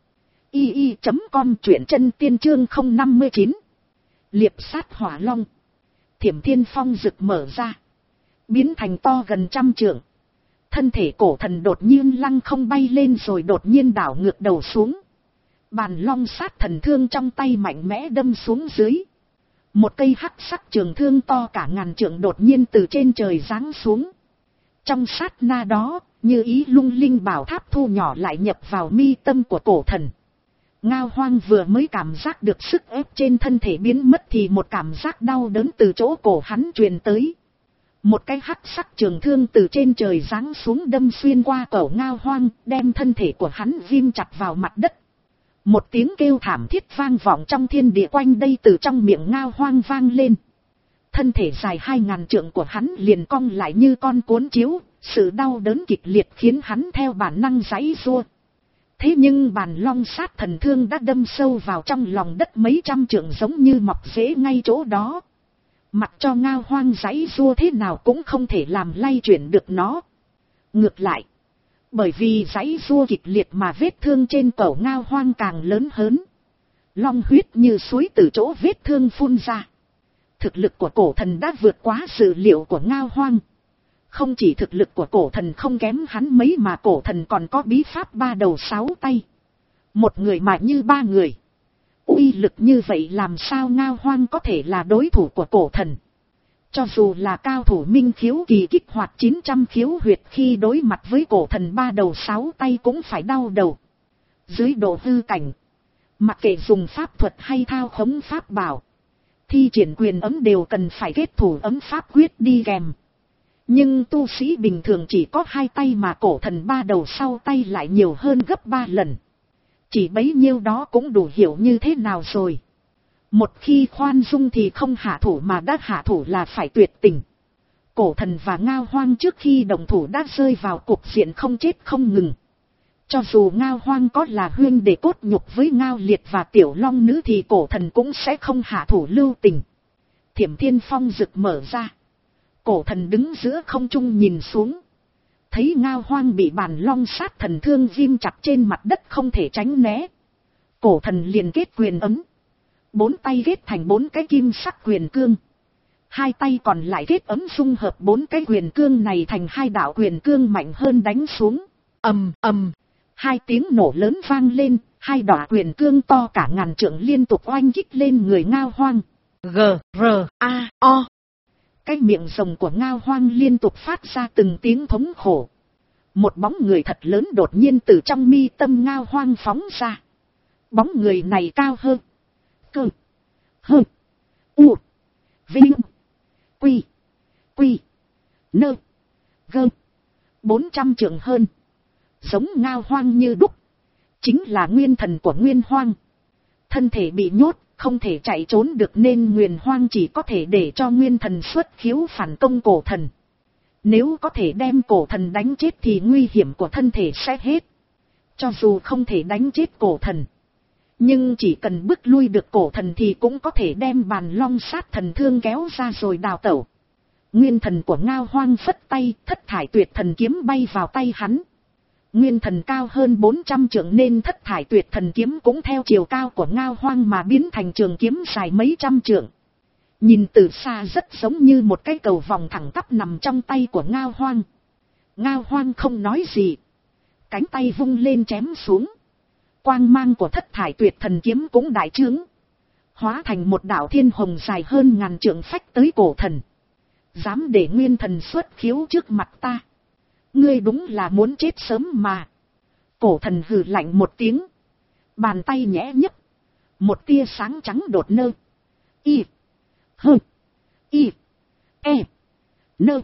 i i chấm com, truyện chân tiên chương không năm mươi chín. Liệp sát hỏa long. Thiểm Thiên Phong rực mở ra, biến thành to gần trăm trượng. Thân thể cổ thần đột nhiên lăng không bay lên rồi đột nhiên đảo ngược đầu xuống. Bàn long sát thần thương trong tay mạnh mẽ đâm xuống dưới. Một cây hắc sắc trường thương to cả ngàn trượng đột nhiên từ trên trời giáng xuống. Trong sát na đó, Như Ý Lung Linh bảo tháp thu nhỏ lại nhập vào mi tâm của cổ thần. Ngao Hoang vừa mới cảm giác được sức ép trên thân thể biến mất thì một cảm giác đau đớn từ chỗ cổ hắn truyền tới. Một cái hắc sắc trường thương từ trên trời giáng xuống đâm xuyên qua cổ Ngao Hoang, đem thân thể của hắn ghim chặt vào mặt đất. Một tiếng kêu thảm thiết vang vọng trong thiên địa quanh đây từ trong miệng Ngao Hoang vang lên. Thân thể dài hai ngàn trượng của hắn liền cong lại như con cuốn chiếu, sự đau đớn kịch liệt khiến hắn theo bản năng giãy giụa. Thế nhưng bàn long sát thần thương đã đâm sâu vào trong lòng đất mấy trăm trượng giống như mọc rễ ngay chỗ đó. Mặc cho Ngao Hoang giãy giụa thế nào cũng không thể làm lay chuyển được nó. Ngược lại, bởi vì giãy giụa kịch liệt mà vết thương trên cổ Ngao Hoang càng lớn hơn. Long huyết như suối từ chỗ vết thương phun ra. Thực lực của cổ thần đã vượt quá dự liệu của Ngao Hoang. Không chỉ thực lực của cổ thần không kém hắn mấy mà cổ thần còn có bí pháp ba đầu sáu tay. Một người mà như ba người. Uy lực như vậy làm sao Ngao Hoang có thể là đối thủ của cổ thần. Cho dù là cao thủ minh khiếu kỳ kích hoạt chín trăm khiếu huyệt khi đối mặt với cổ thần ba đầu sáu tay cũng phải đau đầu. Dưới độ hư cảnh, mặc kệ dùng pháp thuật hay thao khống pháp bảo, thi triển quyền ấm đều cần phải kết thủ ấm pháp quyết đi kèm. Nhưng tu sĩ bình thường chỉ có hai tay mà cổ thần ba đầu sau tay lại nhiều hơn gấp ba lần. Chỉ bấy nhiêu đó cũng đủ hiểu như thế nào rồi. Một khi khoan dung thì không hạ thủ mà đã hạ thủ là phải tuyệt tình. Cổ thần và Ngao Hoang trước khi đồng thủ đã rơi vào cuộc diện không chết không ngừng. Cho dù Ngao Hoang có là huyên để cốt nhục với Ngao Liệt và Tiểu Long Nữ thì cổ thần cũng sẽ không hạ thủ lưu tình. Thiểm Thiên Phong rực mở ra. Cổ thần đứng giữa không trung nhìn xuống. Thấy Ngao Hoang bị bàn long sát thần thương ghim chặt trên mặt đất không thể tránh né. Cổ thần liền kết quyền ấm. Bốn tay kết thành bốn cái kim sắc quyền cương. Hai tay còn lại kết ấm dung hợp bốn cái quyền cương này thành hai đạo quyền cương mạnh hơn đánh xuống. Ầm ầm. Hai tiếng nổ lớn vang lên. Hai đọa quyền cương to cả ngàn trượng liên tục oanh kích lên người Ngao Hoang. G, R, A, O. Cái miệng rồng của Ngao Hoang liên tục phát ra từng tiếng thống khổ. Một bóng người thật lớn đột nhiên từ trong mi tâm Ngao Hoang phóng ra. Bóng người này cao hơn. Cơ. Hơn. U. Vinh. Quy. Quy. Nơ. Gơ. Bốn trăm trượng hơn. Giống Ngao Hoang như đúc. Chính là nguyên thần của Nguyên Hoang. Thân thể bị nhốt. Không thể chạy trốn được nên Nguyên Hoang chỉ có thể để cho nguyên thần xuất khiếu phản công cổ thần. Nếu có thể đem cổ thần đánh chết thì nguy hiểm của thân thể sẽ hết. Cho dù không thể đánh chết cổ thần, nhưng chỉ cần bức lui được cổ thần thì cũng có thể đem bàn long sát thần thương kéo ra rồi đào tẩu. Nguyên thần của Ngao Hoang phất tay, thất thải tuyệt thần kiếm bay vào tay hắn. Nguyên thần cao hơn bốn trăm trượng nên thất thải tuyệt thần kiếm cũng theo chiều cao của Ngao Hoang mà biến thành trường kiếm dài mấy trăm trượng. Nhìn từ xa rất giống như một cái cầu vòng thẳng tắp nằm trong tay của Ngao Hoang. Ngao Hoang không nói gì. Cánh tay vung lên chém xuống. Quang mang của thất thải tuyệt thần kiếm cũng đại trướng. Hóa thành một đạo thiên hồng dài hơn ngàn trượng phách tới cổ thần. Dám để nguyên thần xuất khiếu trước mặt ta. Ngươi đúng là muốn chết sớm mà. Cổ thần hừ lạnh một tiếng. Bàn tay nhẽ nhấp. Một tia sáng trắng đột nơ. Y. Hơ. Y. E. Nơ.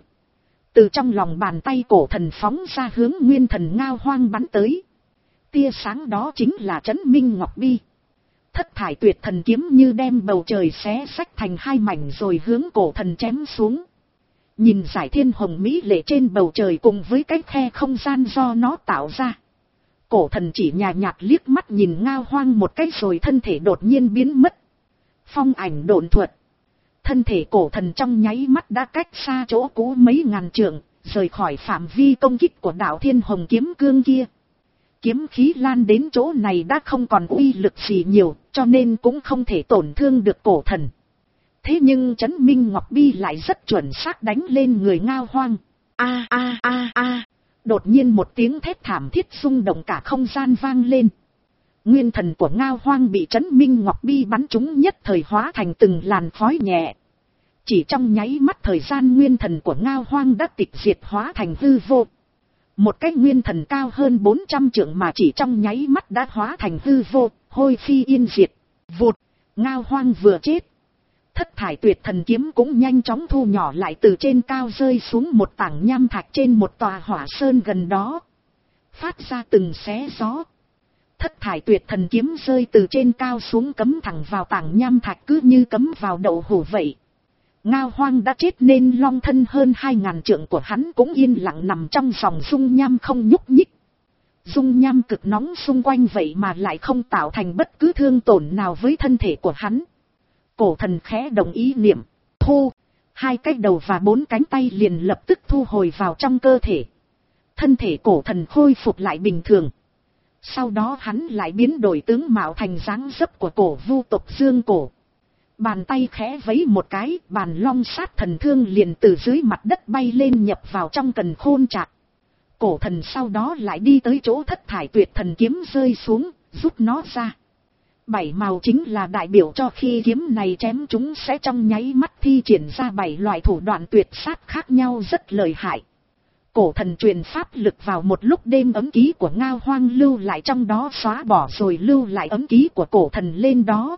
Từ trong lòng bàn tay cổ thần phóng ra hướng nguyên thần Ngao Hoang bắn tới. Tia sáng đó chính là Trấn Minh Ngọc Bi. Thất thải tuyệt thần kiếm như đem bầu trời xé xách thành hai mảnh rồi hướng cổ thần chém xuống. Nhìn dải thiên hồng mỹ lệ trên bầu trời cùng với cái khe không gian do nó tạo ra. Cổ thần chỉ nhàn nhạt liếc mắt nhìn Ngao Hoang một cái rồi thân thể đột nhiên biến mất. Phong ảnh độn thuật. Thân thể cổ thần trong nháy mắt đã cách xa chỗ cũ mấy ngàn trượng, rời khỏi phạm vi công kích của đạo thiên hồng kiếm cương kia. Kiếm khí lan đến chỗ này đã không còn uy lực gì nhiều, cho nên cũng không thể tổn thương được cổ thần. Thế nhưng Trấn Minh Ngọc Bi lại rất chuẩn xác đánh lên người Ngao Hoang. A a a a. Đột nhiên một tiếng thét thảm thiết rung động cả không gian vang lên. Nguyên thần của Ngao Hoang bị Trấn Minh Ngọc Bi bắn trúng nhất thời hóa thành từng làn khói nhẹ. Chỉ trong nháy mắt thời gian nguyên thần của Ngao Hoang đã tịch diệt hóa thành hư vô. Một cái nguyên thần cao hơn bốn trăm trượng mà chỉ trong nháy mắt đã hóa thành hư vô, hôi phi yên diệt. Vụt, Ngao Hoang vừa chết. Thất thải tuyệt thần kiếm cũng nhanh chóng thu nhỏ lại, từ trên cao rơi xuống một tảng nham thạch trên một tòa hỏa sơn gần đó. Phát ra từng xé gió. Thất thải tuyệt thần kiếm rơi từ trên cao xuống cắm thẳng vào tảng nham thạch, cứ như cắm vào đậu hũ vậy. Ngao Hoang đã chết nên long thân hơn hai ngàn trượng của hắn cũng yên lặng nằm trong dòng dung nham không nhúc nhích. Dung nham cực nóng xung quanh vậy mà lại không tạo thành bất cứ thương tổn nào với thân thể của hắn. Cổ thần khẽ đồng ý niệm, thu, hai cái đầu và bốn cánh tay liền lập tức thu hồi vào trong cơ thể. Thân thể cổ thần khôi phục lại bình thường. Sau đó hắn lại biến đổi tướng mạo thành dáng dấp của cổ vu tộc Dương Cổ. Bàn tay khẽ vẫy một cái, bàn long sát thần thương liền từ dưới mặt đất bay lên nhập vào trong càn khôn trạc. Cổ thần sau đó lại đi tới chỗ thất thải tuyệt thần kiếm rơi xuống, rút nó ra. Bảy màu chính là đại biểu cho khi kiếm này chém chúng sẽ trong nháy mắt thi triển ra bảy loại thủ đoạn tuyệt sát khác nhau rất lợi hại. Cổ thần truyền pháp lực vào một lúc đêm ấm ký của Ngao Hoang lưu lại trong đó xóa bỏ rồi lưu lại ấm ký của cổ thần lên đó.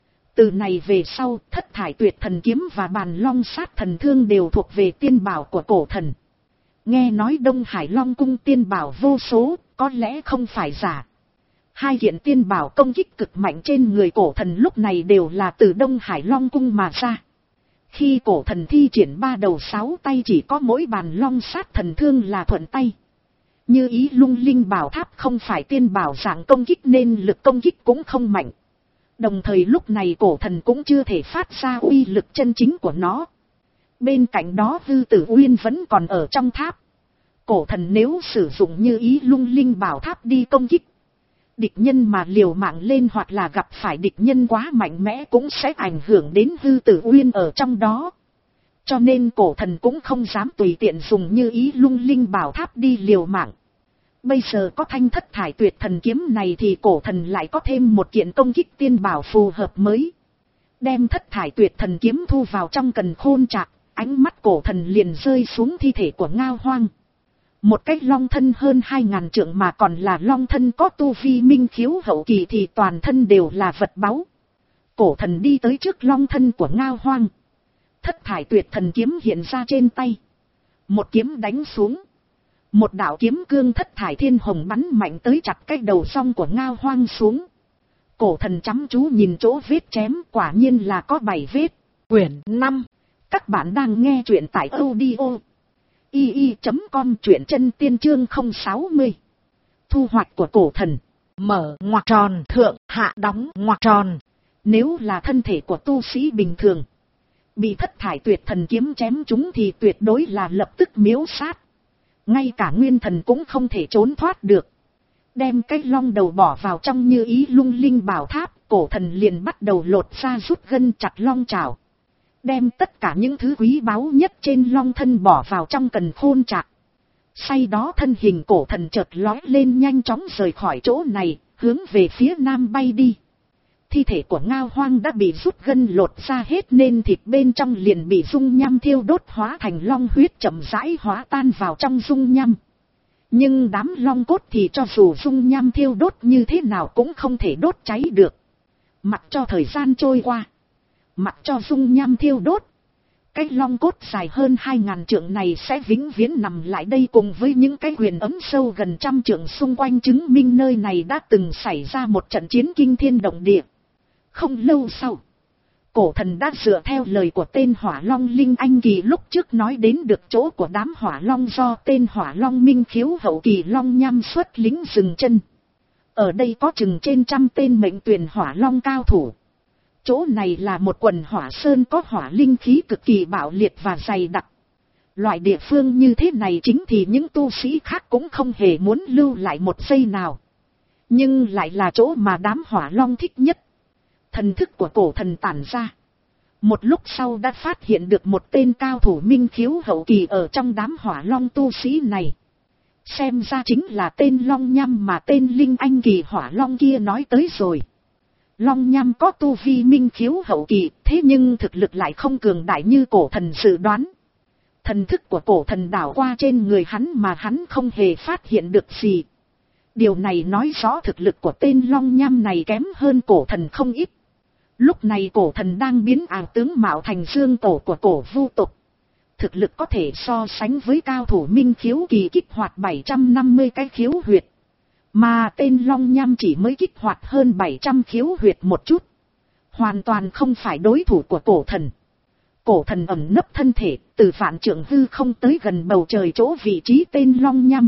Từ này về sau, thất thải tuyệt thần kiếm và bàn long sát thần thương đều thuộc về tiên bảo của cổ thần. Nghe nói Đông Hải Long cung tiên bảo vô số, có lẽ không phải giả. Hai kiện tiên bảo công kích cực mạnh trên người cổ thần lúc này đều là từ Đông Hải Long cung mà ra. Khi cổ thần thi triển ba đầu sáu tay chỉ có mỗi bàn long sát thần thương là thuận tay. Như ý lung linh bảo tháp không phải tiên bảo dạng công kích nên lực công kích cũng không mạnh. Đồng thời lúc này cổ thần cũng chưa thể phát ra uy lực chân chính của nó. Bên cạnh đó Hư Tử Uyên vẫn còn ở trong tháp. Cổ thần nếu sử dụng như ý lung linh bảo tháp đi công kích địch nhân mà liều mạng lên, hoặc là gặp phải địch nhân quá mạnh mẽ cũng sẽ ảnh hưởng đến Hư Tử Uyên ở trong đó. Cho nên cổ thần cũng không dám tùy tiện dùng như ý lung linh bảo tháp đi liều mạng. Bây giờ có thanh thất thải tuyệt thần kiếm này thì cổ thần lại có thêm một kiện công kích tiên bảo phù hợp mới. Đem thất thải tuyệt thần kiếm thu vào trong càn khôn trạc, ánh mắt cổ thần liền rơi xuống thi thể của Ngao Hoang. Một cái long thân hơn hai ngàn trượng mà còn là long thân có tu vi minh khiếu hậu kỳ thì toàn thân đều là vật báu. Cổ thần đi tới trước long thân của Ngao Hoang. Thất thải tuyệt thần kiếm hiện ra trên tay. Một kiếm đánh xuống. Một đạo kiếm cương thất thải thiên hồng bắn mạnh tới chặt cái đầu song của Ngao Hoang xuống. Cổ thần chăm chú nhìn chỗ vết chém, quả nhiên là có bảy vết. Quyển năm. Các bạn đang nghe truyện tại audio i i chấm com, truyện chân tiên chương không sáu mươi. Thu hoạch của cổ thần. Mở ngoặc tròn, thượng hạ đóng ngoặc tròn. Nếu là thân thể của tu sĩ bình thường, bị thất thải tuyệt thần kiếm chém chúng thì tuyệt đối là lập tức miếu sát. Ngay cả nguyên thần cũng không thể trốn thoát được. Đem cái long đầu bỏ vào trong như ý lung linh bảo tháp, cổ thần liền bắt đầu lột ra rút gân chặt long trảo. Đem tất cả những thứ quý báu nhất trên long thân bỏ vào trong càn khôn trạc. Sau đó thân hình cổ thần chợt lói lên nhanh chóng rời khỏi chỗ này, hướng về phía nam bay đi. Thi thể của Ngao Hoang đã bị rút gân lột ra hết nên thịt bên trong liền bị dung nham thiêu đốt hóa thành long huyết chậm rãi hóa tan vào trong dung nham. Nhưng đám long cốt thì cho dù dung nham thiêu đốt như thế nào cũng không thể đốt cháy được. Mặc cho thời gian trôi qua, mặc cho dung nham thiêu đốt, cái long cốt dài hơn hai ngàn trượng này sẽ vĩnh viễn nằm lại đây cùng với những cái huyền ấm sâu gần trăm trượng xung quanh, chứng minh nơi này đã từng xảy ra một trận chiến kinh thiên động địa. Không lâu sau, cổ thần đã dựa theo lời của tên Hỏa Long Linh Anh Kỳ lúc trước nói đến được chỗ của đám Hỏa Long do tên Hỏa Long Minh khiếu hậu kỳ Long Nham xuất lính dừng chân. Ở đây có chừng trên trăm tên mệnh tuyển Hỏa Long cao thủ. Chỗ này là một quần hỏa sơn có hỏa linh khí cực kỳ bạo liệt và dày đặc. Loại địa phương như thế này chính thì những tu sĩ khác cũng không hề muốn lưu lại một giây nào. Nhưng lại là chỗ mà đám Hỏa Long thích nhất. Thần thức của cổ thần tản ra. Một lúc sau đã phát hiện được một tên cao thủ minh khiếu hậu kỳ ở trong đám Hỏa Long tu sĩ này. Xem ra chính là tên Long Nham mà tên Linh Anh Kỳ Hỏa Long kia nói tới rồi. Long Nham có tu vi minh khiếu hậu kỳ, thế nhưng thực lực lại không cường đại như cổ thần dự đoán. Thần thức của cổ thần đảo qua trên người hắn mà hắn không hề phát hiện được gì. Điều này nói rõ thực lực của tên Long Nham này kém hơn cổ thần không ít. Lúc này cổ thần đang biến ảo tướng mạo thành dương tổ của cổ vu tộc. Thực lực có thể so sánh với cao thủ minh khiếu kỳ kích hoạt bảy trăm năm mươi cái khiếu huyệt. Mà tên Long Nham chỉ mới kích hoạt hơn bảy trăm khiếu huyệt một chút. Hoàn toàn không phải đối thủ của cổ thần. Cổ thần ẩn nấp thân thể, từ vạn trượng hư không tới gần bầu trời chỗ vị trí tên Long Nham.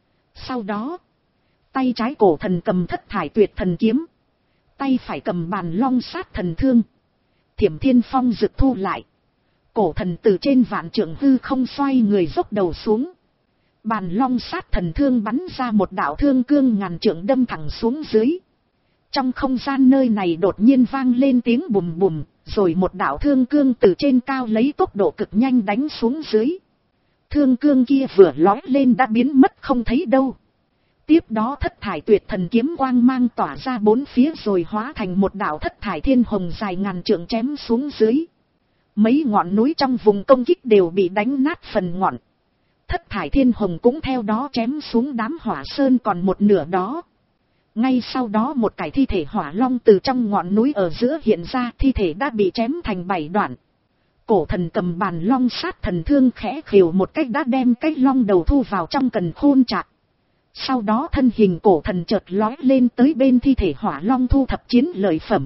Sau đó, tay trái cổ thần cầm thất thải tuyệt thần kiếm. Tay phải cầm bàn long sát thần thương. Thiểm thiên phong rực thu lại. Cổ thần từ trên vạn trượng hư không xoay người dốc đầu xuống. Bàn long sát thần thương bắn ra một đạo thương cương ngàn trượng đâm thẳng xuống dưới. Trong không gian nơi này đột nhiên vang lên tiếng bùm bùm, rồi một đạo thương cương từ trên cao lấy tốc độ cực nhanh đánh xuống dưới. Thương cương kia vừa lói lên đã biến mất không thấy đâu. Tiếp đó thất thải tuyệt thần kiếm quang mang tỏa ra bốn phía rồi hóa thành một đạo thất thải thiên hồng dài ngàn trượng chém xuống dưới. Mấy ngọn núi trong vùng công kích đều bị đánh nát phần ngọn. Thất thải thiên hồng cũng theo đó chém xuống đám hỏa sơn còn một nửa đó. Ngay sau đó một cái thi thể hỏa long từ trong ngọn núi ở giữa hiện ra, thi thể đã bị chém thành bảy đoạn. Cổ thần cầm bàn long sát thần thương khẽ khều một cách đã đem cái long đầu thu vào trong càn khôn trạc. Sau đó thân hình cổ thần chợt lói lên tới bên thi thể hỏa long thu thập chiến lợi phẩm.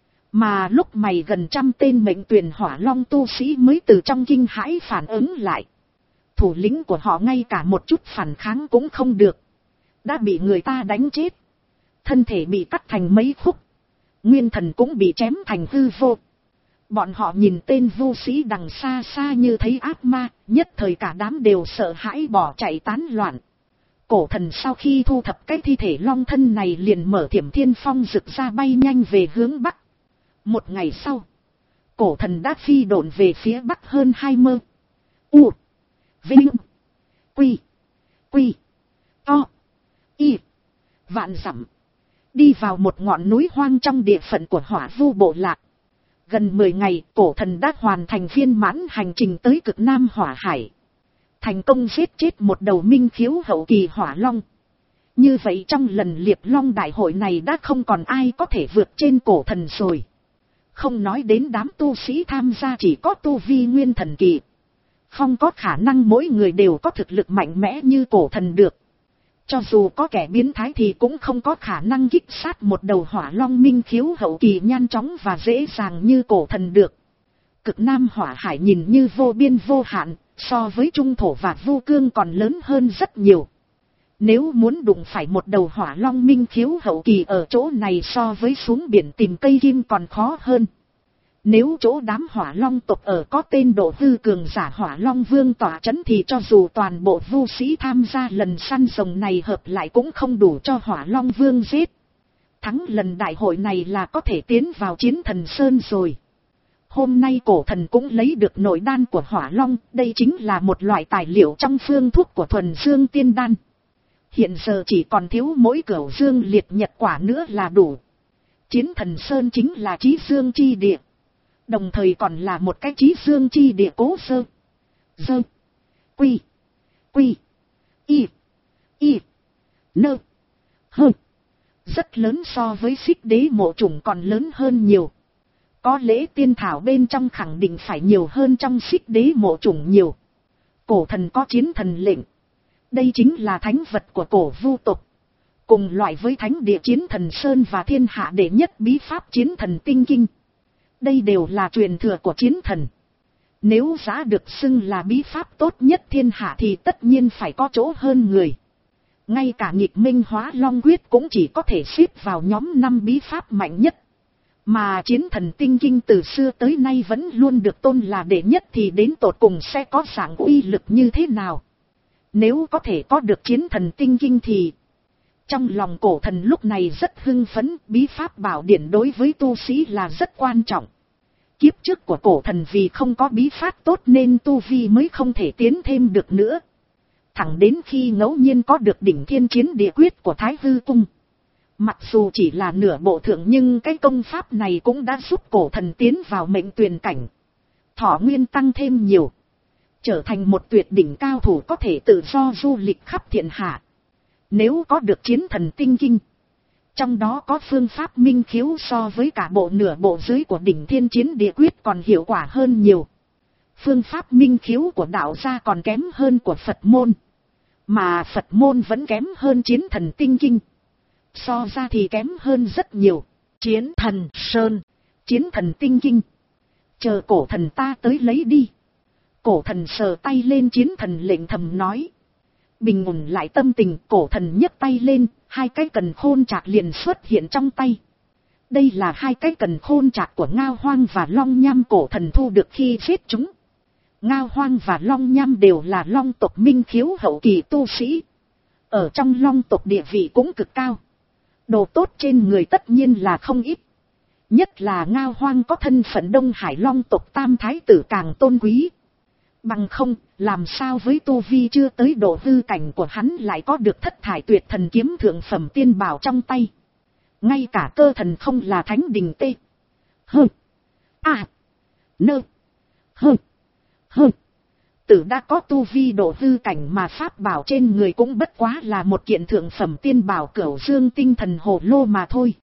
Mà lúc này gần trăm tên mệnh tuyển hỏa long tu sĩ mới từ trong kinh hãi phản ứng lại. Thủ lĩnh của họ ngay cả một chút phản kháng cũng không được. Đã bị người ta đánh chết. Thân thể bị cắt thành mấy khúc. Nguyên thần cũng bị chém thành hư vô. Bọn họ nhìn tên vô sĩ đằng xa xa như thấy ác ma, nhất thời cả đám đều sợ hãi bỏ chạy tán loạn. Cổ thần sau khi thu thập cái thi thể long thân này liền mở thiểm thiên phong rực ra bay nhanh về hướng bắc. Một ngày sau, cổ thần đã phi độn về phía bắc hơn hai mươi. U. Vinh. Quy. Quy. To. Y. Vạn dặm. Đi vào một ngọn núi hoang trong địa phận của Hỏa Vu bộ lạc. Gần mười ngày, cổ thần đã hoàn thành viên mãn hành trình tới cực Nam Hỏa Hải. Thành công giết chết một đầu minh khiếu hậu kỳ hỏa long. Như vậy trong lần liệp long đại hội này đã không còn ai có thể vượt trên cổ thần rồi. Không nói đến đám tu sĩ tham gia chỉ có tu vi nguyên thần kỳ. Không có khả năng mỗi người đều có thực lực mạnh mẽ như cổ thần được. Cho dù có kẻ biến thái thì cũng không có khả năng kích sát một đầu hỏa long minh khiếu hậu kỳ nhanh chóng và dễ dàng như cổ thần được. Cực Nam Hỏa Hải nhìn như vô biên vô hạn, so với trung thổ và vu cương còn lớn hơn rất nhiều. Nếu muốn đụng phải một đầu hỏa long minh khiếu hậu kỳ ở chỗ này so với xuống biển tìm cây kim còn khó hơn. Nếu chỗ đám hỏa long tộc ở có tên độ hư cường giả hỏa long vương tỏa chấn thì cho dù toàn bộ vu sĩ tham gia lần săn rồng này hợp lại cũng không đủ cho hỏa long vương giết. Thắng lần đại hội này là có thể tiến vào chiến thần sơn rồi. Hôm nay cổ thần cũng lấy được nội đan của hỏa long, đây chính là một loại tài liệu trong phương thuốc của thuần dương tiên đan. Hiện giờ chỉ còn thiếu mỗi cửu dương liệt nhật quả nữa là đủ. Chiến thần sơn chính là chí dương chi địa. Đồng thời còn là một cái chí dương chi địa cố sơ. Dơ. Quy. Quy. Y. Y. Nơ. Hơ. Rất lớn so với xích đế mộ trùng còn lớn hơn nhiều. Có lẽ tiên thảo bên trong khẳng định phải nhiều hơn trong xích đế mộ trùng nhiều. Cổ thần có chiến thần lệnh. Đây chính là thánh vật của cổ vu tộc. Cùng loại với thánh địa chiến thần sơn và thiên hạ đệ nhất bí pháp chiến thần tinh kinh. Đây đều là truyền thừa của chiến thần. Nếu giá được xưng là bí pháp tốt nhất thiên hạ thì tất nhiên phải có chỗ hơn người. Ngay cả nghịch minh hóa long quyết cũng chỉ có thể xếp vào nhóm năm bí pháp mạnh nhất. Mà chiến thần tinh kinh từ xưa tới nay vẫn luôn được tôn là đệ nhất thì đến tột cùng sẽ có dạng uy lực như thế nào. Nếu có thể có được chiến thần tinh kinh thì... Trong lòng cổ thần lúc này rất hưng phấn, bí pháp bảo điển đối với tu sĩ là rất quan trọng. Kiếp trước của cổ thần vì không có bí pháp tốt nên tu vi mới không thể tiến thêm được nữa. Thẳng đến khi ngẫu nhiên có được đỉnh thiên chiến địa quyết của Thái Hư Cung. Mặc dù chỉ là nửa bộ thượng nhưng cái công pháp này cũng đã giúp cổ thần tiến vào mệnh tuyền cảnh. Thọ nguyên tăng thêm nhiều. Trở thành một tuyệt đỉnh cao thủ có thể tự do du lịch khắp thiên hạ. Nếu có được chiến thần tinh kinh, trong đó có phương pháp minh khiếu so với cả bộ nửa bộ dưới của đỉnh thiên chiến địa quyết còn hiệu quả hơn nhiều. Phương pháp minh khiếu của đạo gia còn kém hơn của Phật môn. Mà Phật môn vẫn kém hơn chiến thần tinh kinh. So ra thì kém hơn rất nhiều. Chiến thần sơn, chiến thần tinh kinh. Chờ cổ thần ta tới lấy đi. Cổ thần sờ tay lên chiến thần lệnh thầm nói. Bình ổn lại tâm tình, cổ thần nhấc tay lên, hai cái cần khôn chạc liền xuất hiện trong tay. Đây là hai cái cần khôn chạc của Ngao Hoang và Long Nham cổ thần thu được khi giết chúng. Ngao Hoang và Long Nham đều là long tộc minh khiếu hậu kỳ tu sĩ. Ở trong long tộc địa vị cũng cực cao. Đồ tốt trên người tất nhiên là không ít. Nhất là Ngao Hoang có thân phận Đông Hải long tộc tam thái tử càng tôn quý. Bằng không, làm sao với tu vi chưa tới độ hư cảnh của hắn lại có được thất thải tuyệt thần kiếm thượng phẩm tiên bảo trong tay. Ngay cả cơ thần không là thánh đình tê. Hơ. À. Nơ. Hơ. Hơ. Tử đã có tu vi độ hư cảnh mà pháp bảo trên người cũng bất quá là một kiện thượng phẩm tiên bảo Cửu Dương tinh thần hồ lô mà thôi.